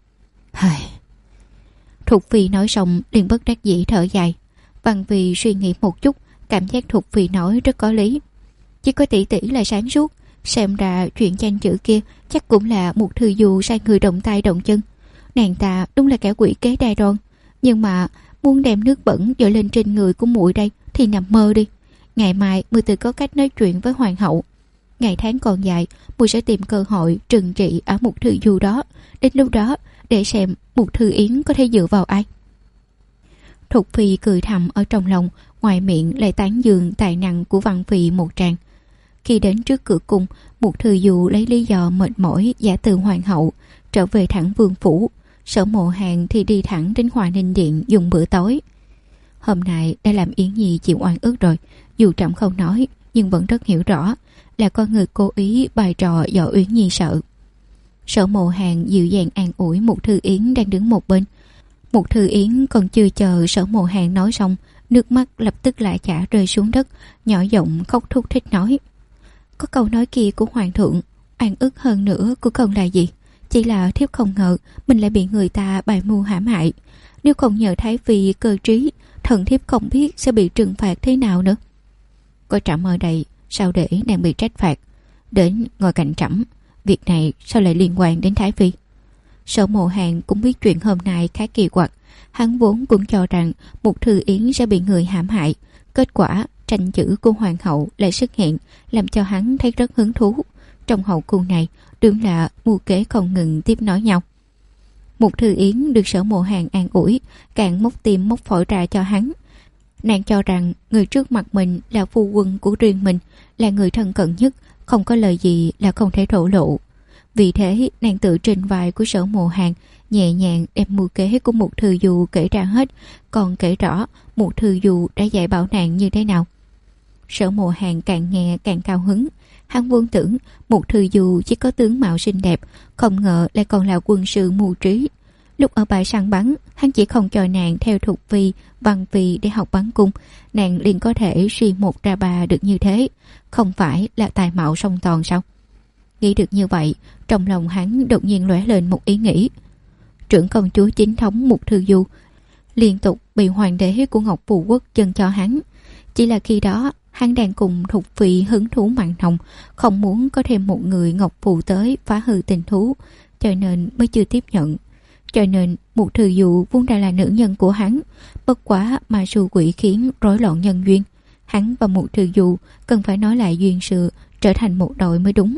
Thục Phi nói xong liền bất đắc dĩ thở dài. Văn Vì suy nghĩ một chút, cảm giác Thục Phi nói rất có lý. Chỉ có tỷ tỷ là sáng suốt, xem ra chuyện tranh chữ kia chắc cũng là một thư du sai người động tay động chân. Nàng ta đúng là kẻ quỷ kế đa đoan, nhưng mà muốn đem nước bẩn dội lên trên người của muội đây thì nằm mơ đi. Ngày mai muội tự có cách nói chuyện với hoàng hậu. Ngày tháng còn dài, muội sẽ tìm cơ hội trừng trị ở một thư du đó. Đến lúc đó để xem một thư yến có thể dựa vào ai. Thục Phi cười thầm ở trong lòng, ngoài miệng lại tán dương tài năng của Văn Phi một tràng. Khi đến trước cửa cung, một thư du lấy lý do mệt mỏi giả từ hoàng hậu trở về thẳng vương phủ. Sở Mộ Hàng thì đi thẳng đến Hòa Ninh Điện dùng bữa tối. Hôm nay đã làm Yến Nhi chịu oan ức rồi, dù Trẫm không nói nhưng vẫn rất hiểu rõ là con người cố ý bài trò dọa Uyển Nhi sợ. Sở Mộ Hàng dịu dàng an ủi Mục Thư Yến đang đứng một bên. Mục Thư Yến còn chưa chờ Sở Mộ Hàng nói xong, nước mắt lập tức lại chả rơi xuống đất, nhỏ giọng khóc thút thít nói: có câu nói kia của hoàng thượng, oan ức hơn nữa của con là gì? Chỉ là thiếp không ngờ mình lại bị người ta bày mưu hãm hại. Nếu không nhờ Thái Phi cơ trí, thần thiếp không biết sẽ bị trừng phạt thế nào nữa. Có Trẫm ở đây, sao để nàng bị trách phạt? Đến ngồi cạnh Trẫm, việc này sao lại liên quan đến Thái Phi? Sở Mộ Hàng cũng biết chuyện hôm nay khá kỳ quặc. Hắn vốn cũng cho rằng Mục Thư Yến sẽ bị người hãm hại. Kết quả tranh chữ của hoàng hậu lại xuất hiện, làm cho hắn thấy rất hứng thú. Trong hậu cung này đương là mưu kế không ngừng tiếp nói nhau. Mục Thư Yến được Sở Mộ Hàng an ủi, càng móc tim móc phổi ra cho hắn. Nàng cho rằng người trước mặt mình là phu quân của riêng mình, là người thân cận nhất, không có lời gì là không thể thổ lộ. Vì thế nàng tự trên vai của Sở Mộ Hàng nhẹ nhàng đem mưu kế của Mục Thư Du kể ra hết, còn kể rõ Mục Thư Du đã dạy bảo nàng như thế nào. Sở Mộ Hàng càng nghe càng cao hứng. Hắn vốn tưởng Mục Thư Du chỉ có tướng mạo xinh đẹp, không ngờ lại còn là quân sư mưu trí. Lúc ở bãi săn bắn, hắn chỉ không cho nàng theo Thục Phi, Văn Phi để học bắn cung, nàng liền có thể suy một ra ba được như thế, không phải là tài mạo song toàn sao? Nghĩ được như vậy, trong lòng hắn đột nhiên lóe lên một ý nghĩ. Trưởng công chúa chính thống Mục Thư Du liên tục bị hoàng đế của Ngọc Phù Quốc dâng cho hắn. Chỉ là khi đó hắn đang cùng Thục Phi hứng thú mặn nồng, không muốn có thêm một người Ngọc Phù tới phá hư tình thú, cho nên mới chưa tiếp nhận. Cho nên Mục Thư Du vốn đã là nữ nhân của hắn, bất quá mà su quỷ khiến rối loạn nhân duyên. Hắn và Mục Thư Du cần phải nói lại duyên sự, trở thành một đội mới đúng.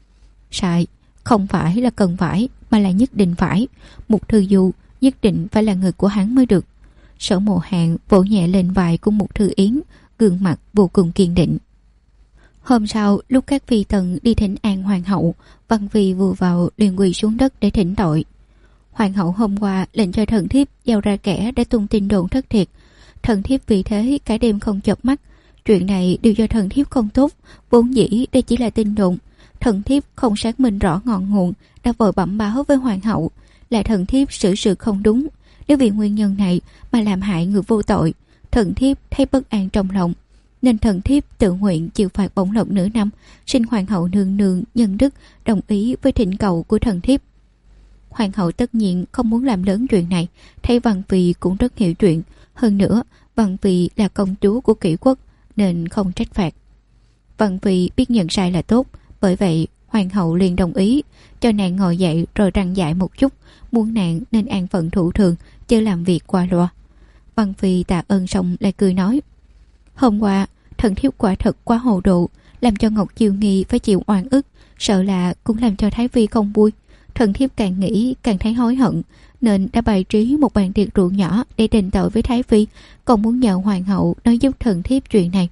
Sai, không phải là cần phải, mà là nhất định phải. Mục Thư Du nhất định phải là người của hắn mới được. Sở Mộ Hàng vỗ nhẹ lên vai của Mục Thư Yến, gương mặt vô cùng kiên định. Hôm sau, lúc các phi tần đi thỉnh an hoàng hậu, Văn Phi vừa vào liền quỳ xuống đất để thỉnh tội. Hoàng hậu hôm qua lệnh cho thần thiếp giao ra kẻ đã tung tin đồn thất thiệt. Thần thiếp vì thế cả đêm không chợp mắt. Chuyện này đều do thần thiếp không tốt, vốn dĩ đây chỉ là tin đồn. Thần thiếp không xác minh rõ ngọn nguồn, đã vội bẩm báo với hoàng hậu là thần thiếp xử sự không đúng. Nếu vì nguyên nhân này mà làm hại người vô tội, thần thiếp thấy bất an trong lòng, nên thần thiếp tự nguyện chịu phạt bổng lộc nửa năm, xin hoàng hậu nương nương nhân đức đồng ý với thỉnh cầu của thần thiếp. Hoàng hậu tất nhiên không muốn làm lớn chuyện này, thấy Văn Phi cũng rất hiểu chuyện, hơn nữa Văn Phi là công chúa của Kỷ quốc nên không trách phạt. Văn Phi biết nhận sai là tốt, bởi vậy hoàng hậu liền đồng ý cho nàng ngồi dậy rồi răn dạy một chút, muốn nàng nên an phận thủ thường, chứ làm việc qua loa. Văn Phi tạ ơn xong lại cười nói: hôm qua thần thiếp quả thật quá hồ đồ, làm cho Ngọc Chiêu Nghi phải chịu oan ức, sợ là cũng làm cho Thái Phi không vui. Thần thiếp càng nghĩ càng thấy hối hận, nên đã bày trí một bàn tiệc rượu nhỏ để đền tội với Thái Phi, còn muốn nhờ hoàng hậu nói giúp thần thiếp chuyện này.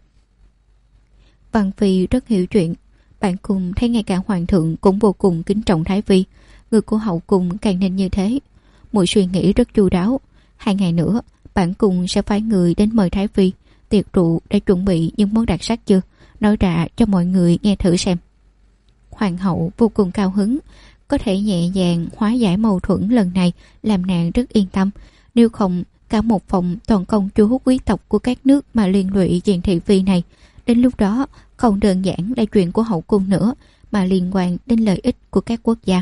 Văn Phi rất hiểu chuyện. Bạn cùng thấy ngay cả hoàng thượng cũng vô cùng kính trọng Thái Phi, người của hậu cung càng nên như thế. Muội suy nghĩ rất chu đáo. 2 ngày nữa bạn cùng sẽ phái người đến mời Thái Phi. Tiệc rượu đã chuẩn bị những món đặc sắc chưa? Nói ra cho mọi người nghe thử xem. Hoàng hậu vô cùng cao hứng, có thể nhẹ nhàng hóa giải mâu thuẫn lần này làm nàng rất yên tâm. Nếu không, cả một phòng toàn công chúa quý tộc của các nước mà liên lụy chuyện thị phi này, đến lúc đó không đơn giản là chuyện của hậu cung nữa, mà liên quan đến lợi ích của các quốc gia.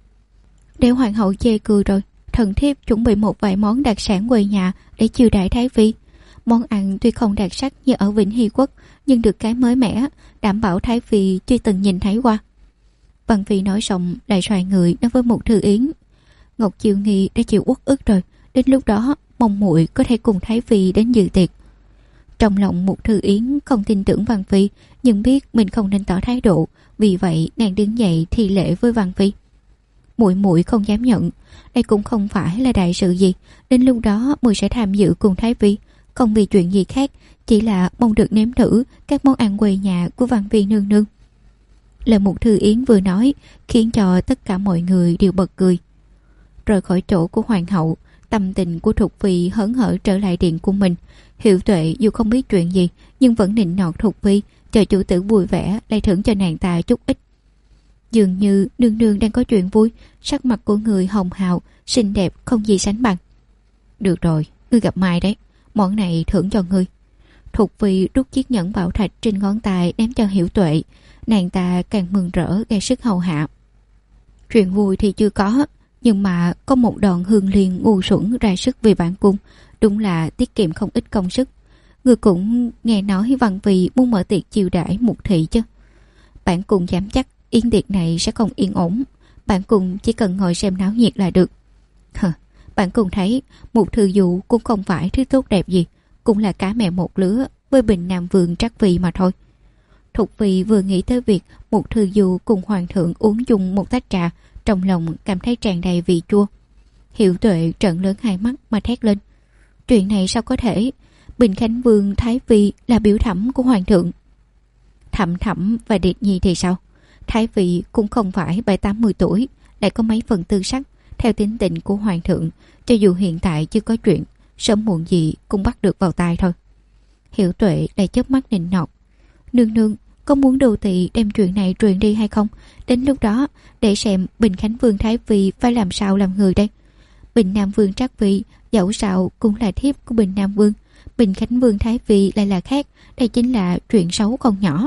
Để hoàng hậu chê cười rồi, thần thiếp chuẩn bị một vài món đặc sản quê nhà để chiêu đãi thái phi. Món ăn tuy không đặc sắc như ở Vĩnh Hy Quốc, nhưng được cái mới mẻ, đảm bảo thái phi chưa từng nhìn thấy qua. Văn phi nói xong lại xoay người nói với Mục Thư Yến: Ngọc Chiêu Nghi đã chịu uất ức rồi, đến lúc đó mong muội có thể cùng thái phi đến dự tiệc. Trong lòng Mục Thư Yến không tin tưởng Văn phi, nhưng biết mình không nên tỏ thái độ, vì vậy nàng đứng dậy thi lễ với Văn phi. Muội không dám nhận, đây cũng không phải là đại sự gì, đến lúc đó muội sẽ tham dự cùng thái phi, không vì chuyện gì khác, chỉ là mong được nếm thử các món ăn quê nhà của Văn phi nương nương. Lời Mục Thư Yến vừa nói khiến cho tất cả mọi người đều bật cười. Rời khỏi chỗ của hoàng hậu, tâm tình của Thục Phi hớn hở trở lại điện của mình. Hiểu Tuệ dù không biết chuyện gì nhưng vẫn nịnh nọt Thục Phi, chờ chủ tử vui vẻ lại thưởng cho nàng ta chút ít. Dường như nương nương đang có chuyện vui, sắc mặt của người hồng hào xinh đẹp không gì sánh bằng. Được rồi, ngươi gặp Mai đấy, món này thưởng cho ngươi. Thục Phi rút chiếc nhẫn bảo thạch trên ngón tay ném cho Hiểu Tuệ. Nàng ta càng mừng rỡ gây sức hầu hạ. Chuyện vui thì chưa có, nhưng mà có một đòn hương liên ngu xuẩn ra sức vì bản cung, đúng là tiết kiệm không ít công sức. Người cũng nghe nói Văn Phi muốn mở tiệc chiêu đãi Mục thị chứ. Bản cung dám chắc yến tiệc này sẽ không yên ổn. Bản cung chỉ cần ngồi xem náo nhiệt là được. Bản cung thấy Mục Thư Dụ cũng không phải thứ tốt đẹp gì, cũng là cá mẹ một lứa với Bình Nam Vương Trắc Phi mà thôi. Thục Phi vừa nghĩ tới việc Mục Thư Du cùng hoàng thượng uống chung một tách trà, trong lòng cảm thấy tràn đầy vị chua. Hiểu Tuệ trợn lớn hai mắt mà thét lên: Chuyện này sao có thể? Bình Khánh Vương Thái Phi là biểu thẩm của hoàng thượng. Thẩm và Điệt Nhi thì sao? Thái Phi cũng không phải 70-80 tuổi, lại có mấy phần tư sắc. Theo tính tình của hoàng thượng, cho dù hiện tại chưa có chuyện, sớm muộn gì cũng bắt được vào tai thôi. Hiểu Tuệ lại chớp mắt nịnh nọt: Nương nương có muốn đồ tỵ đem chuyện này truyền đi hay không? Đến lúc đó để xem Bình Khánh Vương Thái Phi phải làm sao làm người đây. Bình Nam Vương Trắc Phi dẫu sao cũng là thiếp của Bình Nam Vương, Bình Khánh Vương Thái Phi lại là khác, đây chính là chuyện xấu không nhỏ.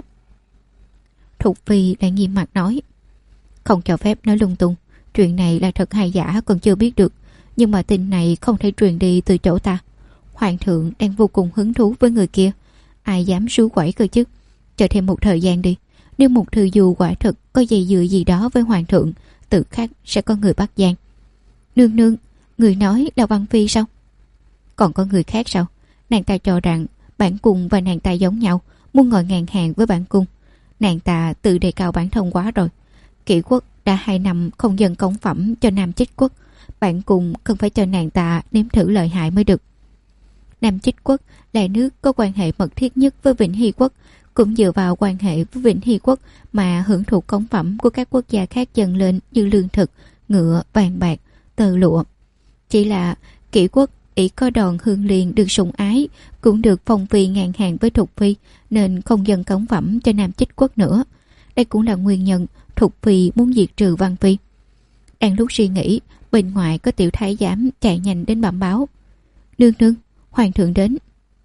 Thục Phi lại nghiêm mặt nói: Không cho phép nói lung tung, chuyện này là thật hay giả còn chưa biết được, nhưng mà tin này không thể truyền đi từ chỗ ta. Hoàng thượng đang vô cùng hứng thú với người kia, ai dám xúi quẩy cơ chứ. Chờ thêm một thời gian đi, nếu Mục Thư Du quả thực có dây dựa gì đó với hoàng thượng, tự khắc sẽ có người bắt gian. Nương nương, người nói là Văn Phi sao? Còn có người khác sao? Nàng ta cho rằng bản cung và nàng ta giống nhau, muốn ngồi ngang hàng với bản cung. Nàng ta tự đề cao bản thân quá rồi. Kỷ quốc đã 2 năm không dâng cống phẩm cho Nam Chích quốc, bản cung cần phải cho nàng ta nếm thử lợi hại mới được. Nam Chích quốc là nước có quan hệ mật thiết nhất với Vĩnh Hy quốc, cũng dựa vào quan hệ với Vĩnh Hy quốc mà hưởng thụ cống phẩm của các quốc gia khác dần lên như lương thực, ngựa, vàng bạc, tơ lụa. Chỉ là Kỷ quốc ỷ có đòn hương liền được sủng ái, cũng được phong phi ngang hàng với Thục Phi, nên không dâng cống phẩm cho Nam Chích quốc nữa. Đây cũng là nguyên nhân Thục Phi muốn diệt trừ Văn Phi. Đang lúc suy nghĩ, bên ngoài có tiểu thái giám chạy nhanh đến bẩm báo: Nương nương, hoàng thượng đến.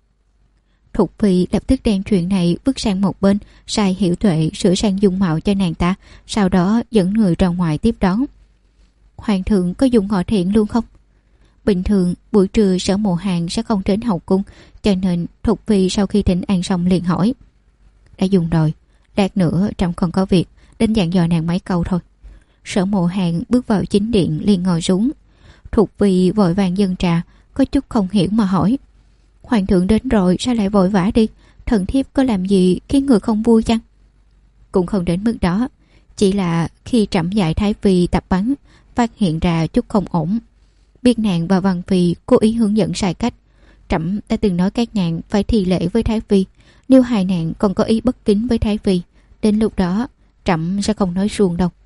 Thục Phi lập tức đem chuyện này vứt sang một bên, sai Hiểu Tuệ sửa sang dung mạo cho nàng ta, sau đó dẫn người ra ngoài tiếp đón. Hoàng thượng có dùng ngọ thiện luôn không? Bình thường buổi trưa Sở Mộ Hàn sẽ không đến hậu cung, cho nên Thục Phi sau khi thỉnh an xong liền hỏi: Đã dùng rồi, lát nữa trong còn có việc, đến dặn dò nàng mấy câu thôi. Sở Mộ Hàn bước vào chính điện liền ngồi xuống. Thục Phi vội vàng dâng trà, có chút không hiểu mà hỏi: Hoàng thượng đến rồi sao lại vội vã đi? Thần thiếp có làm gì khiến người không vui chăng? Cũng không đến mức đó, chỉ là khi trẫm dạy Thái Phi tập bắn, phát hiện ra chút không ổn. Biết nàng và Văn Phi cố ý hướng dẫn sai cách, trẫm đã từng nói các nàng phải thi lễ với Thái Phi. Nếu hai nàng còn có ý bất kính với Thái Phi, đến lúc đó trẫm sẽ không nói suông đâu.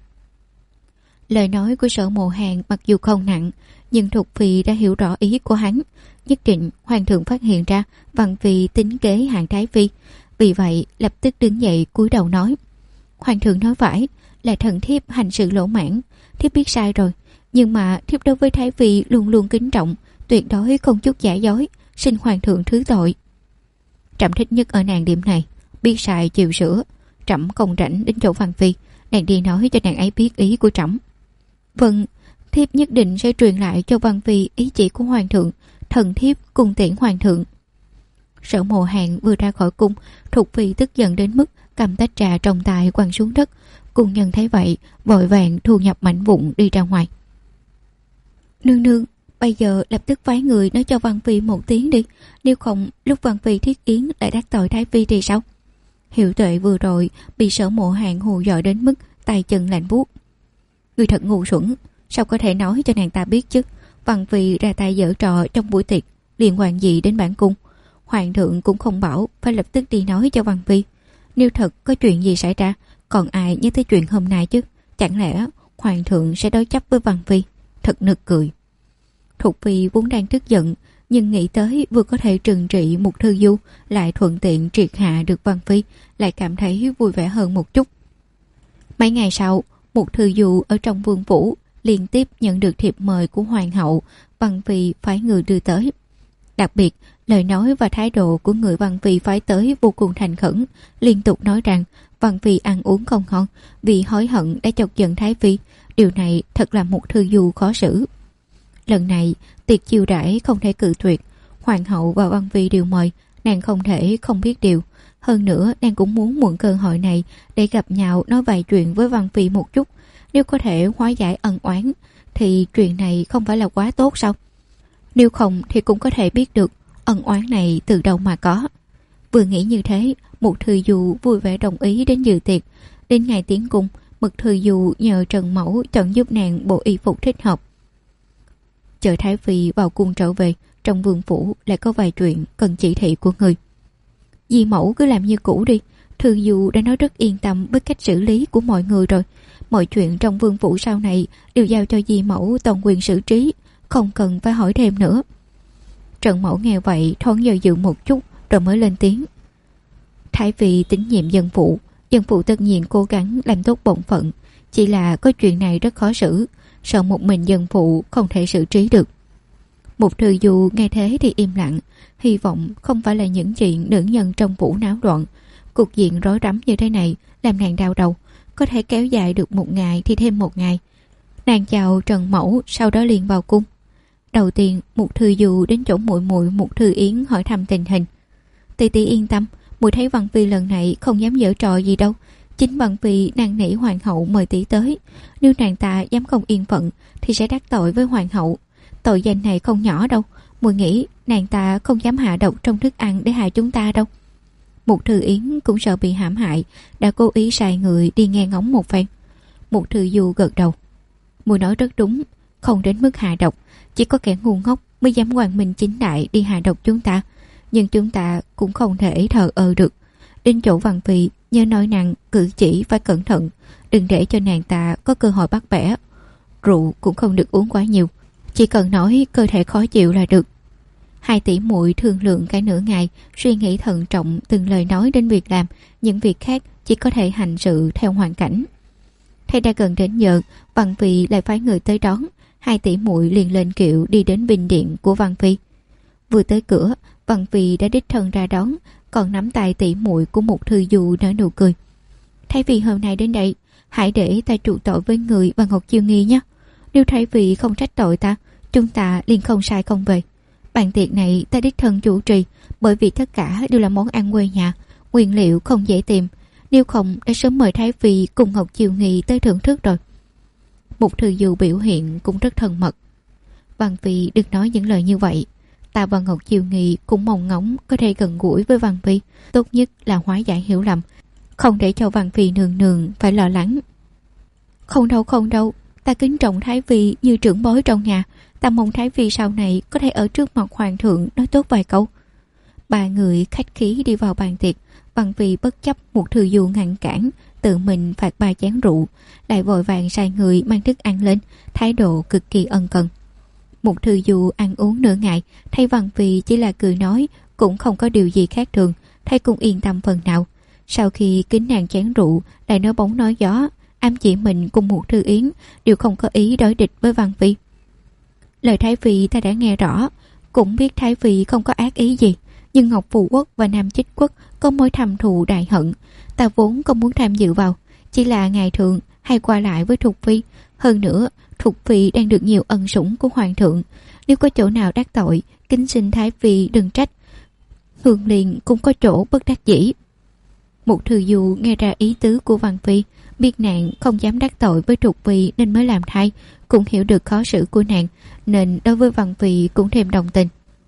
Lời nói của Sở Mộ Hàn mặc dù không nặng, nhưng Thục Phi đã hiểu rõ ý của hắn. Nhất định hoàng thượng phát hiện ra Văn Phi tính kế hạng Thái Phi, vì vậy lập tức đứng dậy cúi đầu nói: Hoàng thượng nói phải, là thần thiếp hành sự lỗ mãn, thiếp biết sai rồi, nhưng mà thiếp đối với thái phi luôn luôn kính trọng, tuyệt đối không chút giả dối, xin hoàng thượng thứ tội. Trẫm thích nhất ở nàng điểm này, biết sai chịu sửa. Trẫm không rảnh đến chỗ Văn Phi, nàng đi nói cho nàng ấy biết ý của trẫm. Vâng, thiếp nhất định sẽ truyền lại cho Văn Phi ý chỉ của hoàng thượng, thần thiếp cùng tiễn hoàng thượng. Sở Mộ Hàn vừa ra khỏi cung, Thục Phi tức giận đến mức cầm tách trà trong tay quăng xuống đất. Cung nhân thấy vậy vội vàng thu nhập mảnh vụn đi ra ngoài. Nương nương, bây giờ lập tức phái người nói cho Văn Phi một tiếng đi, nếu không lúc Văn Phi thiết yến lại đắc tội thái phi thì sao? Hiểu Tuệ vừa rồi bị Sở Mộ Hàn hù dọa đến mức tay chân lạnh buốt. Người thật ngu xuẩn, sao có thể nói cho nàng ta biết chứ? Văn Phi ra tay giở trò trong buổi tiệc liên quan gì đến bản cung? Hoàng thượng cũng không bảo phải lập tức đi nói cho Văn Phi. Nếu thật có chuyện gì xảy ra, còn ai nhớ tới chuyện hôm nay chứ? Chẳng lẽ hoàng thượng sẽ đối chấp với Văn Phi? Thật nực cười. Thục Phi vốn đang tức giận, nhưng nghĩ tới vừa có thể trừng trị Mục Thư Du, lại thuận tiện triệt hạ được Văn Phi, lại cảm thấy vui vẻ hơn một chút. Mấy ngày sau, Mục Thư Du ở trong vương phủ liên tiếp nhận được thiệp mời của hoàng hậu. Văn Phi phái người đưa tới. Đặc biệt, lời nói và thái độ của người Văn Phi phái tới vô cùng thành khẩn, liên tục nói rằng Văn Phi ăn uống không ngon vì hối hận đã chọc giận thái phi. Điều này thật làm Mục Thư Du khó xử. Lần này tiệc chiêu đãi không thể cự tuyệt, hoàng hậu và Văn Phi đều mời, nàng không thể không biết điều. Hơn nữa nàng cũng muốn mượn cơ hội này để gặp nhau nói vài chuyện với Văn Phi một chút. Nếu có thể hóa giải ân oán thì chuyện này không phải là quá tốt sao? Nếu không thì cũng có thể biết được ân oán này từ đâu mà có. Vừa nghĩ như thế, Mục Thư Du vui vẻ đồng ý đến dự tiệc. Đến ngày tiến cung, Mục Thư Du nhờ Trần Mẫu chọn giúp nàng bộ y phục thích hợp. Chờ thái phi vào cung trở về, trong vương phủ lại có vài chuyện cần chỉ thị của người. Di Mẫu cứ làm như cũ đi. Thư Du đã nói rất yên tâm với cách xử lý của mọi người rồi. Mọi chuyện trong vương phủ sau này đều giao cho Di Mẫu toàn quyền xử trí, không cần phải hỏi thêm nữa. Trần Mẫu nghe vậy thoáng do dự một chút rồi mới lên tiếng. Thái phi tín nhiệm dân phụ tất nhiên cố gắng làm tốt bổn phận, chỉ là có chuyện này rất khó xử, sợ một mình dân phụ không thể xử trí được. Mục Thư Du nghe thế thì im lặng, hy vọng không phải là những chuyện nữ nhân trong phủ náo loạn. Cục diện rối rắm như thế này làm nàng đau đầu, có thể kéo dài được một ngày thì thêm một ngày. Nàng chào Trần Mẫu, sau đó liền vào cung. Đầu tiên Mục Thư Du đến chỗ muội muội Mục Thư Yến hỏi thăm tình hình. Tỷ tỷ yên tâm, muội thấy Văn Phi lần này không dám giở trò gì đâu. Chính Văn Phi năn nỉ hoàng hậu mời tỷ tới, nếu nàng ta dám không yên phận thì sẽ đắc tội với hoàng hậu. Tội danh này không nhỏ đâu, muội nghĩ nàng ta không dám hạ độc trong thức ăn để hại chúng ta đâu. Mục Thư Yến cũng sợ bị hãm hại, đã cố ý sai người đi nghe ngóng một phen. Mục Thư Du gật đầu. Muội nói rất đúng, không đến mức hạ độc, chỉ có kẻ ngu ngốc mới dám quang minh chính đại đi hạ độc chúng ta. Nhưng chúng ta cũng không thể thờ ơ được. Đến chỗ Văn Phi nhớ nói nàng cử chỉ phải cẩn thận, đừng để cho nàng ta có cơ hội bắt bẻ. Rượu cũng không được uống quá nhiều, chỉ cần nói cơ thể khó chịu là được. Hai tỷ muội thương lượng cả nửa ngày, suy nghĩ thận trọng từng lời nói đến việc làm, những việc khác chỉ có thể hành sự theo hoàn cảnh. Thấy đã gần đến giờ, Văn Phi lại phái người tới đón. Hai tỷ muội liền lên kiệu đi đến binh điện của Văn Phi. Vừa tới cửa, Văn Phi đã đích thân ra đón, còn nắm tay tỷ muội của Mục Thư Du nở nụ cười. Thái phi hôm nay đến đây, hãy để ta trụ tội với người và Ngọc Chiêu Nghi nhé. Nếu thái phi không trách tội ta, chúng ta liền không sai không về. Bàn tiệc này ta đích thân chủ trì, bởi vì tất cả đều là món ăn quê nhà, nguyên liệu không dễ tìm. Nếu không đã sớm mời thái phi cùng Ngọc Chiêu Nghi tới thưởng thức rồi. Mục Thư Du biểu hiện cũng rất thân mật. Văn Phi đừng nói những lời như vậy. Ta và Ngọc Chiêu Nghi cũng mong ngóng có thể gần gũi với Văn Phi, tốt nhất là hóa giải hiểu lầm, không để cho Văn Phi nương nương phải lo lắng. Không đâu, ta kính trọng thái phi như trưởng bối trong nhà, ta mong thái phi sau này có thể ở trước mặt hoàng thượng nói tốt vài câu. Ba người khách khí đi vào bàn tiệc. Văn Phi bất chấp Mục Thư Du ngăn cản, tự mình phạt 3 chén rượu, lại vội vàng sai người mang thức ăn lên, thái độ cực kỳ ân cần. Mục Thư Du ăn uống nửa ngày, thấy Văn Phi chỉ là cười nói, cũng không có điều gì khác thường, thấy cũng yên tâm phần nào. Sau khi kính nàng chén rượu, lại nói bóng nói gió, ám chỉ mình cùng Mục Thư Yến đều không có ý đối địch với Văn Phi. Lời Thái Phi ta đã nghe rõ, cũng biết Thái Phi không có ác ý gì, nhưng Ngọc Phù Quốc và Nam Chích Quốc có mối thầm thù đại hận, ta vốn không muốn tham dự vào, chỉ là ngày thường hay qua lại với Thục Phi. Hơn nữa, Thục Phi đang được nhiều ân sủng của Hoàng thượng, nếu có chỗ nào đắc tội, kính xin Thái Phi đừng trách. Hương liền cũng có chỗ bất đắc dĩ. Mục Thư Du nghe ra ý tứ của Văn Phi, biết nàng không dám đắc tội với Thục Phi nên mới làm thay, cũng hiểu được khó xử của nàng, nên đối với Văn Phi cũng thêm đồng tình.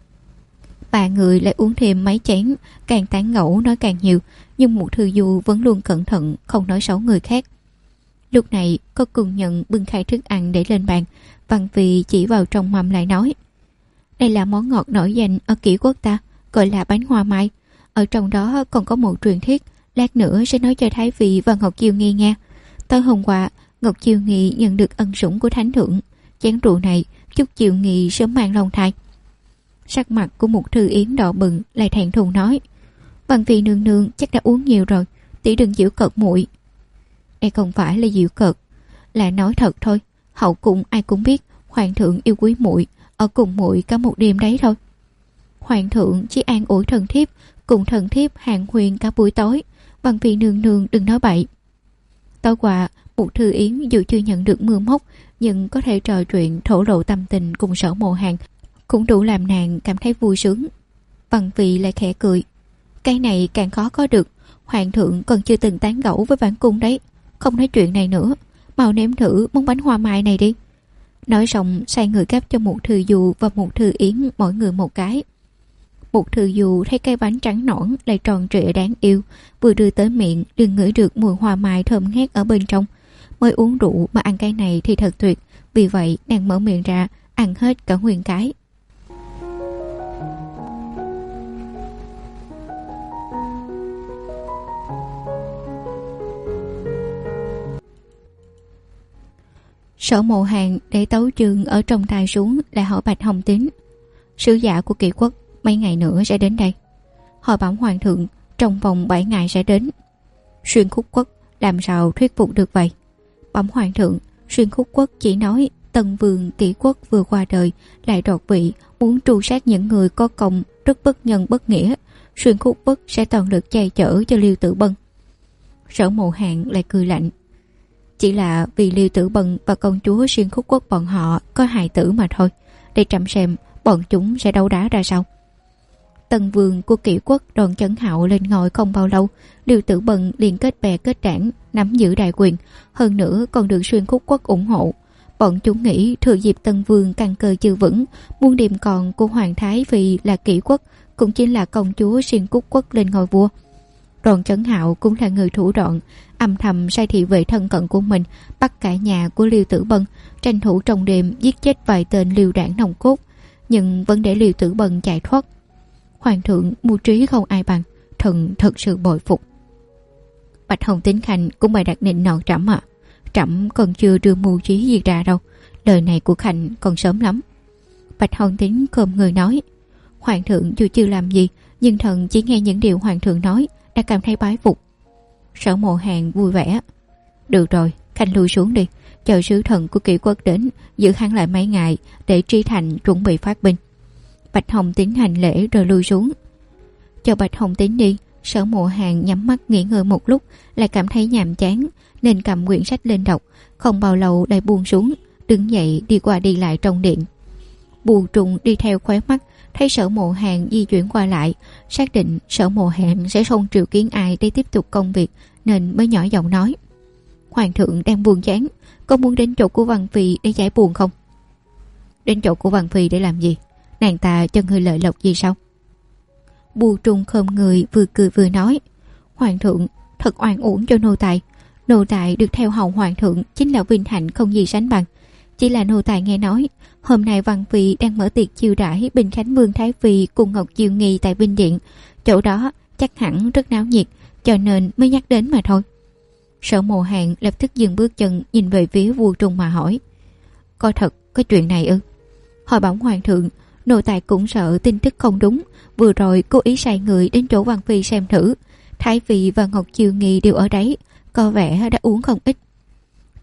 Ba người lại uống thêm mấy chén, càng tán ngẫu nói càng nhiều, nhưng Mục Thư Du vẫn luôn cẩn thận không nói xấu người khác. Lúc này có Cung Nhận bưng khai thức ăn để lên bàn. Văn Phi chỉ vào trong mâm lại nói: đây là món ngọt nổi danh ở Kỷ Quốc ta, gọi là bánh hoa mai. Ở trong đó còn có một truyền thuyết, lát nữa sẽ nói cho Thái Phi và Ngọc Chiêu Nghi nghe. Tối hôm qua Ngọc Chiêu Nghi nhận được ân sủng của Thánh Thượng, chén rượu này chúc Chiêu Nghi sớm mang long thai. Sắc mặt của Mục Thư Yến đỏ bừng, lại thẹn thùng nói: Văn Phi nương nương chắc đã uống nhiều rồi, tỷ đừng giễu cợt muội. Đây không phải là giễu cợt, là nói thật thôi. Hậu cung ai cũng biết Hoàng thượng yêu quý muội, ở cùng muội cả một đêm đấy thôi. Hoàng thượng chỉ an ủi thần thiếp, cùng thần thiếp hàn huyền cả buổi tối. Văn Phi nương nương đừng nói bậy. Tối qua Mục Thư Yến dù chưa nhận được mưa móc, nhưng có thể trò chuyện thổ lộ tâm tình cùng Sở Mộ Hàn cũng đủ làm nàng cảm thấy vui sướng. Văn Phi lại khẽ cười: cái này càng khó có được, Hoàng thượng còn chưa từng tán gẫu với bản cung đấy. Không nói chuyện này nữa, mau nếm thử món bánh hoa mai này đi. Nói xong sai người gắp cho Mục Thư Du và Mục Thư Yến mỗi người một cái. Mục Thư Du thấy cái bánh trắng nõn lại tròn trịa đáng yêu, vừa đưa tới miệng liền ngửi được mùi hoa mai thơm ngát ở bên trong. Mới uống rượu mà ăn cái này thì thật tuyệt, vì vậy nàng mở miệng ra ăn hết cả nguyên cái. Sở Mộ Hàn để tấu chương ở trong tay xuống, lại hỏi Bạch Hồng Tín: sứ giả của Kỷ Quốc mấy ngày nữa sẽ đến đây. Họ bảo Hoàng thượng trong vòng 7 ngày sẽ đến. Xuyên Khúc Quốc làm sao thuyết phục được vậy? Bẩm Hoàng thượng, Xuyên Khúc Quốc chỉ nói Tân Vương Kỷ Quốc vừa qua đời, lại đột vị, muốn tru sát những người có công, rất bất nhân bất nghĩa. Xuyên Khúc Quốc sẽ toàn lực che chở cho Liêu Tử Bân. Sở Mộ Hàn lại cười lạnh: chỉ là vì Liêu Tử Bân và công chúa Xuyên Khúc Quốc bọn họ có hài tử mà thôi. Để chậm xem bọn chúng sẽ đấu đá ra sao. Tân Vương của Kỷ Quốc Đoàn Chấn Hạo lên ngôi không bao lâu, Liêu Tử Bân liền kết bè kết đảng, nắm giữ đại quyền, hơn nữa còn được Xuyên Khúc Quốc ủng hộ. Bọn chúng nghĩ thừa dịp Tân Vương căn cơ chưa vững, muốn điềm còn của Hoàng Thái vì là Kỷ Quốc, cũng chính là công chúa Xuyên Khúc Quốc lên ngôi vua. Đoàn Chấn Hạo cũng là người thủ đoạn, âm thầm sai thị vệ thân cận của mình bắt cả nhà của Liêu Tử Bân, tranh thủ trong đêm giết chết vài tên liều đảng nòng cốt, nhưng vẫn để Liêu Tử Bân chạy thoát. Hoàng thượng mưu trí không ai bằng, thần thật sự bội phục. Bạch Hồng Tín Khanh cũng bày đặt nịnh nọt trẫm ạ. Trẫm còn chưa đưa mưu trí gì ra đâu, lời này của Khanh còn sớm lắm. Bạch Hồng Tín khom người nói: Hoàng thượng dù chưa làm gì, nhưng thần chỉ nghe những điều Hoàng thượng nói đã cảm thấy bái phục. Sở Mộ Hàn vui vẻ: được rồi, Khanh lui xuống đi, chờ sứ thần của Kỷ Quốc đến, giữ hắn lại mấy ngày để Tri Thành chuẩn bị phát binh. Bạch Hồng Tín hành lễ rồi lui xuống. Cho Bạch Hồng Tín đi. Sở Mộ Hàn nhắm mắt nghỉ ngơi một lúc, lại cảm thấy nhàm chán nên cầm quyển sách lên đọc, không bao lâu lại buông xuống, đứng dậy đi qua đi lại trong điện. Bù Trùng đi theo khóe mắt, thấy Sở Mộ Hàn di chuyển qua lại, xác định Sở Mộ Hàn sẽ không triệu kiến ai để tiếp tục công việc, nên mới nhỏ giọng nói: Hoàng thượng đang buồn chán, có muốn đến chỗ của Văn Phi để giải buồn không? Đến chỗ của Văn Phi để làm gì? Nàng ta cho ngươi lợi lộc gì sao? Bù Trùng khom người vừa cười vừa nói: Hoàng thượng thật oan uổng cho nô tài. Nô tài được theo hầu Hoàng thượng chính là vinh hạnh không gì sánh bằng. Chỉ là nô tài nghe nói hôm nay Văn Phi đang mở tiệc chiêu đãi Bình Khánh Vương Thái Phi cùng Ngọc Chiêu Nghi tại Vinh Điện, chỗ đó chắc hẳn rất náo nhiệt, cho nên mới nhắc đến mà thôi. Sở Mộ Hàn lập tức dừng bước chân, nhìn về phía Bù Trùng mà hỏi: có thật có chuyện này ư? Hỏi bẩm Hoàng thượng, nô tài cũng sợ tin tức không đúng, vừa rồi cố ý sai người đến chỗ Văn Phi xem thử, Thái Phi và Ngọc Chiêu Nghi đều ở đấy, có vẻ đã uống không ít.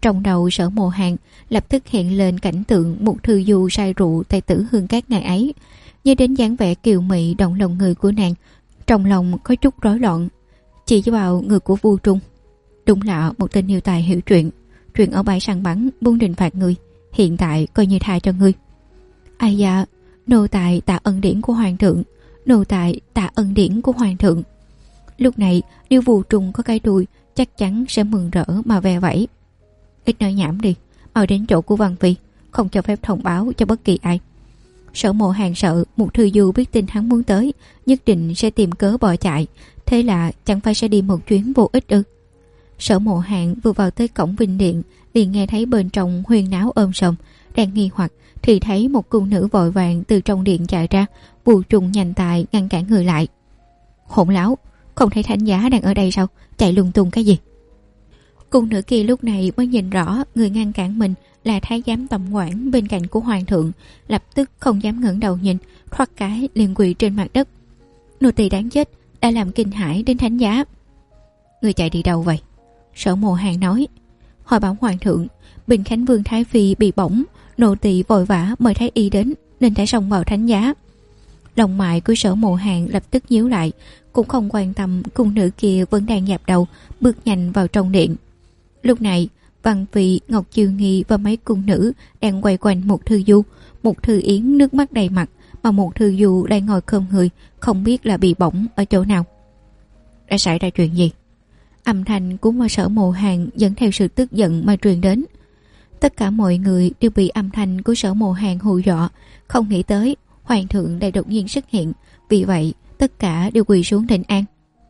Trong đầu Sở Mộ Hàn lập tức hiện lên cảnh tượng một thư du say rượu tại Tử Hương Các ngày ấy, nhớ đến dáng vẻ kiều mị động lòng người của nàng, trong lòng có chút rối loạn. Chỉ vào người của Vu Trung. Đúng là một tên yêu tài hiểu chuyện ở bãi săn bắn muốn định phạt người, hiện tại coi như tha cho ngươi. Ai dạ, nô tài tạ ân điển của hoàng thượng, nô tài tạ ân điển của hoàng thượng. Lúc này nếu Vu Trung có cái đuôi chắc chắn sẽ mừng rỡ mà ve vẫy. Ít nói nhảm đi, mau đến chỗ của Văn Phi, không cho phép thông báo cho bất kỳ ai. Sở Mộ Hàn sợ một thư du biết tin hắn muốn tới, nhất định sẽ tìm cớ bỏ chạy, thế là chẳng phải sẽ đi một chuyến vô ích ư? Sở Mộ Hàn vừa vào tới cổng Vinh Điện, liền nghe thấy bên trong huyên náo ôm sòm. Đang nghi hoặc thì thấy một cung nữ vội vàng từ trong điện chạy ra. Vu Trung nhanh tay ngăn cản người lại. Hỗn láo, không thấy thánh giá đang ở đây sao? Chạy lung tung cái gì? Cung nữ kia lúc này mới nhìn rõ người ngăn cản mình là thái giám Tầm Quản bên cạnh của hoàng thượng, lập tức không dám ngẩng đầu nhìn, thoát cái liền quỳ trên mặt đất. Nô tỳ đáng chết, đã làm kinh hãi đến thánh giá. Người chạy đi đâu vậy? Sở Mộ Hàn nói. Hỏi bảo hoàng thượng, Bình Khánh Vương Thái Phi bị bỏng, nô tỳ vội vã mời thái y đến nên đã xông vào thánh giá. Lòng mày của Sở Mộ Hàn lập tức nhíu lại, cũng không quan tâm cung nữ kia vẫn đang dạp đầu, bước nhanh vào trong điện. Lúc này Văn Phi, Ngọc Chiêu Nghi và mấy cung nữ đang quay quanh một thư du. Một thư yến nước mắt đầy mặt, mà một thư du đang ngồi khom người, không biết là bị bỏng ở chỗ nào. Đã xảy ra chuyện gì? Âm thanh của Sở Mộ Hàn dẫn theo sự tức giận mà truyền đến. Tất cả mọi người đều bị âm thanh của Sở Mộ Hàn hù dọa, không nghĩ tới hoàng thượng lại đột nhiên xuất hiện, vì vậy tất cả đều quỳ xuống thỉnh an.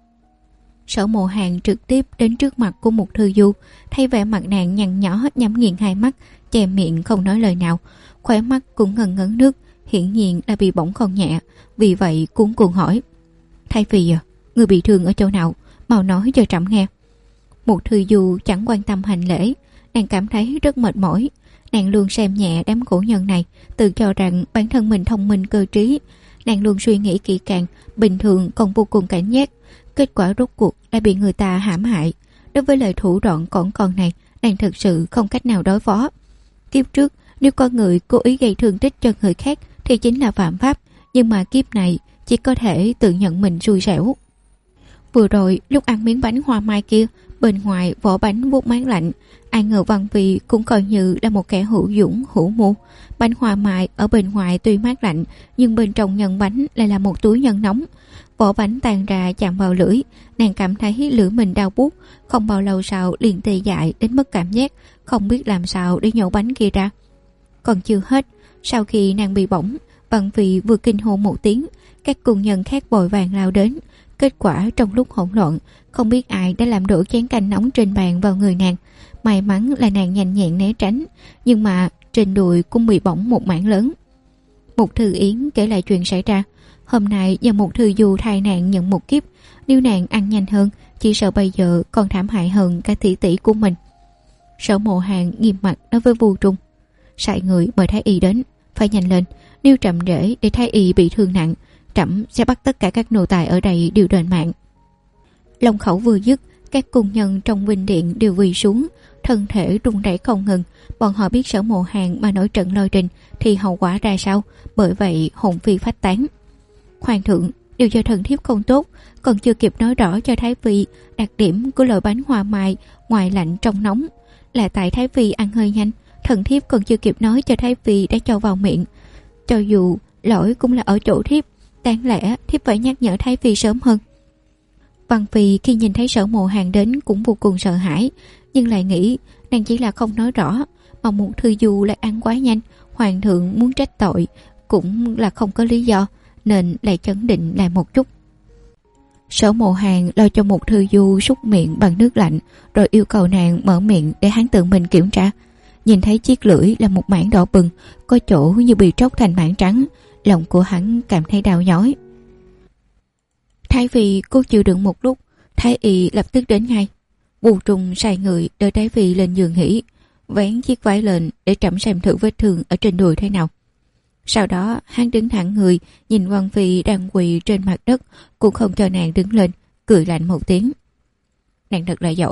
Sở Mộ Hàn trực tiếp đến trước mặt của một thư du, thấy vẻ mặt nàng nhăn nhó, nhắm nghiền hai mắt, che miệng không nói lời nào, khóe mắt cũng ngần ngấn nước, hiển nhiên là bị bỏng không nhẹ, vì vậy cuống cuồng hỏi: Thái Phi à, người bị thương ở chỗ nào, mau nói cho trẫm nghe. Một thư du chẳng quan tâm hành lễ, nàng cảm thấy rất mệt mỏi. Nàng luôn xem nhẹ đám cổ nhân này, tự cho rằng bản thân mình thông minh cơ trí. Nàng luôn suy nghĩ kỹ càng, bình thường còn vô cùng cảnh giác, kết quả rốt cuộc đã bị người ta hãm hại. Đối với lời thủ đoạn cỏn con này, nàng thực sự không cách nào đối phó. Kiếp trước nếu con người cố ý gây thương tích cho người khác thì chính là phạm pháp, nhưng mà kiếp này chỉ có thể tự nhận mình xui xẻo. Vừa rồi lúc ăn miếng bánh hoa mai kia, bên ngoài vỏ bánh vuốt mát lạnh, ai ngờ Văn Phi cũng coi như là một kẻ hữu dũng hữu mưu. Bánh hoa mai ở bên ngoài tuy mát lạnh, nhưng bên trong nhân bánh lại là một túi nhân nóng. Vỏ bánh tan ra chạm vào lưỡi, nàng cảm thấy lưỡi mình đau buốt, không bao lâu sau liền tê dại đến mất cảm giác, không biết làm sao để nhổ bánh kia ra. Còn chưa hết, sau khi nàng bị bỏng, Văn Phi vừa kinh hô một tiếng, các cung nhân khác vội vàng lao đến. Kết quả trong lúc hỗn loạn, không biết ai đã làm đổ chén canh nóng trên bàn vào người nàng. May mắn là nàng nhanh nhẹn né tránh, nhưng mà trên đùi cũng bị bỏng một mảng lớn. Một thư yến kể lại chuyện xảy ra. Hôm nay do một thư du thay nàng nhận một kiếp, nếu nàng ăn nhanh hơn, chỉ sợ bây giờ còn thảm hại hơn cả tỷ tỷ của mình. Sở Mộ Hàn nghiêm mặt nói với Vu Trung: Sai người mời thái y đến, phải nhanh lên, nếu chậm trễ để thái y bị thương nặng, trẫm sẽ bắt tất cả các nô tài ở đây đều đền mạng. Long khẩu vừa dứt, các cung nhân trong Vinh Điện đều quỳ xuống, thân thể run rẩy không ngừng. Bọn họ biết Sở Mộ Hàn mà nổi trận lôi đình thì hậu quả ra sao, bởi vậy hồn phi phách tán. Hoàng thượng, điều do thần thiếp không tốt, còn chưa kịp nói rõ cho Thái Phi đặc điểm của loại bánh hoa mai ngoài lạnh trong nóng. Là tại Thái Phi ăn hơi nhanh, thần thiếp còn chưa kịp nói cho Thái Phi đã cho vào miệng. Cho dù lỗi cũng là ở chỗ thiếp, đáng lẽ thiếp phải nhắc nhở Thái Phi sớm hơn. Văn Phi khi nhìn thấy Sở Mộ Hàn đến cũng vô cùng sợ hãi, nhưng lại nghĩ nàng chỉ là không nói rõ, mà một thư du lại ăn quá nhanh, hoàng thượng muốn trách tội cũng là không có lý do, nên lại chấn định lại một chút. Sở Mộ Hàn lo cho một thư du súc miệng bằng nước lạnh, rồi yêu cầu nàng mở miệng để hắn tự mình kiểm tra. Nhìn thấy chiếc lưỡi là một mảng đỏ bừng, có chỗ như bị tróc thành mảng trắng, lòng của hắn cảm thấy đau nhói. Thái Phi cố chịu đựng một lúc, thái y lập tức đến ngay. Vu Trung sai người đỡ Thái Phi lên giường nghỉ, vén chiếc váy lên để trẫm xem thử vết thương ở trên đùi thế nào. Sau đó hắn đứng thẳng người, nhìn Văn Phi đang quỳ trên mặt đất, cũng không cho nàng đứng lên, cười lạnh một tiếng. Nàng thật là giỏi,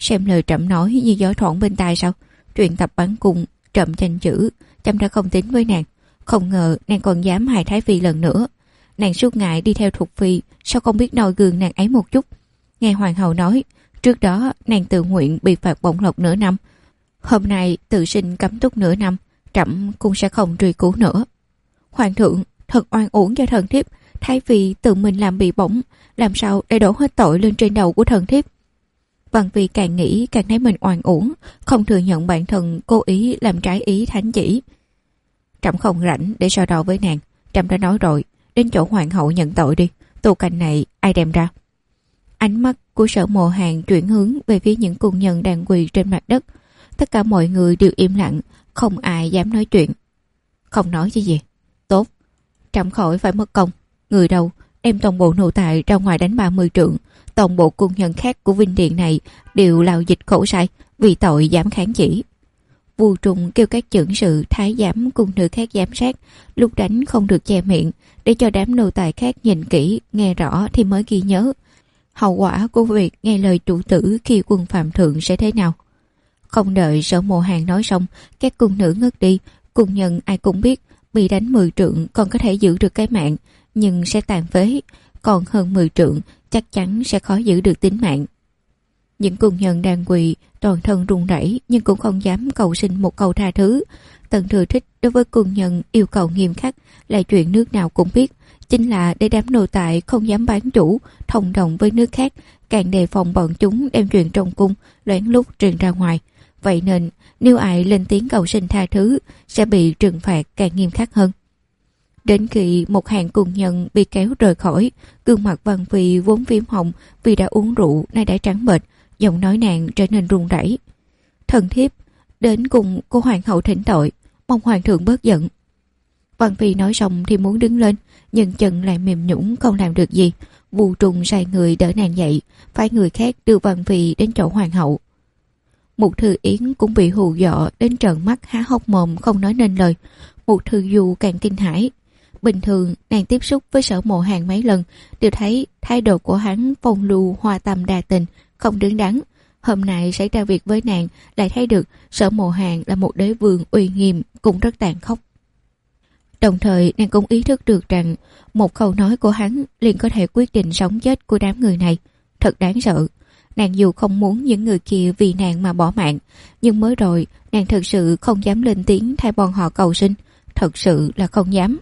Xem lời trẫm nói như gió thoảng bên tai sao? Chuyện tập bắn cung trẫm tranh chữ, trẫm đã không tính với nàng. Không ngờ nàng còn dám hại Thái Phi lần nữa. Nàng suốt ngày đi theo Thục Phi, sao không biết noi gương nàng ấy một chút? Nghe hoàng hậu nói, trước đó nàng tự nguyện bị phạt bổng lộc nửa năm, hôm nay tự sinh cấm túc nửa năm, trẫm cũng sẽ không truy cứu nữa. Hoàng thượng, thật oan uổng cho thần thiếp. Thái Phi tự mình làm bị bổng, làm sao để đổ hết tội lên trên đầu của thần thiếp? Văn Phi càng nghĩ càng thấy mình oan uổng, không thừa nhận bản thân cố ý làm trái ý thánh chỉ. Trẫm không rảnh để so đo với nàng, trẫm đã nói rồi, đến chỗ hoàng hậu nhận tội đi. Tù canh này ai đem ra? Ánh mắt của Sở Mộ Hàn chuyển hướng về phía những cung nhân đang quỳ trên mặt đất. Tất cả mọi người đều im lặng, không ai dám nói chuyện. Không nói chứ gì. Tốt, trẫm khỏi phải mất công. Người đâu đem toàn bộ nô tài ra ngoài đánh 30 trượng. Toàn bộ cung nhân khác của Vinh Điện này đều lao dịch khổ sai vì tội dám kháng chỉ. Vu Trùng kêu các chưởng sự thái giám cùng nữ khác giám sát, lúc đánh không được che miệng, để cho đám nô tài khác nhìn kỹ, nghe rõ thì mới ghi nhớ. Hậu quả của việc nghe lời chủ tử khi quân phạm thượng sẽ thế nào? Không đợi Sở Mộ Hàn nói xong, các cung nữ ngất đi. Cung nhân ai cũng biết bị đánh 10 trượng còn có thể giữ được cái mạng, nhưng sẽ tàn phế, còn hơn 10 trượng chắc chắn sẽ khó giữ được tính mạng. Những cung nhân đang quỳ toàn thân run rẩy nhưng cũng không dám cầu xin một câu tha thứ. Tần Thừa Thích đối với cung nhân yêu cầu nghiêm khắc là chuyện nước nào cũng biết, chính là để đám nô tài không dám bán chủ, thông đồng với nước khác, càng đề phòng bọn chúng đem chuyện trong cung lén lút truyền ra ngoài. Vậy nên nếu ai lên tiếng cầu xin tha thứ sẽ bị trừng phạt càng nghiêm khắc hơn. Đến khi một hàng cung nhân bị kéo rời khỏi, gương mặt Văn Phi vốn phím hồng vì đã uống rượu nay đã trắng bệch, giọng nói nàng trở nên run rẩy. Thần thiếp đến cùng cô hoàng hậu thỉnh tội, mong hoàng thượng bớt giận. Văn Phi nói xong thì muốn đứng lên, nhưng chân lại mềm nhũn không làm được gì. Vu Trùng sai người đỡ nàng dậy, phái người khác đưa Văn Phi đến chỗ hoàng hậu. Mục Thư Yến cũng bị hù dọa đến trợn mắt há hốc mồm không nói nên lời. Mục Thư Du càng kinh hãi. Bình thường nàng tiếp xúc với Sở Mộ Hàn mấy lần đều thấy thái độ của hắn phong lưu hoa tâm đa tình, không đứng đắn. Hôm nay xảy ra việc với nàng lại thấy được Sở Mộ Hàn là một đế vương uy nghiêm cũng rất tàn khốc. Đồng thời nàng cũng ý thức được rằng một câu nói của hắn liền có thể quyết định sống chết của đám người này. Thật đáng sợ. Nàng dù không muốn những người kia vì nàng mà bỏ mạng, nhưng mới rồi nàng thật sự không dám lên tiếng thay bọn họ cầu xin. Thật sự là không dám.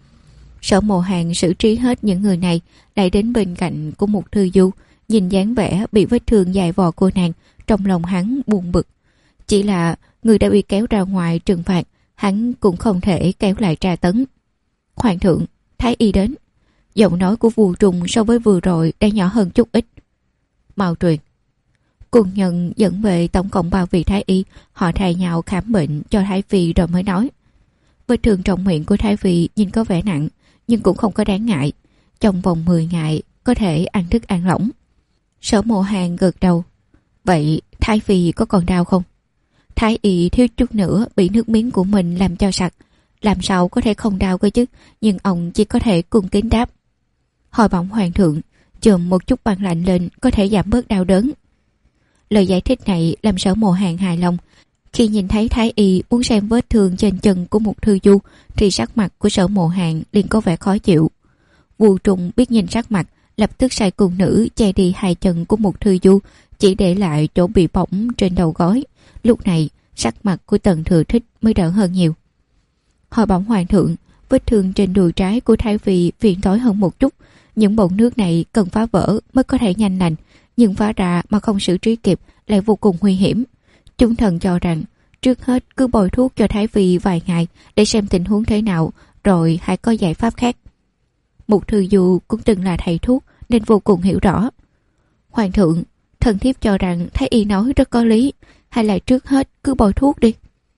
Sở Mộ Hàn xử trí hết những người này, lại đến bên cạnh của Mục Thư Du, nhìn dáng vẻ bị vết thương dài vò của nàng, trong lòng hắn buồn bực. Chỉ là người đã bị kéo ra ngoài trừng phạt, hắn cũng không thể kéo lại tra tấn. Hoàng thượng, thái y đến. Giọng nói của Vu Trùng so với vừa rồi đã nhỏ hơn chút ít. Mau truyền. Cung nhân dẫn về tổng cộng 3 vị thái y, họ thay nhau khám bệnh cho Thái Phi rồi mới nói. Vết thương trong miệng của Thái Phi nhìn có vẻ nặng, nhưng cũng không có đáng ngại. Trong vòng 10 ngày có thể ăn thức ăn lỏng. Sở Mộ Hàn gật đầu. Vậy Thái Phi có còn đau không? Thái y thiếu chút nữa bị nước miếng của mình làm cho sặc, làm sao có thể không đau cơ chứ? Nhưng ông chỉ có thể cung kính đáp. Hồi bẩm hoàng thượng, chườm một chút băng lạnh lên có thể giảm bớt đau đớn. Lời giải thích này làm Sở Mộ Hàn hài lòng. Khi nhìn thấy thái y muốn xem vết thương trên chân của Mục Thư Du thì sắc mặt của Sở Mộ Hàn liền có vẻ khó chịu. Vu Trùng biết nhìn sắc mặt, lập tức sai cung nữ che đi 2 chân của Mục Thư Du, chỉ để lại chỗ bị bỏng trên đầu gối. Lúc này sắc mặt của Tần Thừa Thích mới đỡ hơn nhiều. Hồi bẩm hoàng thượng, vết thương trên đùi trái của Thái Phi phiền toái hơn một chút. Những bọng nước này cần phá vỡ mới có thể nhanh lành, nhưng phá ra mà không xử trí kịp lại vô cùng nguy hiểm. Chúng thần cho rằng trước hết cứ bồi thuốc cho Thái Phi vài ngày để xem tình huống thế nào, rồi hãy có giải pháp khác. Mục Thư Du cũng từng là thầy thuốc nên vô cùng hiểu rõ. Hoàng thượng, thần thiếp cho rằng Thái y nói rất có lý, hay là trước hết cứ bồi thuốc đi.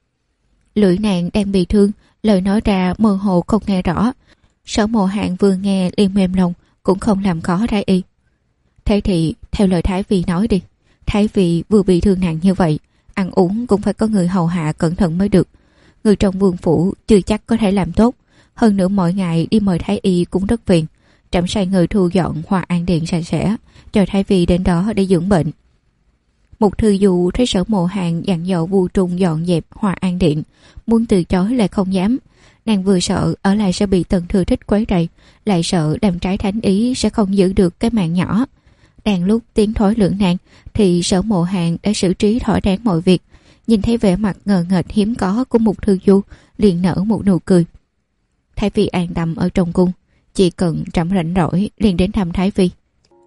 Lưỡi nàng đang bị thương, lời nói ra mơ hồ không nghe rõ. Sở Mộ Hàn vừa nghe liền mềm lòng, cũng không làm khó Thái y. Thế thì theo lời Thái Phi nói đi. Thái Phi vừa bị thương nặng như vậy, ăn uống cũng phải có người hầu hạ cẩn thận mới được. Người trong vương phủ chưa chắc có thể làm tốt. Hơn nữa mỗi ngày đi mời Thái y cũng rất phiền. Trẫm sai người thu dọn Hòa An Điện sạch sẽ, cho Thái Phi đến đó để dưỡng bệnh. Một thư du thấy Sở Mộ Hàn dặn dò Vu Trung dọn dẹp Hòa An Điện, muốn từ chối lại không dám. Nàng vừa sợ ở lại sẽ bị Tần Thư Thích quấy rầy, lại sợ làm trái thánh ý sẽ không giữ được cái mạng nhỏ. Đang lúc tiến thối lưỡng nan thì Sở Mộ Hàn đã xử trí thỏa đáng mọi việc. Nhìn thấy vẻ mặt ngờ nghệch hiếm có của một thư du, liền nở một nụ cười. Thái phi an tâm ở trong cung, chỉ cần trẫm rảnh rỗi liền đến thăm Thái phi.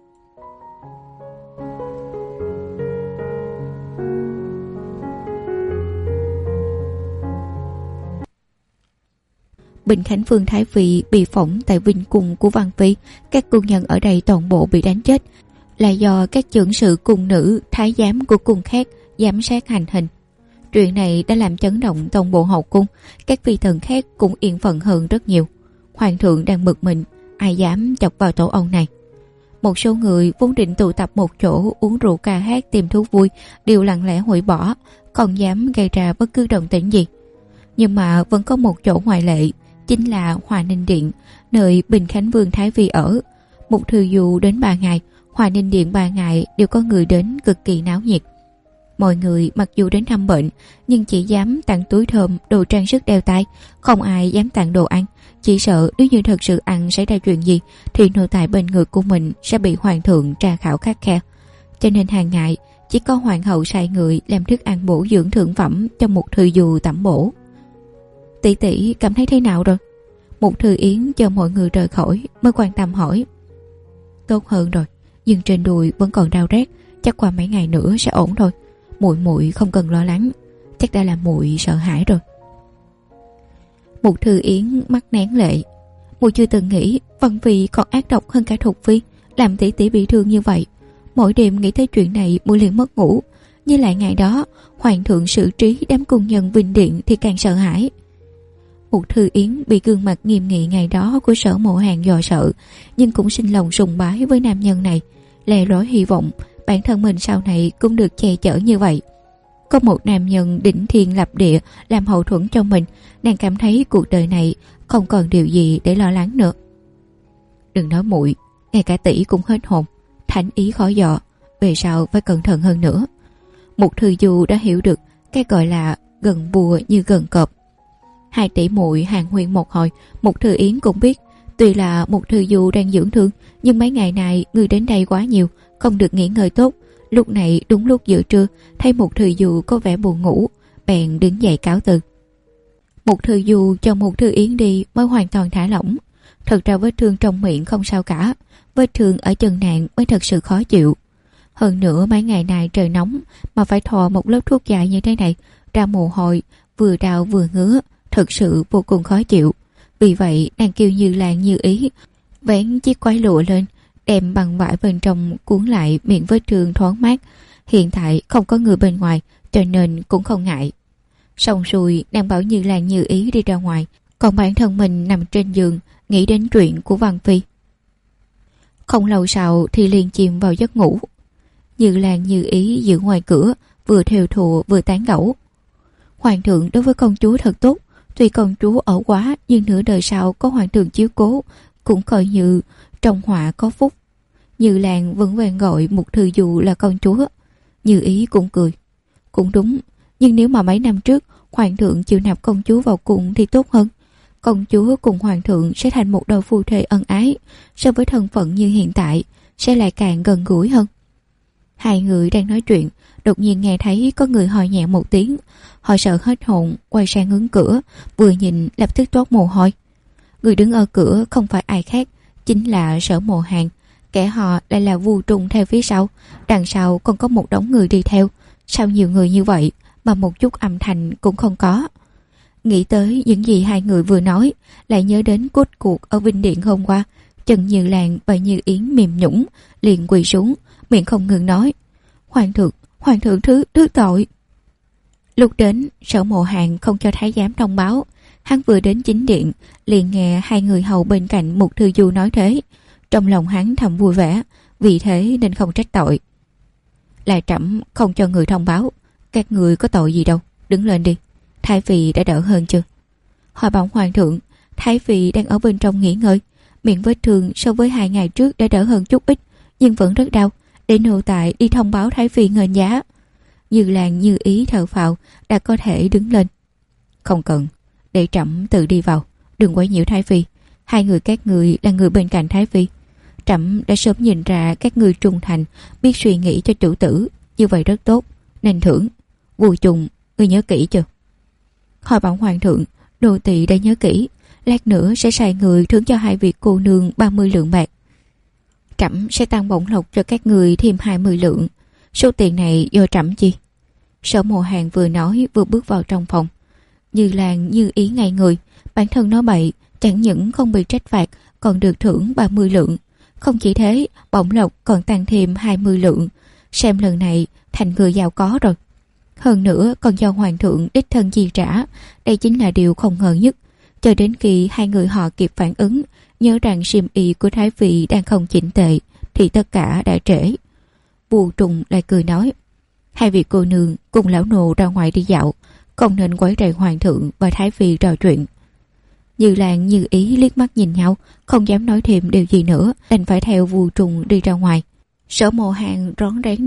Bình Khánh Vương Thái phi bị phỏng tại Vinh Cung của Văn Phi, các cung nhân ở đây toàn bộ bị đánh chết, là do các chưởng sự cung nữ, thái giám của cung khác giám sát hành hình. Chuyện này đã làm chấn động toàn bộ hậu cung, các phi thần khác cũng yên phận hơn rất nhiều. Hoàng thượng đang bực mình, ai dám chọc vào tổ ông này. Một số người vốn định tụ tập một chỗ uống rượu ca hát tìm thú vui đều lặng lẽ hủy bỏ, không dám gây ra bất cứ động tĩnh gì. Nhưng mà vẫn có một chỗ ngoại lệ, chính là Hòa Ninh Điện, nơi Bình Khánh Vương Thái phi ở. Một thư du đến 3 ngày, Hòa Ninh Điện 3 ngày đều có người đến cực kỳ náo nhiệt. Mọi người mặc dù đến thăm bệnh, nhưng chỉ dám tặng túi thơm, đồ trang sức đeo tay, không ai dám tặng đồ ăn. Chỉ sợ nếu như thật sự ăn xảy ra chuyện gì thì nô tài bên người của mình sẽ bị hoàng thượng tra khảo khắt khe. Cho nên hàng ngày chỉ có hoàng hậu sai người làm thức ăn bổ dưỡng thượng phẩm cho một thư du tẩm bổ. Tỷ tỷ cảm thấy thế nào rồi? Một Thư Yến chờ mọi người rời khỏi mới quan tâm hỏi. Tốt hơn rồi, nhưng trên đùi vẫn còn đau rát, chắc qua mấy ngày nữa sẽ ổn thôi. Muội không cần lo lắng, chắc đã làm muội sợ hãi rồi. Một Thư Yến mắt nén lệ. Muội chưa từng nghĩ Văn Phi còn ác độc hơn cả Thục Phi, làm tỷ tỷ bị thương như vậy. Mỗi đêm nghĩ tới chuyện này muội liền mất ngủ. Như lại ngày đó hoàng thượng xử trí đám cung nhân Vinh Điện thì càng sợ hãi. Một Thư Yến bị gương mặt nghiêm nghị ngày đó của Sở Mộ Hàn dò sợ, nhưng cũng sinh lòng sùng bái với nam nhân này, lè lói hy vọng bản thân mình sau này cũng được che chở như vậy. Có một nam nhân đỉnh thiên lập địa làm hậu thuẫn cho mình, nàng cảm thấy cuộc đời này không còn điều gì để lo lắng nữa. Đừng nói muội, ngay cả tỷ cũng hết hồn, thánh ý khó dò, về sau phải cẩn thận hơn nữa. Một Thư du đã hiểu được cái gọi là gần bùa như gần cọp. Hai tỷ muội hàn huyên một hồi, Một Thư Yến cũng biết, tuy là Một Thư du đang dưỡng thương, nhưng mấy ngày này người đến đây quá nhiều, không được nghỉ ngơi tốt. Lúc này đúng lúc giữa trưa, thấy Một Thư du có vẻ buồn ngủ, bèn đứng dậy cáo từ. Một Thư du cho Một Thư Yến đi mới hoàn toàn thả lỏng. Thật ra vết thương trong miệng không sao cả, vết thương ở chân nàng mới thật sự khó chịu. Hơn nữa mấy ngày này trời nóng mà phải thò một lớp thuốc dài như thế này, ra mồ hôi, vừa đau vừa ngứa, thật sự vô cùng khó chịu. Vì vậy nàng kêu Như Lan Như Ý vén chiếc quái lụa lên, đem bằng vải bên trong cuốn lại miệng vết thương thoáng mát. Hiện tại không có người bên ngoài cho nên cũng không ngại. Xong xuôi nàng bảo Như Lan Như Ý đi ra ngoài, còn bản thân mình nằm trên giường nghĩ đến chuyện của Văn Phi. Không lâu sau thì liền chìm vào giấc ngủ. Như Lan Như Ý giữ ngoài cửa, vừa thều thùa vừa tán gẫu. Hoàng thượng đối với công chúa thật tốt, tuy công chúa ở quá nhưng nửa đời sau có hoàng thượng chiếu cố, cũng coi như trong họa có phúc. Như Lan vẫn vang gọi Một Thư du là công chúa. Như Ý cũng cười. Cũng đúng, nhưng nếu mà mấy năm trước hoàng thượng chịu nạp công chúa vào cung thì tốt hơn. Công chúa cùng hoàng thượng sẽ thành một đôi phu thê ân ái, so với thân phận như hiện tại sẽ lại càng gần gũi hơn. Hai người đang nói chuyện, đột nhiên nghe thấy có người hò nhẹ một tiếng. Họ sợ hết hồn, quay sang hướng cửa, vừa nhìn lập tức toát mồ hôi. Người đứng ở cửa không phải ai khác, chính là Sở Mộ Hàn. Kẻ họ lại là Vu Trung theo phía sau, đằng sau còn có một đống người đi theo. Sao nhiều người như vậy mà một chút âm thanh cũng không có? Nghĩ tới những gì hai người vừa nói, lại nhớ đến cốt cuộc ở Vinh Điện hôm qua. Trần Như Lan và Như Yến mềm nhũng, liền quỳ xuống, miệng không ngừng nói: Hoàng thượng thứ tội. Lúc đến, Sở Mộ Hàn không cho thái giám thông báo. Hắn vừa đến chính điện, liền nghe hai người hầu bên cạnh Một Thư du nói thế. Trong lòng hắn thầm vui vẻ, vì thế nên không trách tội. Là trẫm không cho người thông báo, các người có tội gì đâu, đứng lên đi. Thái phi đã đỡ hơn chưa? Hỏi bẩm hoàng thượng, Thái phi đang ở bên trong nghỉ ngơi, miệng vết thương so với 2 ngày trước đã đỡ hơn chút ít, nhưng vẫn rất đau, để nô tài đi thông báo Thái phi ngền giá. Như Lan Như Ý thở phào, đã có thể đứng lên. Không cần, để trẫm tự đi vào, đừng quấy nhiễu Thái Phi. Hai người các người là người bên cạnh Thái Phi. Trẫm đã sớm nhìn ra các người trung thành, biết suy nghĩ cho chủ tử, như vậy rất tốt, nên thưởng. Vù Trùng, người nhớ kỹ chưa? Hồi bảo hoàng thượng, nô tỳ đã nhớ kỹ, lát nữa sẽ sai người thưởng cho hai vị cô nương 30 lượng bạc. Trẫm sẽ tăng bổng lộc cho các người thêm 20 lượng. Số tiền này do trẫm chi. Sở Mộ Hàn vừa nói vừa bước vào trong phòng. Như Lan Như Ý ngay người, bản thân nói bậy, chẳng những không bị trách phạt, còn được thưởng 30 lượng. Không chỉ thế, bổng lộc còn tăng thêm 20 lượng. Xem lần này thành người giàu có rồi. Hơn nữa còn do hoàng thượng đích thân chi trả. Đây chính là điều không ngờ nhất. Cho đến khi hai người họ kịp phản ứng, nhớ rằng xiêm y của Thái Phi đang không chỉnh tề, thì tất cả đã trễ. Vù Trùng lại cười nói, hai vị cô nương cùng lão nô ra ngoài đi dạo, không nên quấy rầy hoàng thượng và Thái Phi trò chuyện. Như Lan Như Ý liếc mắt nhìn nhau, không dám nói thêm điều gì nữa, đành phải theo Vù Trùng đi ra ngoài. Sở Mộ Hàn rón rén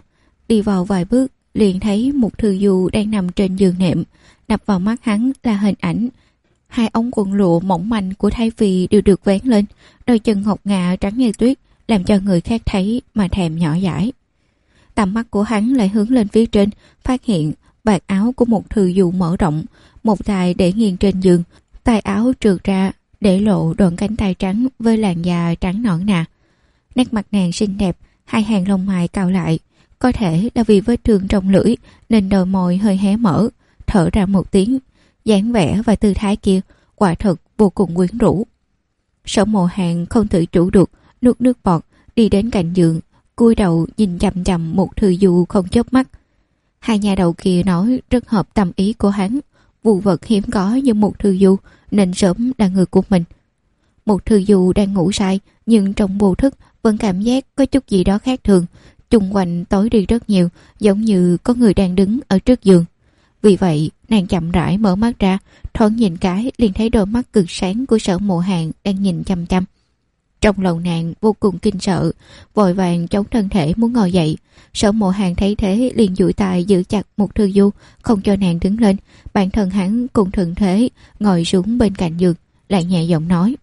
đi vào vài bước, liền thấy một thư du đang nằm trên giường nệm. Đập vào mắt hắn là hình ảnh hai ống quần lụa mỏng manh của Thái Phi đều được vén lên, đôi chân ngọc ngà trắng như tuyết, làm cho người khác thấy mà thèm nhỏ dãi. Tầm mắt của hắn lại hướng lên phía trên, phát hiện vạt áo của một thư du mở rộng, một tay để nghiêng trên giường, tay áo trượt ra để lộ đoạn cánh tay trắng với làn da trắng nõn nà. Nét mặt nàng xinh đẹp, hai hàng lông mày cau lại, có thể là vì vết thương trong lưỡi nên đôi môi hơi hé mở, thở ra một tiếng. Dáng vẻ và tư thái kia quả thật vô cùng quyến rũ. Sở Mộ Hàn không tự chủ được, nuốt nước bọt, đi đến cạnh giường, cúi đầu nhìn chằm chằm một thư du không chớp mắt. Hai nhà đầu kia nói rất hợp tâm ý của hắn, vụ vật hiếm có như một thư du nên sớm là người của mình. Một thư du đang ngủ say, nhưng trong vô thức vẫn cảm giác có chút gì đó khác thường, chung quanh tối đi rất nhiều, giống như có người đang đứng ở trước giường. Vì vậy nàng chậm rãi mở mắt ra, thoáng nhìn cái liền thấy đôi mắt cực sáng của Sở Mộ Hàn đang nhìn chăm chăm. Trong lòng nàng vô cùng kinh sợ, vội vàng chống thân thể muốn ngồi dậy. Sở Mộ Hàn thấy thế liền duỗi tay giữ chặt một thư du, không cho nàng đứng lên. Bản thân hắn cũng thuận thế ngồi xuống bên cạnh giường, lại nhẹ giọng nói: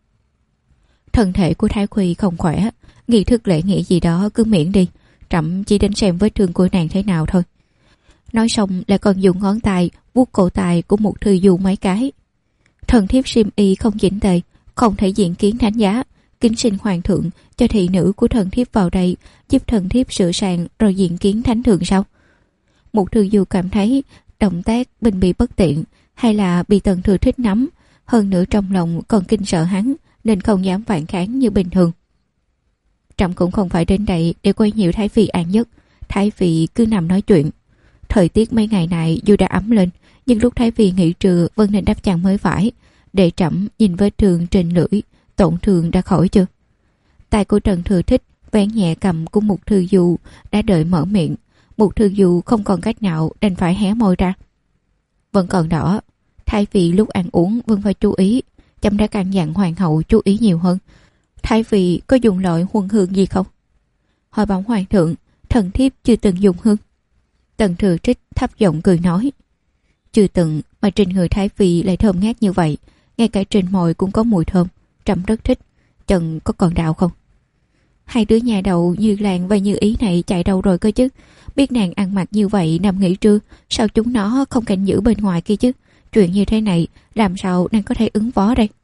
thân thể của Thái Khuy không khỏe, nghi thức lễ nghĩa gì đó cứ miễn đi, trẫm chỉ đến xem vết thương của nàng thế nào thôi. Nói xong lại còn dùng ngón tay vuốt cổ tay của một thư du mấy cái. Thần thiếp xiêm y không chỉnh tề, không thể diện kiến thánh giá, kính xin hoàng thượng cho thị nữ của thần thiếp vào đây giúp thần thiếp sửa sang rồi diện kiến thánh thượng sau. Một thư du cảm thấy động tác bình bị bất tiện, hay là bị Tần Thừa Thích nắm, hơn nữa trong lòng còn kinh sợ hắn nên không dám phản kháng như bình thường. Trẫm cũng không phải đến đây để quấy nhiễu Thái Phi an giấc. Thái Phi cứ nằm nói chuyện. Thời tiết mấy ngày này dù đã ấm lên, nhưng lúc Thái Phi nghỉ trưa vẫn nên đắp chăn mới phải. Để trẫm nhìn vết thương trên lưỡi, tổn thương đã khỏi chưa? Tay của Trần Thừa Thích vén nhẹ cầm của một thư du đã đợi mở miệng. Một thư du không còn cách nào đành phải hé môi ra. Vẫn còn đỏ. Thái Phi lúc ăn uống vẫn phải chú ý. Chấm đã căn dặn hoàng hậu chú ý nhiều hơn. Thái Phi có dùng loại huân hương gì không? Hỏi bẩm hoàng thượng, thần thiếp chưa từng dùng hương. Tần Thừa Trích thấp giọng cười nói: chưa từng mà trên người Thái Phi lại thơm ngát như vậy, ngay cả trên môi cũng có mùi thơm, trẫm rất thích. Chân có còn đau không? Hai đứa nhà đầu Như Lan và Như Ý này chạy đâu rồi cơ chứ? Biết nàng ăn mặc như vậy nằm nghỉ trưa, sao chúng nó không canh giữ bên ngoài kia chứ? Chuyện như thế này làm sao nàng có thể ứng phó đây?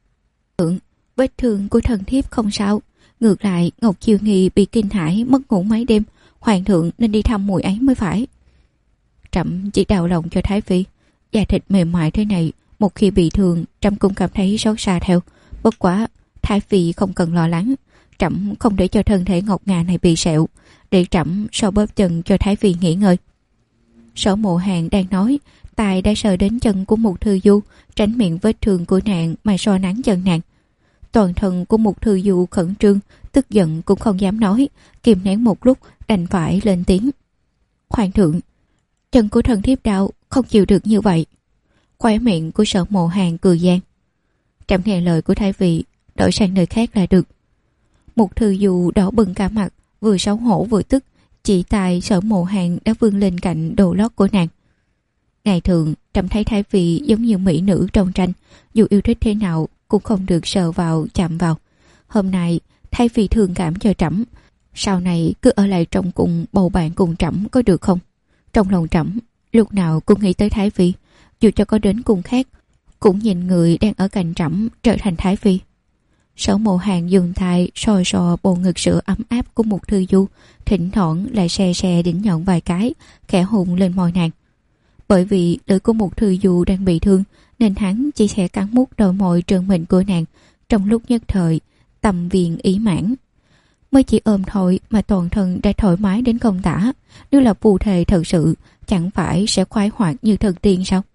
Vết thương của thần thiếp không sao, ngược lại Ngọc Chiêu Nghi bị kinh hãi mất ngủ mấy đêm, hoàng thượng nên đi thăm mùi ấy mới phải. Trẫm chỉ đau lòng cho Thái Phi, da thịt mềm mại thế này, một khi bị thương trẫm cũng cảm thấy xót xa theo. Bất quá Thái Phi không cần lo lắng, trẫm không để cho thân thể ngọc ngà này bị sẹo, để trẫm so bóp chân cho Thái Phi nghỉ ngơi. Sở Mộ Hàn đang nói, tay đã sờ đến chân của một thư du, tránh miệng vết thương của nàng mà so nắng chân nàng. Toàn thân của một thư du khẩn trương, tức giận cũng không dám nói, kìm nén một lúc đành phải lên tiếng: hoàng thượng, chân của thần thiếp đau, không chịu được như vậy. Khóe miệng của Sở Mộ Hàn cười gian: trẫm nghe lời của Thái Phi, đổi sang nơi khác là được. Một thư du đỏ bừng cả mặt, vừa xấu hổ vừa tức, chỉ tài Sở Mộ Hàn đã vươn lên cạnh đồ lót của nàng. Ngày thường trẫm thấy Thái Phi giống như mỹ nữ trong tranh, dù yêu thích thế nào cũng không được sờ vào chạm vào. Hôm nay Thái Phi thương cảm cho trẫm, sau này cứ ở lại trong cung bầu bạn cùng trẫm có được không? Trong lòng trẫm lúc nào cũng nghĩ tới Thái Phi, dù cho có đến cung khác cũng nhìn người đang ở cạnh trẫm trở thành Thái Phi. Sở Mộ Hàn dùng tay sò sò bầu ngực sữa ấm áp của Mục Thư Du, thỉnh thoảng lại xe xe đỉnh nhọn vài cái, khẽ hôn lên môi nàng. Bởi vì lưỡi của Mục Thư Du đang bị thương nên hắn chỉ sẽ cắn mút đôi môi trơn mịn của nàng. Trong lúc nhất thời tâm viên ý mãn, mới chỉ ôm thôi mà toàn thân đã thoải mái đến không tả. Nếu là phù thề thật sự, chẳng phải sẽ khoái hoạt như thần tiên sao?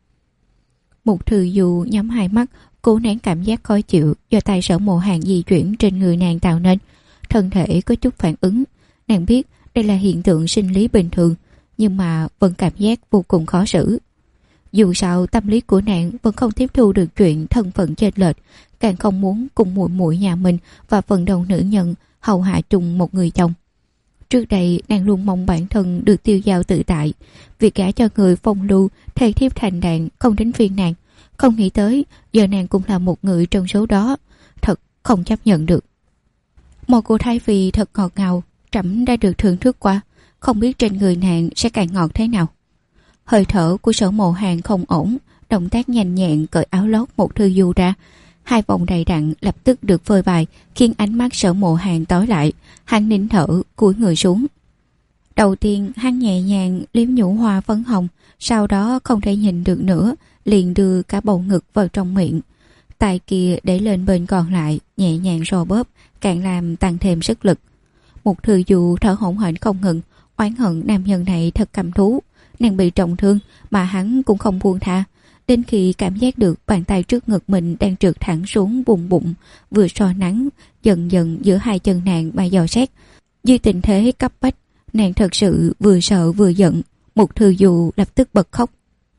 Mục Thư Du nhắm hai mắt, cố nén cảm giác khó chịu do tay Sở Mộ Hàn di chuyển trên người nàng tạo nên. Thân thể có chút phản ứng. Nàng biết đây là hiện tượng sinh lý bình thường, nhưng mà vẫn cảm giác vô cùng khó xử. Dù sao tâm lý của nàng vẫn không tiếp thu được chuyện thân phận chênh lệch, càng không muốn cùng muội muội nhà mình và phần đầu nữ nhân hầu hạ chung một người chồng. Trước đây nàng luôn mong bản thân được tiêu dao tự tại, việc gả cho người phong lưu thê thiếp thành đàn không đến phiên nàng. Không nghĩ tới giờ nàng cũng là một người trong số đó, thật không chấp nhận được. Môi của Thái Phi thật ngọt ngào, trẫm đã được thưởng thức qua, không biết trên người nàng sẽ càng ngọt thế nào. Hơi thở của Sở Mộ Hàn không ổn, động tác nhanh nhẹn cởi áo lót Mục Thư Du ra. Hai vòng đầy đặn lập tức được phơi bày, khiến ánh mắt Sở Mộ Hàn tối lại. Hắn nín thở cúi người xuống. Đầu tiên hắn nhẹ nhàng liếm nhũ hoa phấn hồng, sau đó không thể nhìn được nữa, liền đưa cả bầu ngực vào trong miệng. Tay kia để lên bên còn lại, nhẹ nhàng rò bóp, càng làm tăng thêm sức lực. Mục Thư Du thở hổn hển không ngừng, oán hận nam nhân này thật căm thú. Nàng bị trọng thương mà hắn cũng không buông tha, đến khi cảm giác được bàn tay trước ngực mình đang trượt thẳng xuống vùng bụng, vừa so nắng dần dần giữa hai chân nàng mà dò xét. Dưới tình thế cấp bách, nàng thật sự vừa sợ vừa giận. Mục Thư Du lập tức bật khóc.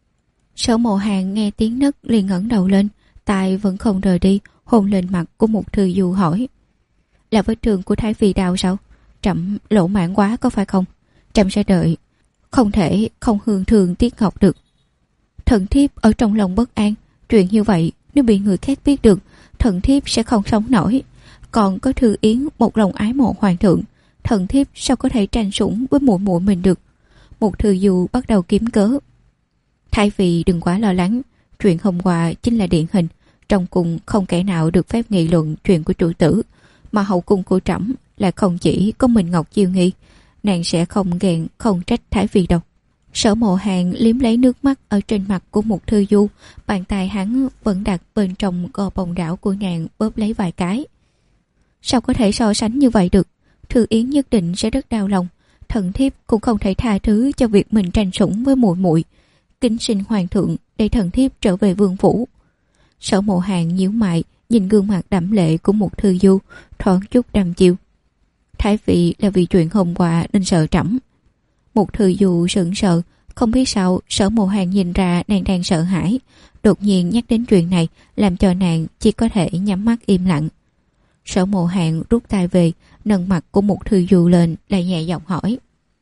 Sở Mộ Hàn nghe tiếng nấc liền ngẩng đầu lên, tay vẫn không rời đi, hôn lên mặt của Mục Thư Du hỏi: là vết thương của Thái Phi đau sao? Trẫm lỗ mãn quá có phải không? Trẫm sẽ đợi, không thể không hương thương tiếc ngọc được. Thần thiếp ở trong lòng bất an, chuyện như vậy nếu bị người khác biết được, thần thiếp sẽ không sống nổi. Còn có Thư Yến một lòng ái mộ hoàng thượng, thần thiếp sao có thể tranh sủng với muội muội mình được? Mục Thư Du bắt đầu kiếm cớ. Thái Phi đừng quá lo lắng, chuyện hôm qua chính là điển hình, trong cung không kẻ nào được phép nghị luận chuyện của chủ tử, mà hậu cung của trẫm là không chỉ có mình Ngọc Chiêu Nghi, nàng sẽ không ghen không trách Thái Phi đâu. Sở Mộ Hàn liếm lấy nước mắt ở trên mặt của Mục Thư Du, bàn tay hắn vẫn đặt bên trong gò bồng đảo của nàng bóp lấy vài cái. Sao có thể so sánh như vậy được? Thư Yến nhất định sẽ rất đau lòng, thần thiếp cũng không thể tha thứ cho việc mình tranh sủng với muội muội. Kính xin hoàng thượng để thần thiếp trở về vương phủ. Sở Mộ Hàn nhíu mày nhìn gương mặt đẫm lệ của Mục Thư Du, thoáng chút đăm chiêu. Thái Phi là vì chuyện hôm qua nên sợ trẫm. Mục Thư Du sững sờ, không biết sao Sở Mộ Hàn nhìn ra nàng đang sợ hãi, đột nhiên nhắc đến chuyện này làm cho nàng chỉ có thể nhắm mắt im lặng. Sở Mộ Hàn rút tay về, nâng mặt của Mục Thư Du lên, lại nhẹ giọng hỏi: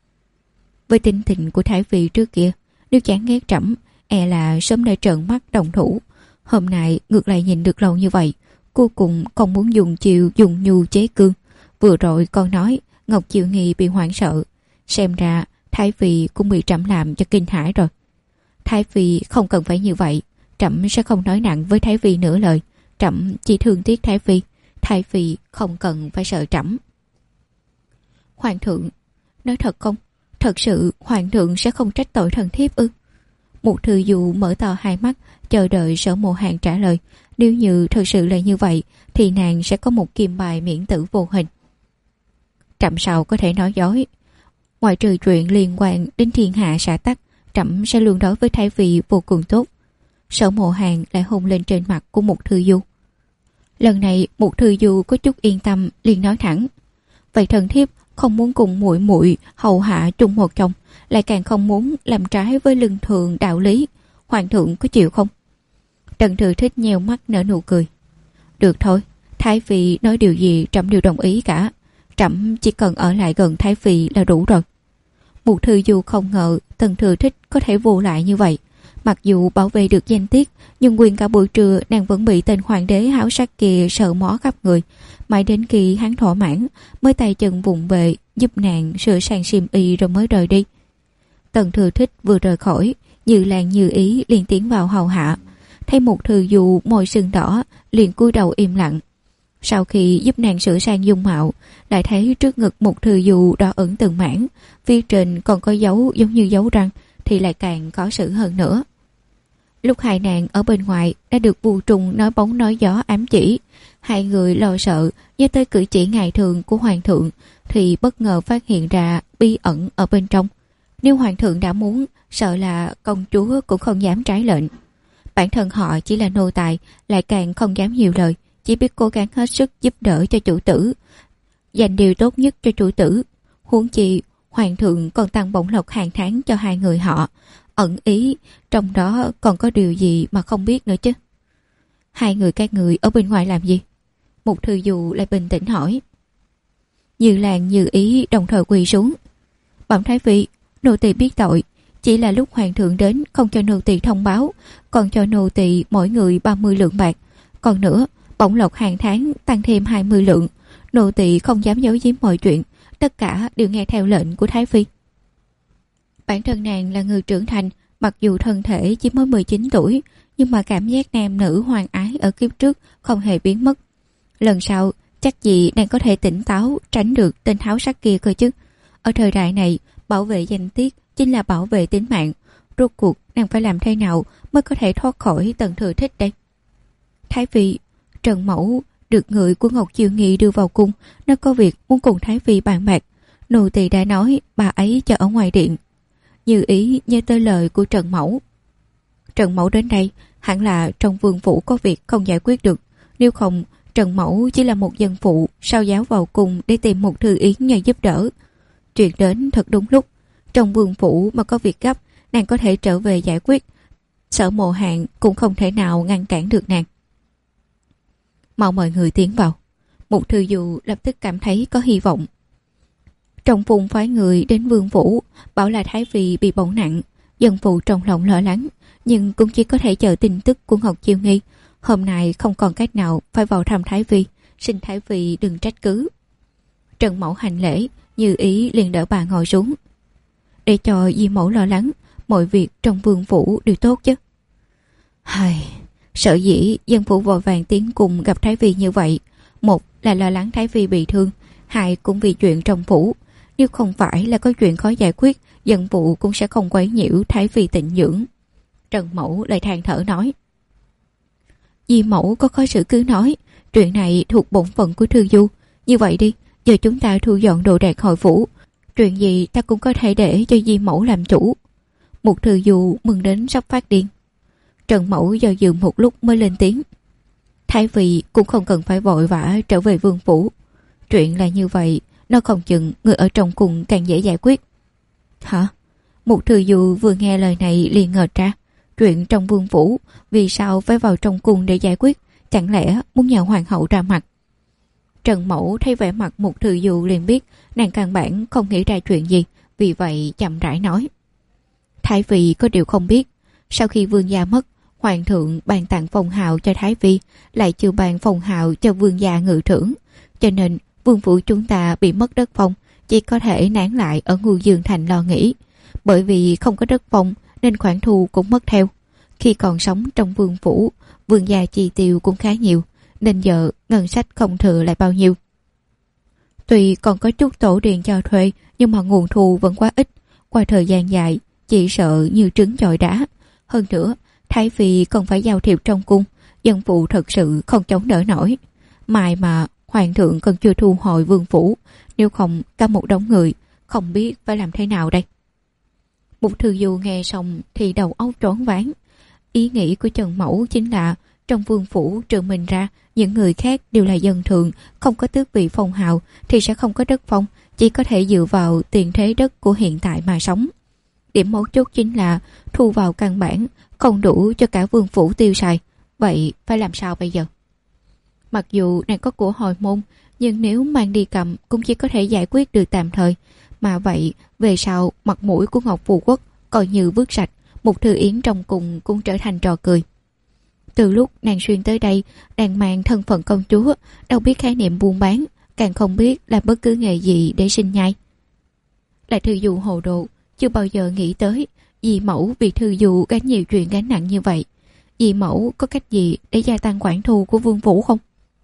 với tính tình của Thái Phi trước kia, nếu chán ghét trẫm, e là sớm đã trợn mắt đồng thủ. Hôm nay ngược lại nhìn được lâu như vậy, cuối cùng không muốn dùng chiều dùng nhu chế cương. Vừa rồi con nói Ngọc Chiêu Nghi bị hoảng sợ, xem ra Thái Phi cũng bị trẫm làm cho kinh hãi rồi. Thái Phi không cần phải như vậy, trẫm sẽ không nói nặng với Thái Phi nửa lời. Trẫm chỉ thương tiếc Thái Phi, Thái Phi không cần phải sợ trẫm. Hoàng thượng, nói thật không? Thật sự hoàng thượng sẽ không trách tội thần thiếp ư? Mục Thư Du mở to hai mắt, chờ đợi Sở Mộ Hàn trả lời. Nếu như thật sự là như vậy, thì nàng sẽ có một kim bài miễn tử vô hình. Trẫm sao có thể nói dối? Ngoài trừ chuyện liên quan đến thiên hạ xã tắc, trẫm sẽ luôn đối với Thái Phi vô cùng tốt. Sở Mộ Hàn lại hôn lên trên mặt của Mục Thư Du. Lần này Mục Thư Du có chút yên tâm, liền nói thẳng: vậy thần thiếp không muốn cùng muội muội hầu hạ chung một chồng, lại càng không muốn làm trái với lương thường đạo lý. Hoàng thượng có chịu không? Tần Thừa Thích nheo mắt nở nụ cười. Được thôi, Thái Phi nói điều gì trẫm đều đồng ý cả. Trẫm chỉ cần ở lại gần Thái Phi là đủ rồi. Mục Thư Du không ngờ Tần Thừa Thích có thể vô lại như vậy. Mặc dù bảo vệ được danh tiết, nhưng nguyên cả buổi trưa nàng vẫn bị tên hoàng đế háo sắc kia sợ mó khắp người. Mãi đến khi hắn thỏa mãn mới tay chân vụng về giúp nàng sửa sang xiêm y rồi mới rời đi. Tần Thừa Thích vừa rời khỏi, Như Lan Như Ý liền tiến vào hầu hạ. Thấy Mục Thư Du môi sưng đỏ, liền cúi đầu im lặng. Sau khi giúp nàng sửa sang dung mạo, lại thấy trước ngực Mục Thư Du đỏ ửng từng mảng, phía trên còn có dấu giống như dấu răng, thì lại càng khó xử hơn nữa. Lúc hai nàng ở bên ngoài đã được Vu Trùng nói bóng nói gió ám chỉ, hai người lo sợ nhớ tới cử chỉ ngày thường của hoàng thượng, thì bất ngờ phát hiện ra bí ẩn ở bên trong. Nếu hoàng thượng đã muốn, sợ là công chúa cũng không dám trái lệnh. Bản thân họ chỉ là nô tài, lại càng không dám nhiều lời, chỉ biết cố gắng hết sức giúp đỡ cho chủ tử, dành điều tốt nhất cho chủ tử. Huống chi hoàng thượng còn tăng bổng lộc hàng tháng cho hai người họ, ẩn ý trong đó còn có điều gì mà không biết nữa chứ. Hai người các người ở bên ngoài làm gì? Mục Thư Du lại bình tĩnh hỏi. Như Lan Như Ý đồng thời quỳ xuống. Bẩm thái vị, nô tỳ biết tội, chỉ là lúc hoàng thượng đến không cho nô tỳ thông báo, còn cho nô tỳ mỗi người 30 lượng bạc. Còn nữa, bổng lộc hàng tháng tăng thêm 20 lượng. Nô tỳ không dám giấu giếm mọi chuyện, tất cả đều nghe theo lệnh của thái phi. Bản thân nàng là người trưởng thành, mặc dù thân thể chỉ mới 19 tuổi, nhưng mà cảm giác nam nữ hoàng ái ở kiếp trước không hề biến mất. Lần sau chắc gì nàng có thể tỉnh táo tránh được tên háo sắc kia cơ chứ. Ở thời đại này, bảo vệ danh tiết chính là bảo vệ tính mạng. Rốt cuộc nàng phải làm thế nào mới có thể thoát khỏi Tần Thừa Thích đây? Thái phi, Trần Mẫu được người của Ngọc Chiêu Nghi đưa vào cung, nó có việc muốn cùng thái phi bàn bạc. Nô tỳ đã nói bà ấy chờ ở ngoài điện. Như Ý nhớ tới lời của Trần Mẫu. Trần Mẫu đến đây hẳn là trong vương phủ có việc không giải quyết được. Nếu không, Trần Mẫu chỉ là một dân phụ sao giáo vào cung để tìm một Thư Yến nhờ giúp đỡ. Chuyện đến thật đúng lúc. Trong vương phủ mà có việc gấp, nàng có thể trở về giải quyết. Sở Mộ Hạn cũng không thể nào ngăn cản được nàng. Mau mời người tiến vào. Mục Thư Du lập tức cảm thấy có hy vọng. Trong vùng phái người đến vương phủ, bảo là thái phi bị bỏng nặng. Dân phụ trong lòng lo lắng, nhưng cũng chỉ có thể chờ tin tức của Ngọc Chiêu Nghi. Hôm nay không còn cách nào, phải vào thăm thái phi, xin thái phi đừng trách cứ. Trần Mẫu hành lễ, Như Ý liền đỡ bà ngồi xuống. Để cho Di Mẫu lo lắng, mọi việc trong vương phủ đều tốt chứ. Sợ dĩ dân phụ vội vàng tiến cùng gặp thái phi như vậy, một là lo lắng thái phi bị thương, hai cũng vì chuyện trong phủ. Nếu không phải là có chuyện khó giải quyết, dân phụ cũng sẽ không quấy nhiễu thái phi tịnh dưỡng. Trần Mẫu lại than thở nói. Di Mẫu có khó xử cứ nói, chuyện này thuộc bổn phận của Thư Du. Như vậy đi, giờ chúng ta thu dọn đồ đạc hồi phủ, chuyện gì ta cũng có thể để cho Di Mẫu làm chủ. Mục Thư Du mừng đến sắp phát điên. Trần Mẫu do dự một lúc mới lên tiếng. Thái phi cũng không cần phải vội vã trở về vương phủ. Chuyện là như vậy, nó không chừng người ở trong cung càng dễ giải quyết. Hả? Mục Thư Du vừa nghe lời này liền ngờ ra. Chuyện trong vương phủ, vì sao phải vào trong cung để giải quyết? Chẳng lẽ muốn nhờ hoàng hậu ra mặt? Trần Mẫu thấy vẻ mặt Mục Thư Du liền biết nàng căn bản không nghĩ ra chuyện gì, vì vậy chậm rãi nói. Thái phi có điều không biết, sau khi vương gia mất, hoàng thượng ban tặng phong hào cho thái phi, lại chưa ban phong hào cho vương gia ngự trưởng, cho nên vương phủ chúng ta bị mất đất phong, chỉ có thể nán lại ở Ngưu Dương Thành lo nghĩ. Bởi vì không có đất phong nên khoản thu cũng mất theo. Khi còn sống trong vương phủ, vương gia chi tiêu cũng khá nhiều, nên giờ ngân sách không thừa lại bao nhiêu. Tuy còn có chút tổ điện cho thuê, nhưng mà nguồn thu vẫn quá ít. Qua thời gian dài, chỉ sợ như trứng chọi đá. Hơn nữa, thái phi còn phải giao thiệp trong cung, dân phụ thật sự không chống đỡ nổi. Mà hoàng thượng còn chưa thu hồi vương phủ, nếu không cả một đống người, không biết phải làm thế nào đây. Mục Thư Du nghe xong thì đầu óc choáng váng. Ý nghĩ của Trần Mẫu chính là trong vương phủ trừ mình ra, những người khác đều là dân thường, không có tước vị phong hào thì sẽ không có đất phong, chỉ có thể dựa vào tiền thế đất của hiện tại mà sống. Điểm mấu chốt chính là thu vào căn bản không đủ cho cả vương phủ tiêu xài. Vậy phải làm sao bây giờ? Mặc dù nàng có của hồi môn, nhưng nếu mang đi cầm cũng chỉ có thể giải quyết được tạm thời. Mà vậy về sau mặt mũi của Ngọc Phù Quốc coi như vứt sạch, Mục Thư Yến trong cùng cũng trở thành trò cười. Từ lúc nàng xuyên tới đây, nàng mang thân phận công chúa, đâu biết khái niệm buôn bán, càng không biết làm bất cứ nghề gì để sinh nhai. Lại Thư Du hồ đồ, chưa bao giờ nghĩ tới dì mẫu vì Thư Du gánh nhiều chuyện gánh nặng như vậy. Dì mẫu có cách gì để gia tăng khoản thu của Vương Phủ không?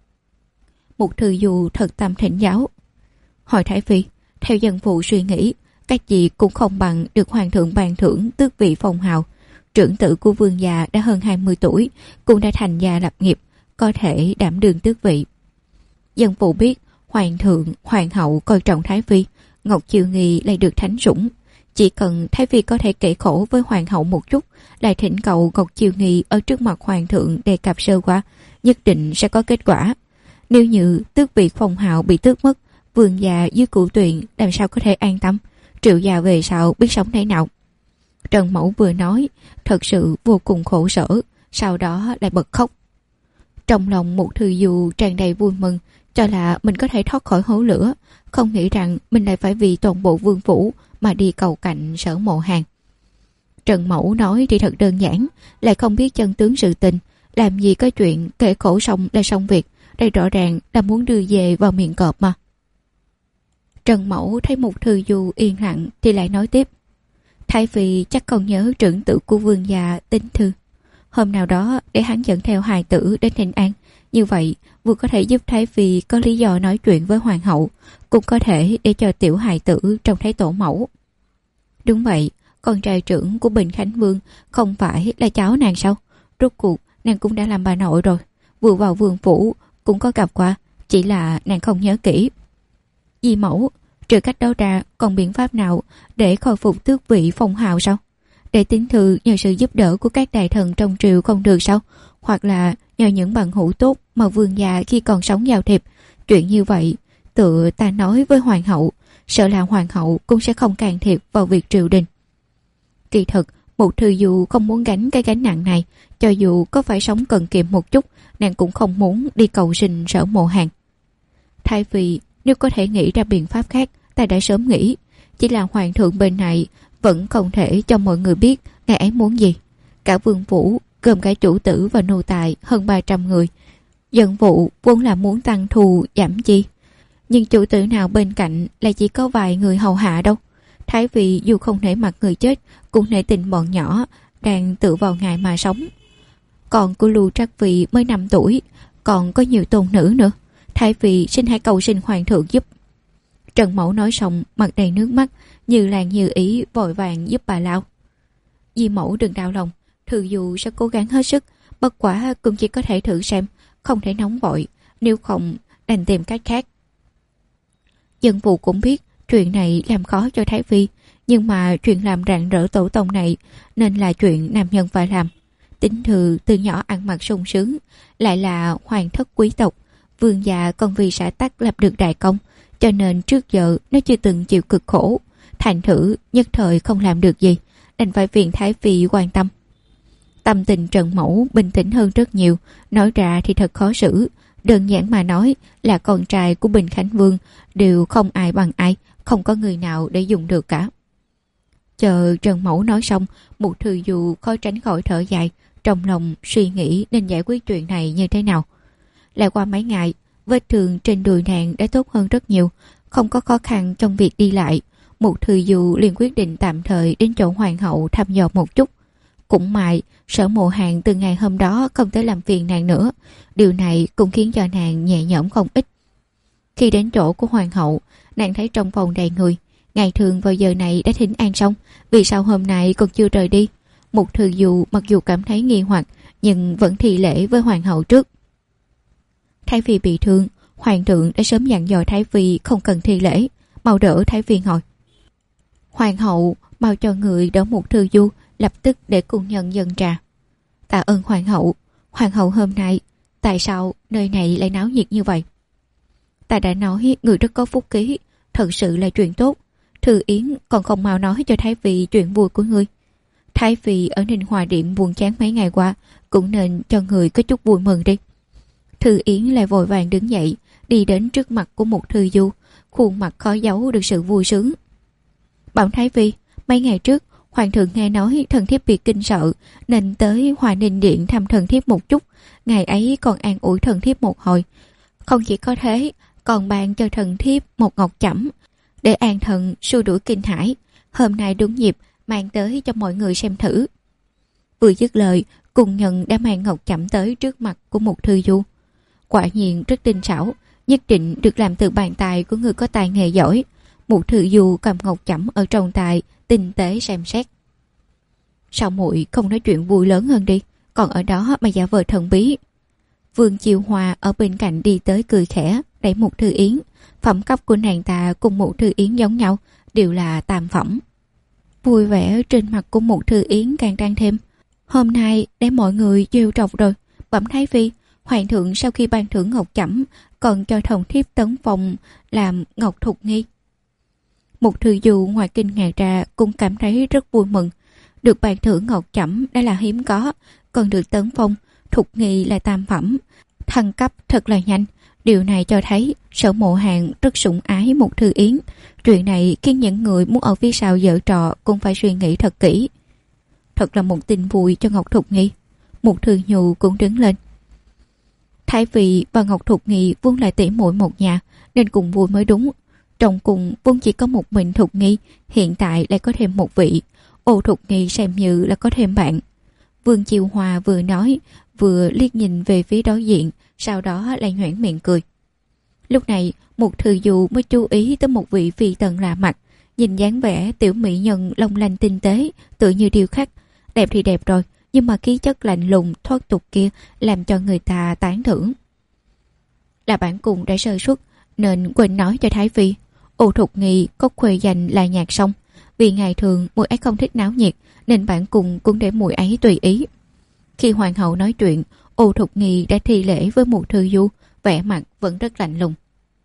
Mục Thư Du thật tâm thỉnh giáo. Hỏi Thái Phi, theo dân phụ suy nghĩ, cách gì cũng không bằng được hoàng thượng ban thưởng tước vị phong hào. Trưởng tử của vương gia đã hơn 20 tuổi, cũng đã thành gia lập nghiệp, có thể đảm đương tước vị. Dân phụ biết hoàng thượng, hoàng hậu coi trọng Thái Phi, Ngọc Chiêu Nghi lại được thánh sủng. Chỉ cần Thái Phi có thể kể khổ với hoàng hậu một chút, lại thỉnh cầu Ngọc Chiêu Nghi ở trước mặt hoàng thượng đề cập sơ qua, nhất định sẽ có kết quả. Nếu như tước vị phong hào bị tước mất, vương gia dưới cửu tuyền làm sao có thể an tâm, Triệu gia về sau biết sống thế nào. Trần Mẫu vừa nói, thật sự vô cùng khổ sở, sau đó lại bật khóc. Trong lòng Mục Thư Du tràn đầy vui mừng, cho là mình có thể thoát khỏi hố lửa, không nghĩ rằng mình lại phải vì toàn bộ vương phủ mà đi cầu cạnh Sở Mộ Hàn. Trần Mẫu nói thì thật đơn giản, lại không biết chân tướng sự tình, làm gì có chuyện kể khổ xong là xong việc, đây rõ ràng là muốn đưa về vào miệng cọp mà. Trần Mẫu thấy Mục Thư Du yên lặng thì lại nói tiếp. Thái Phi chắc không nhớ trưởng tử của vương gia Tín Thư. Hôm nào đó để hắn dẫn theo hài tử đến Thịnh An, như vậy vừa có thể giúp Thái Phi có lý do nói chuyện với hoàng hậu, cũng có thể để cho tiểu hài tử trông thấy tổ mẫu. Đúng vậy, con trai trưởng của Bình Khánh Vương không phải là cháu nàng sao? Rốt cuộc nàng cũng đã làm bà nội rồi, vừa vào vương phủ cũng có gặp qua, chỉ là nàng không nhớ kỹ. Di mẫu, trừ cách đó ra còn biện pháp nào để khôi phục tước vị phong hào sao? Để Tín Thư nhờ sự giúp đỡ của các đại thần trong triều không được sao? Hoặc là nhờ những bằng hữu tốt mà vương gia khi còn sống giao thiệp. Chuyện như vậy tựa ta nói với hoàng hậu, sợ là hoàng hậu cũng sẽ không can thiệp vào việc triều đình. Kỳ thực Mục Thư Du không muốn gánh cái gánh nặng này, cho dù có phải sống cần kiệm một chút, nàng cũng không muốn đi cầu xin Sở Mộ Hàn. Thái Phi, nếu có thể nghĩ ra biện pháp khác, ta đã sớm nghĩ. Chỉ là hoàng thượng bên này vẫn không thể cho mọi người biết ngài ấy muốn gì. Cả vương phủ, gồm cả chủ tử và nô tài hơn 300 người. Dân vụ vốn là muốn tăng thù giảm chi. Nhưng chủ tử nào bên cạnh lại chỉ có vài người hầu hạ đâu. Thái Phi dù không nể mặt người chết, cũng nể tình bọn nhỏ đang tự vào ngài mà sống. Còn của Lưu Trác Phi mới 5 tuổi, còn có nhiều tôn nữ nữa. Thái Phi xin hãy cầu xin hoàng thượng giúp. Trần Mẫu nói xong mặt đầy nước mắt, như làng như ý vội vàng giúp bà lau. Di mẫu đừng đau lòng, Thư Du sẽ cố gắng hết sức, bất quả cũng chỉ có thể thử xem, không thể nóng vội, nếu không đành tìm cách khác. Dân vụ cũng biết chuyện này làm khó cho Thái Phi, nhưng mà chuyện làm rạng rỡ tổ tông này nên là chuyện nam nhân phải làm. Tín Thư từ nhỏ ăn mặc sung sướng, lại là hoàng thất quý tộc, vương gia còn vì xã tắc lập được đại công, cho nên trước giờ nó chưa từng chịu cực khổ. Thành thử nhất thời không làm được gì, đành phải phiền Thái Phi quan tâm. Tâm tình Trần Mẫu bình tĩnh hơn rất nhiều, nói ra thì thật khó xử. Đơn giản mà nói là con trai của Bình Khánh Vương đều không ai bằng ai, không có người nào để dùng được cả. Chờ Trần Mẫu nói xong, Mục Thư Du khó tránh khỏi thở dài, trong lòng suy nghĩ nên giải quyết chuyện này như thế nào. Lại qua mấy ngày, vết thương trên đùi nàng đã tốt hơn rất nhiều, không có khó khăn trong việc đi lại. Mục Thư Du liền quyết định tạm thời đến chỗ hoàng hậu thăm dò một chút. Cũng may Sở Mộ Hàn từ ngày hôm đó không tới làm phiền nàng nữa, điều này cũng khiến cho nàng nhẹ nhõm không ít. Khi đến chỗ của hoàng hậu, nàng thấy trong phòng đầy người. Ngày thường vào giờ này đã thỉnh an xong, vì sao hôm nay còn chưa rời đi? Mục Thư Du mặc dù cảm thấy nghi hoặc, nhưng vẫn thi lễ với hoàng hậu trước. Thái Phi bị thương, hoàng thượng đã sớm dặn dò Thái Phi không cần thi lễ, mau đỡ Thái Phi ngồi. Hoàng hậu mau cho người đỡ Mục Thư Du, lập tức để cung nhân dâng trà. Tạ ơn hoàng hậu. Hoàng hậu hôm nay, tại sao nơi này lại náo nhiệt như vậy? Ta đã nói người rất có phúc khí, thật sự là chuyện tốt. Thư Yến còn không mau nói cho Thái Phi chuyện vui của ngươi. Thái Phi ở Ninh Hòa Điện buồn chán mấy ngày qua, cũng nên cho người có chút vui mừng đi. Thư Yến lại vội vàng đứng dậy, đi đến trước mặt của Mục Thư Du, khuôn mặt khó giấu được sự vui sướng. Bảo Thái Phi, mấy ngày trước hoàng thượng nghe nói thần thiếp bị kinh sợ nên tới Hòa Ninh Điện thăm thần thiếp một chút. Ngày ấy còn an ủi thần thiếp một hồi. Không chỉ có thế, còn ban cho thần thiếp một ngọc chẩm để an thần xua đuổi kinh hãi. Hôm nay đúng dịp mang tới cho mọi người xem thử. Vừa dứt lời, Cùng Nhân đã mang ngọc chẩm tới trước mặt của Mục Thư Du. Quả nhiên rất tinh xảo, nhất định được làm từ bàn tay của người có tài nghề giỏi. Mục Thư Du cầm ngọc chẩm ở trong tay, tinh tế xem xét. Sao muội không nói chuyện vui lớn hơn đi, còn ở đó mà giả vờ thần bí? Vương Chiêu Hòa ở bên cạnh đi tới cười khẽ, đẩy Mục Thư Yến. Phẩm cấp của nàng ta cùng Mục Thư Yến giống nhau, đều là tam phẩm. Vui vẻ trên mặt của Mục Thư Yến càng tăng thêm. Hôm nay để mọi người trêu trọc rồi. Bẩm Thái Phi, hoàng thượng sau khi ban thưởng ngọc chẩm còn cho thần thiếp tấn phong làm ngọc thục nghi. Mục Thư Du ngoài kinh ngạc ra cũng cảm thấy rất vui mừng. Được ban thưởng ngọc chẩm đã là hiếm có, còn được tấn phong thục nghi là tam phẩm, thăng cấp thật là nhanh. Điều này cho thấy Sở Mộ Hàn rất sủng ái Mục Thư Yến. Chuyện này khiến những người muốn ở phía sau giở trò cũng phải suy nghĩ thật kỹ. Thật là một tin vui cho Ngọc Thục Nghi. Mục Thư Nhu cũng đứng lên. Thái Phi và Ngọc Thục Nghi vốn là tỷ muội một nhà, nên cùng vui mới đúng. Trong cùng vốn chỉ có một mình Thục Nghi, hiện tại lại có thêm một vị. Ô Thục Nghi xem như là có thêm bạn. Vương Chiêu Hòa vừa nói, vừa liếc nhìn về phía đối diện, sau đó lại nhoẻn miệng cười. Lúc này, Mục Thư Du mới chú ý tới một vị phi tần lạ mặt. Nhìn dáng vẻ tiểu mỹ nhân long lanh tinh tế, tựa như điêu khắc. Đẹp thì đẹp rồi, nhưng mà khí chất lạnh lùng thoát tục kia làm cho người ta tán thưởng. Là bản cung đã sơ suất nên quên nói cho Thái Phi, Ô Thục Nghi có khuê danh là Nhạc Sông. Vì ngày thường muội ấy không thích náo nhiệt, nên bản cung cũng để muội ấy tùy ý. Khi hoàng hậu nói chuyện, Ô Thục Nghi đã thi lễ với Mục Thư Du, vẻ mặt vẫn rất lạnh lùng.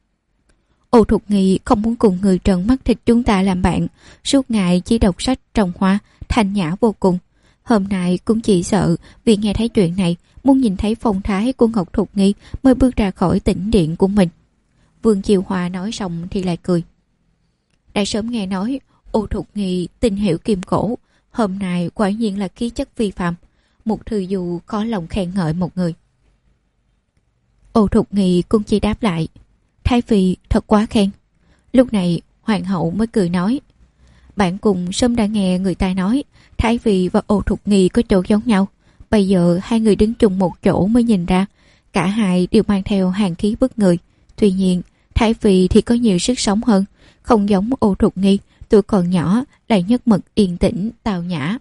Ô Thục Nghi không muốn cùng người trần mắt thịt chúng ta làm bạn, suốt ngày chỉ đọc sách trồng hoa, thanh nhã vô cùng. Hôm nay cũng chỉ sợ vì nghe thấy chuyện này, muốn nhìn thấy phong thái của Ngọc Thục Nghi mới bước ra khỏi tĩnh điện của mình. Vương Chiêu Hòa nói xong thì lại cười. Đã sớm nghe nói Ô Thục Nghi tình hiểu kim cổ, hôm nay quả nhiên là khí chất phi phàm. Mục Thư Du có lòng khen ngợi một người. Ô Thục Nghi cũng chỉ đáp lại, Thái Phi thật quá khen. Lúc này hoàng hậu mới cười nói, bạn cùng sớm đã nghe người ta nói Thái Phi và Ô Thục Nghi có chỗ giống nhau. Bây giờ hai người đứng chung một chỗ mới nhìn ra, cả hai đều mang theo hàn khí bức người. Tuy nhiên Thái Phi thì có nhiều sức sống hơn, không giống Ô Thục Nghi, tuổi còn nhỏ lại nhất mực yên tĩnh tào nhã.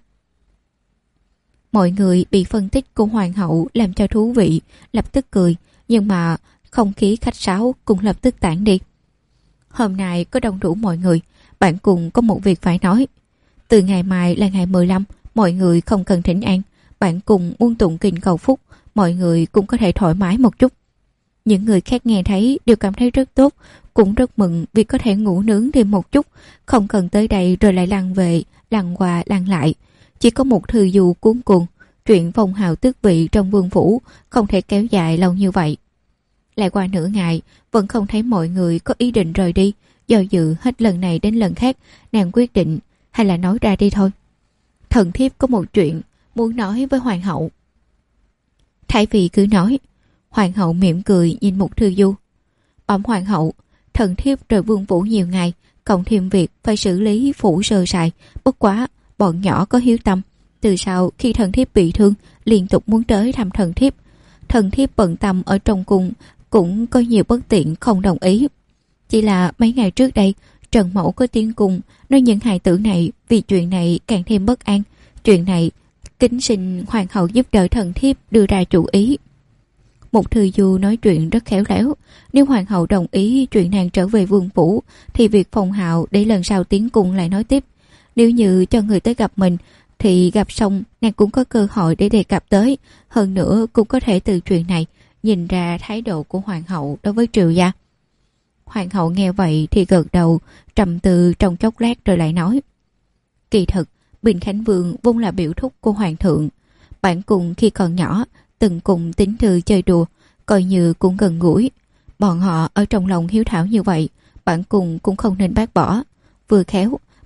Mọi người bị phân tích của hoàng hậu làm cho thú vị, lập tức cười, nhưng mà không khí khách sáo cũng lập tức tản đi. Hôm nay có đông đủ mọi người, bạn cùng có một việc phải nói. Từ ngày mai là ngày 15, mọi người không cần thỉnh an. Bạn cùng muốn tụng kinh cầu phúc, mọi người cũng có thể thoải mái một chút. Những người khác nghe thấy đều cảm thấy rất tốt, cũng rất mừng vì có thể ngủ nướng thêm một chút, không cần tới đây rồi lại lăn về, lăn qua lăn lại. Chỉ có một Thư Du cuốn cuồng, chuyện phong hào tước vị trong vương phủ không thể kéo dài lâu như vậy. Lại qua nửa ngày, vẫn không thấy mọi người có ý định rời đi. Do dự hết lần này đến lần khác, nàng quyết định, hay là nói ra đi thôi. Thần thiếp có một chuyện muốn nói với hoàng hậu. Thái Phi cứ nói. Hoàng hậu mỉm cười nhìn Mục Thư Du. Bẩm hoàng hậu, thần thiếp rời vương phủ nhiều ngày, cộng thêm việc phải xử lý phủ sơ sài. Bất quá, bọn nhỏ có hiếu tâm. Từ sau khi thần thiếp bị thương, liên tục muốn tới thăm thần thiếp. Thần thiếp bận tâm ở trong cung, cũng có nhiều bất tiện không đồng ý. Chỉ là mấy ngày trước đây, Trần Mẫu có tiếng cùng nói những hài tử này vì chuyện này càng thêm bất an. Chuyện này kính xin hoàng hậu giúp đỡ thần thiếp đưa ra chủ ý. Mục Thư Du nói chuyện rất khéo léo. Nếu hoàng hậu đồng ý chuyện nàng trở về vương phủ, thì việc phong hào để lần sau tiến cung lại nói tiếp. Nếu như cho người tới gặp mình, thì gặp xong nàng cũng có cơ hội để đề cập tới. Hơn nữa cũng có thể từ chuyện này nhìn ra thái độ của hoàng hậu đối với Triều gia. Hoàng hậu nghe vậy thì gật đầu, trầm tư trong chốc lát rồi lại nói. Kỳ thực, Bình Khánh Vương vốn là biểu thúc của hoàng thượng. Bản cùng khi còn nhỏ, từng cùng Tín Thư chơi đùa, coi như cũng gần gũi. Bọn họ ở trong lòng hiếu thảo như vậy, bản cùng cũng không nên bác bỏ. Vừa khéo,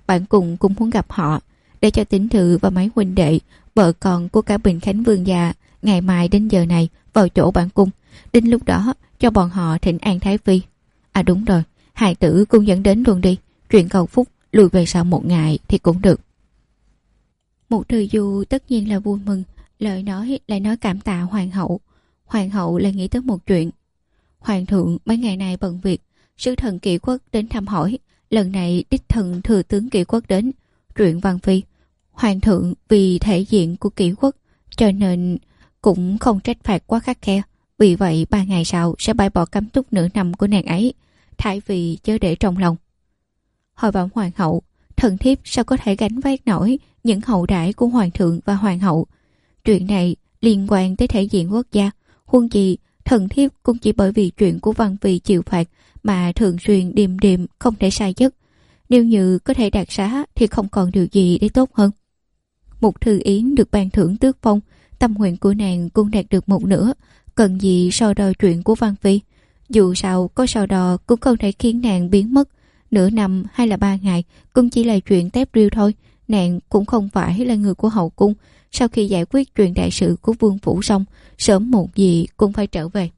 bản cùng cũng muốn gặp họ, để cho Tĩnh Thư và mấy huynh đệ, vợ con của cả Bình Khánh Vương gia ngày mai đến giờ này vào chỗ bản cung. Đến lúc đó cho bọn họ thỉnh an Thái Phi. À đúng rồi, hài tử cũng dẫn đến luôn đi. Chuyện cầu phúc lùi về sau một ngày thì cũng được. Mục Thư Du tất nhiên là vui mừng, lời nói lại nói cảm tạ hoàng hậu. Hoàng hậu lại nghĩ tới một chuyện. Hoàng thượng mấy ngày nay bận việc, sứ thần Kỷ Quốc đến thăm hỏi. Lần này đích thần thừa tướng Kỷ Quốc đến. Chuyện Văn Phi, hoàng thượng vì thể diện của Kỷ Quốc cho nên cũng không trách phạt quá khắt khe. Vì vậy 3 ngày sau sẽ bãi bỏ cấm túc nửa năm của nàng ấy. Thái vì chớ để trong lòng. Hồi bẩm hoàng hậu, thần thiếp sao có thể gánh vác nổi những hậu đãi của hoàng thượng và hoàng hậu. Chuyện này liên quan tới thể diện quốc gia. Huống chi thần thiếp cũng chỉ bởi vì chuyện của Văn Phi chịu phạt mà thường xuyên điềm điềm không thể sai giấc. Nếu như có thể đạt xá thì không còn điều gì để tốt hơn. Mục Thư Yến được ban thưởng tước phong, tâm nguyện của nàng cũng đạt được một nửa. Cần gì so đo chuyện của Văn Phi. Dù sao có so đo cũng không thể khiến nàng biến mất. Nửa năm hay là 3 ngày cũng chỉ là chuyện tép riêu thôi. Nàng cũng không phải là người của hậu cung. Sau khi giải quyết chuyện đại sự của vương phủ xong, sớm một gì cũng phải trở về.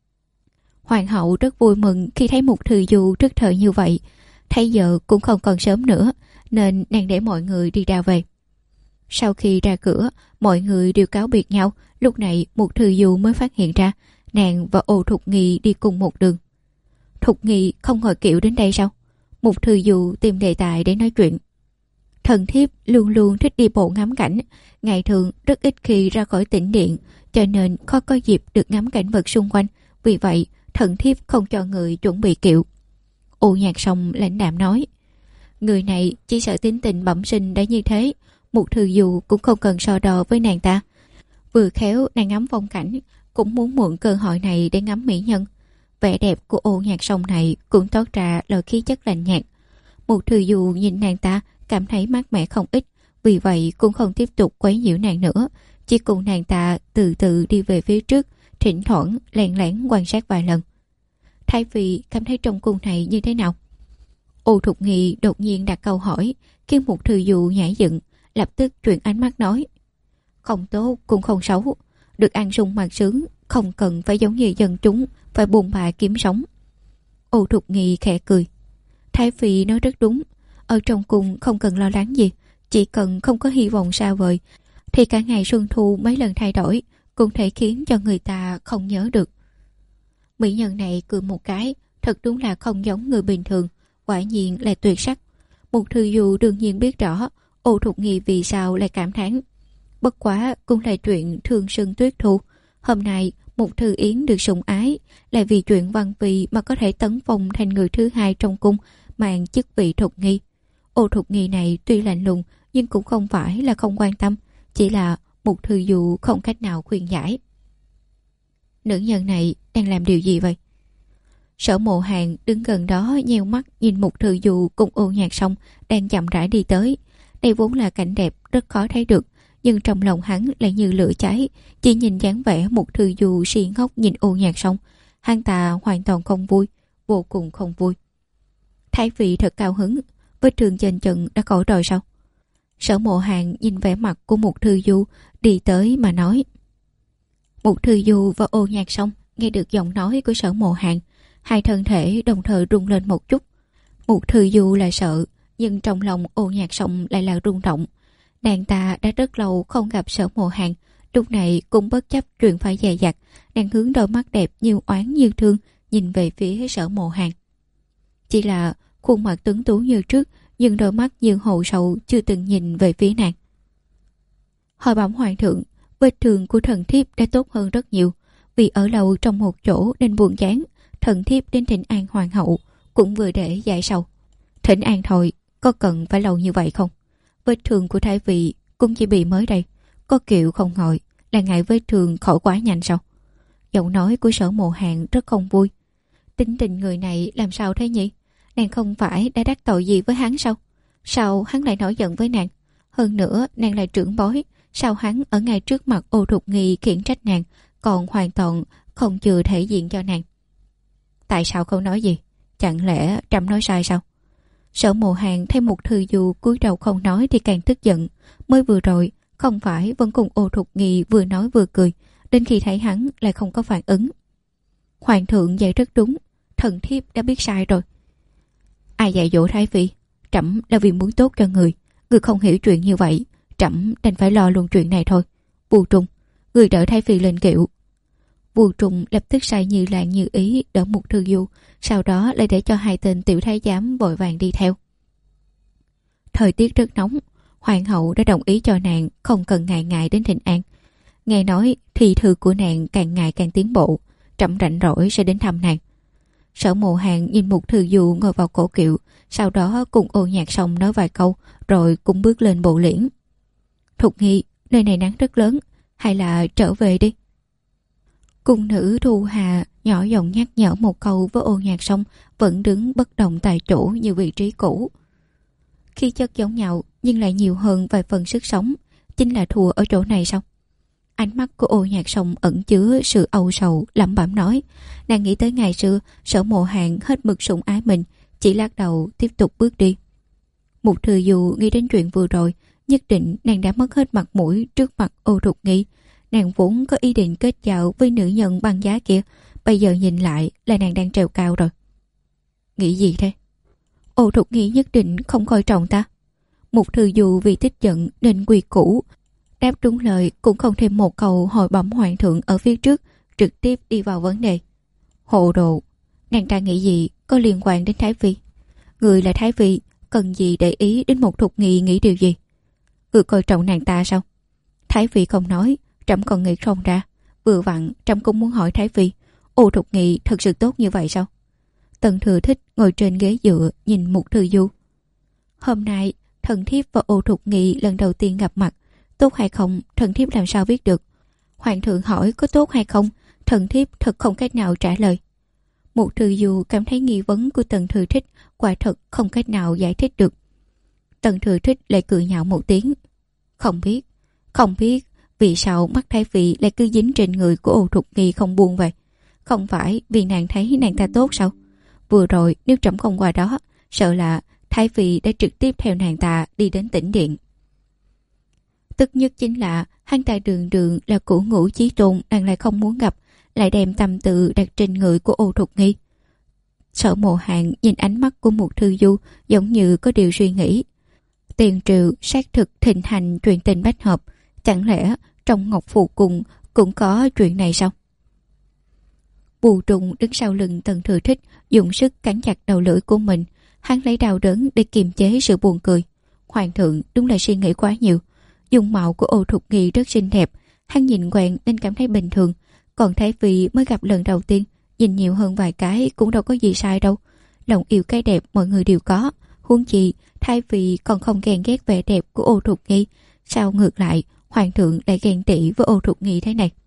Hoàng hậu rất vui mừng khi thấy Mục Thư Du trước thời như vậy. Thấy giờ cũng không còn sớm nữa, nên nàng để mọi người đi ra về. Sau khi ra cửa, mọi người đều cáo biệt nhau. Lúc này Mục Thư Du mới phát hiện ra nàng và Ô Thục Nghi đi cùng một đường. Thục Nghi không ngồi kiệu đến đây sao? Mục Thư Du tìm đề tài để nói chuyện. Thần thiếp luôn luôn thích đi bộ ngắm cảnh, ngày thường rất ít khi ra khỏi tĩnh điện, cho nên khó có dịp được ngắm cảnh vật xung quanh. Vì vậy thần thiếp không cho người chuẩn bị kiệu. Ô Nhạc Song lãnh đạm nói. Người này chỉ sợ tính tình bẩm sinh đã như thế. Mục Thư Du cũng không cần so đo với nàng ta. Vừa khéo nàng ngắm phong cảnh, cũng muốn mượn cơ hội này để ngắm mỹ nhân. Vẻ đẹp của Ô Nhạc Song này cũng toát ra lời khí chất lạnh nhạt. Mục Thư Du nhìn nàng ta cảm thấy mát mẻ không ít, vì vậy cũng không tiếp tục quấy nhiễu nàng nữa, chỉ cùng nàng ta từ từ đi về phía trước, thỉnh thoảng lén lén quan sát vài lần. Thái Phi cảm thấy trong cung này như thế nào? Ô Thục Nghi đột nhiên đặt câu hỏi, khiến Mục Thư Du nhảy dựng, lập tức chuyển ánh mắt nói. Không tốt cũng không xấu, được ăn sung mặc sướng, không cần phải giống như dân chúng, phải buồn bã kiếm sống. Ô Thục Nghi khẽ cười. Thái Phi nói rất đúng, ở trong cung không cần lo lắng gì, chỉ cần không có hy vọng xa vời, thì cả ngày xuân thu mấy lần thay đổi cũng thể khiến cho người ta không nhớ được. Mỹ nhân này cười một cái, thật đúng là không giống người bình thường, quả nhiên là tuyệt sắc. Mục Thư Du đương nhiên biết rõ Ô Thục Nghi vì sao lại cảm thán. Bất quá cũng là chuyện thường sưng tuyết thu. Hôm nay Mục Thư Yến được sủng ái, lại vì chuyện Văn Phi mà có thể tấn phong thành người thứ hai trong cung, mang chức vị Thục Nghi. Ô Thục Nghi này tuy lạnh lùng nhưng cũng không phải là không quan tâm, chỉ là Mục Thư Du không cách nào khuyên giải. Nữ nhân này đang làm điều gì vậy? Sở Mộ Hàn đứng gần đó nheo mắt nhìn Mục Thư Du cùng Ô Nhạc Song đang chậm rãi đi tới. Đây vốn là cảnh đẹp rất khó thấy được, nhưng trong lòng hắn lại như lửa cháy. Chỉ nhìn dáng vẻ Mục Thư Du si ngốc nhìn Ô Nhạc Song, hắn ta hoàn toàn không vui, vô cùng không vui. Thái Phi thật cao hứng, vết thương trên chân đã khỏi rồi sao? Sở Mộ Hàn nhìn vẻ mặt của Mục Thư Du đi tới mà nói. Mục Thư Du và Ô Nhạc Song nghe được giọng nói của Sở Mộ Hàn, hai thân thể đồng thời rung lên một chút. Mục Thư Du là sợ, nhưng trong lòng Ô Nhạc Song lại là rung động. Nàng ta đã rất lâu không gặp Sở Mộ Hàn, lúc này cũng bất chấp chuyện phải dè dặt, nàng hướng đôi mắt đẹp như oán như thương nhìn về phía Sở Mộ Hàn. Chỉ là khuôn mặt tuấn tú như trước, nhưng đôi mắt như hồ sầu chưa từng nhìn về phía nàng. Hồi bẩm hoàng thượng, vết thương của thần thiếp đã tốt hơn rất nhiều, vì ở lâu trong một chỗ nên buồn chán, thần thiếp đến thỉnh an hoàng hậu cũng vừa để giải sầu. Thỉnh an thôi, có cần phải lâu như vậy không? Vết thương của thái vị cũng chỉ bị mới đây, có kiệu không ngồi là ngại vết thương khỏi quá nhanh sao? Giọng nói của Sở Mộ Hàn rất không vui. Tính tình người này làm sao thế nhỉ? Nàng không phải đã đắc tội gì với hắn sao? Sao hắn lại nổi giận với nàng? Hơn nữa nàng là trưởng bối, sao hắn ở ngay trước mặt Ô Thục Nghi khiển trách nàng, còn hoàn toàn không chừa thể diện cho nàng? Tại sao không nói gì? Chẳng lẽ Trẫm nói sai sao? Sở Mộ Hàng thấy Mục Thư Du cúi đầu không nói thì càng tức giận. Mới vừa rồi không phải vẫn cùng Ô Thục Nghi vừa nói vừa cười, đến khi thấy hắn lại không có phản ứng. Hoàng thượng dạy rất đúng, thần thiếp đã biết sai rồi. Ai dạy dỗ Thái Phi? Trẫm là vì muốn tốt cho người không hiểu chuyện như vậy, trẫm đành phải lo luôn chuyện này thôi. Vu Trung, người đỡ Thái Phi lên kiệu. Vu Trung lập tức sai Như Lan Như Ý đỡ Mục Thư Du, sau đó lại để cho hai tên tiểu thái giám vội vàng đi theo. Thời tiết rất nóng, hoàng hậu đã đồng ý cho nàng không cần ngày ngày đến Thịnh An. Nghe nói thi thư của nàng càng ngày càng tiến bộ, trẫm rảnh rỗi sẽ đến thăm nàng. Sở Mộ Hàng nhìn Mục Thư Du ngồi vào cổ kiệu, sau đó cùng Ô Nhạc Sông nói vài câu, rồi cũng bước lên bộ liễn. Thục Nghi, nơi này nắng rất lớn, hay là trở về đi. Cung nữ Thu Hà nhỏ giọng nhắc nhở một câu với Ô Nhạc Sông, vẫn đứng bất động tại chỗ như vị trí cũ. Khi chất giống nhau nhưng lại nhiều hơn vài phần sức sống, chính là thua ở chỗ này sao? Ánh mắt của Ô Nhạc Sông ẩn chứa sự âu sầu, lẩm bẩm nói. Nàng nghĩ tới ngày xưa Sở Mộ Hàng hết mực sủng ái mình, chỉ lắc đầu tiếp tục bước đi. Mục Thư Du nghĩ đến chuyện vừa rồi, nhất định nàng đã mất hết mặt mũi trước mặt Ô Thục Nghi. Nàng vốn có ý định kết giao với nữ nhân băng giá kia, bây giờ nhìn lại là nàng đang trèo cao rồi. Nghĩ gì thế? Ô Thục Nghi nhất định không coi trọng ta. Mục Thư Du vì tức giận nên quy củ, đáp trúng lời cũng không thêm một câu hồi bẩm hoàng thượng ở phía trước, trực tiếp đi vào vấn đề. Hồ đồ, nàng ta nghĩ gì có liên quan đến Thái Phi? Người là Thái Phi, cần gì để ý đến một Thục Nghi nghĩ điều gì? Coi trọng nàng ta sao? Thái Phi không nói, trẫm còn nghĩ không ra. Vừa vặn trẫm cũng muốn hỏi Thái Phi, Ô Thục Nghi thật sự tốt như vậy sao? Tần Thừa Thích ngồi trên ghế dựa nhìn Mục Thư Du. Hôm nay thần thiếp và Ô Thục Nghi lần đầu tiên gặp mặt, tốt hay không thần thiếp làm sao biết được. Hoàng thượng hỏi có tốt hay không, thần thiếp thật không cách nào trả lời. Mục Thư Du cảm thấy nghi vấn của Tần Thừa Thích quả thật không cách nào giải thích được. Tần Thừa Thích lại cười nhạo một tiếng. Không biết vì sao mắt Thái Phi lại cứ dính trên người của Ô Thục Nghi không buông vậy? Không phải vì nàng thấy nàng ta tốt sao? Vừa rồi nếu trẫm không qua đó, sợ là Thái Phi đã trực tiếp theo nàng ta đi đến Tĩnh Điện. Tức nhất chính là hắn ta đường đường là cửu ngũ chí tôn, nàng lại không muốn gặp, lại đem tâm tư đặt trên người của Ô Thục Nghi. Sở Mộ Hàng nhìn ánh mắt của Mục Thư Du giống như có điều suy nghĩ. Tiền Triều xác thực thịnh hành chuyện tình bách hợp, chẳng lẽ trong Ngọc Phù Cung cũng có chuyện này sao? Bù Trùng đứng sau lưng Tần Thừa Thích, dùng sức cắn chặt đầu lưỡi của mình. Hắn lấy đau đớn để kiềm chế sự buồn cười. Hoàng thượng đúng là suy nghĩ quá nhiều. Dung mạo của Ô Thục Nghi rất xinh đẹp, hắn nhìn quen nên cảm thấy bình thường. Còn Thái Phi mới gặp lần đầu tiên, nhìn nhiều hơn vài cái cũng đâu có gì sai đâu. Lòng yêu cái đẹp mọi người đều có, huống chi Thái Phi còn không ghen ghét vẻ đẹp của Ô Thục Nghi. Sao ngược lại hoàng thượng lại ghen tị với Ô Thục Nghi thế này?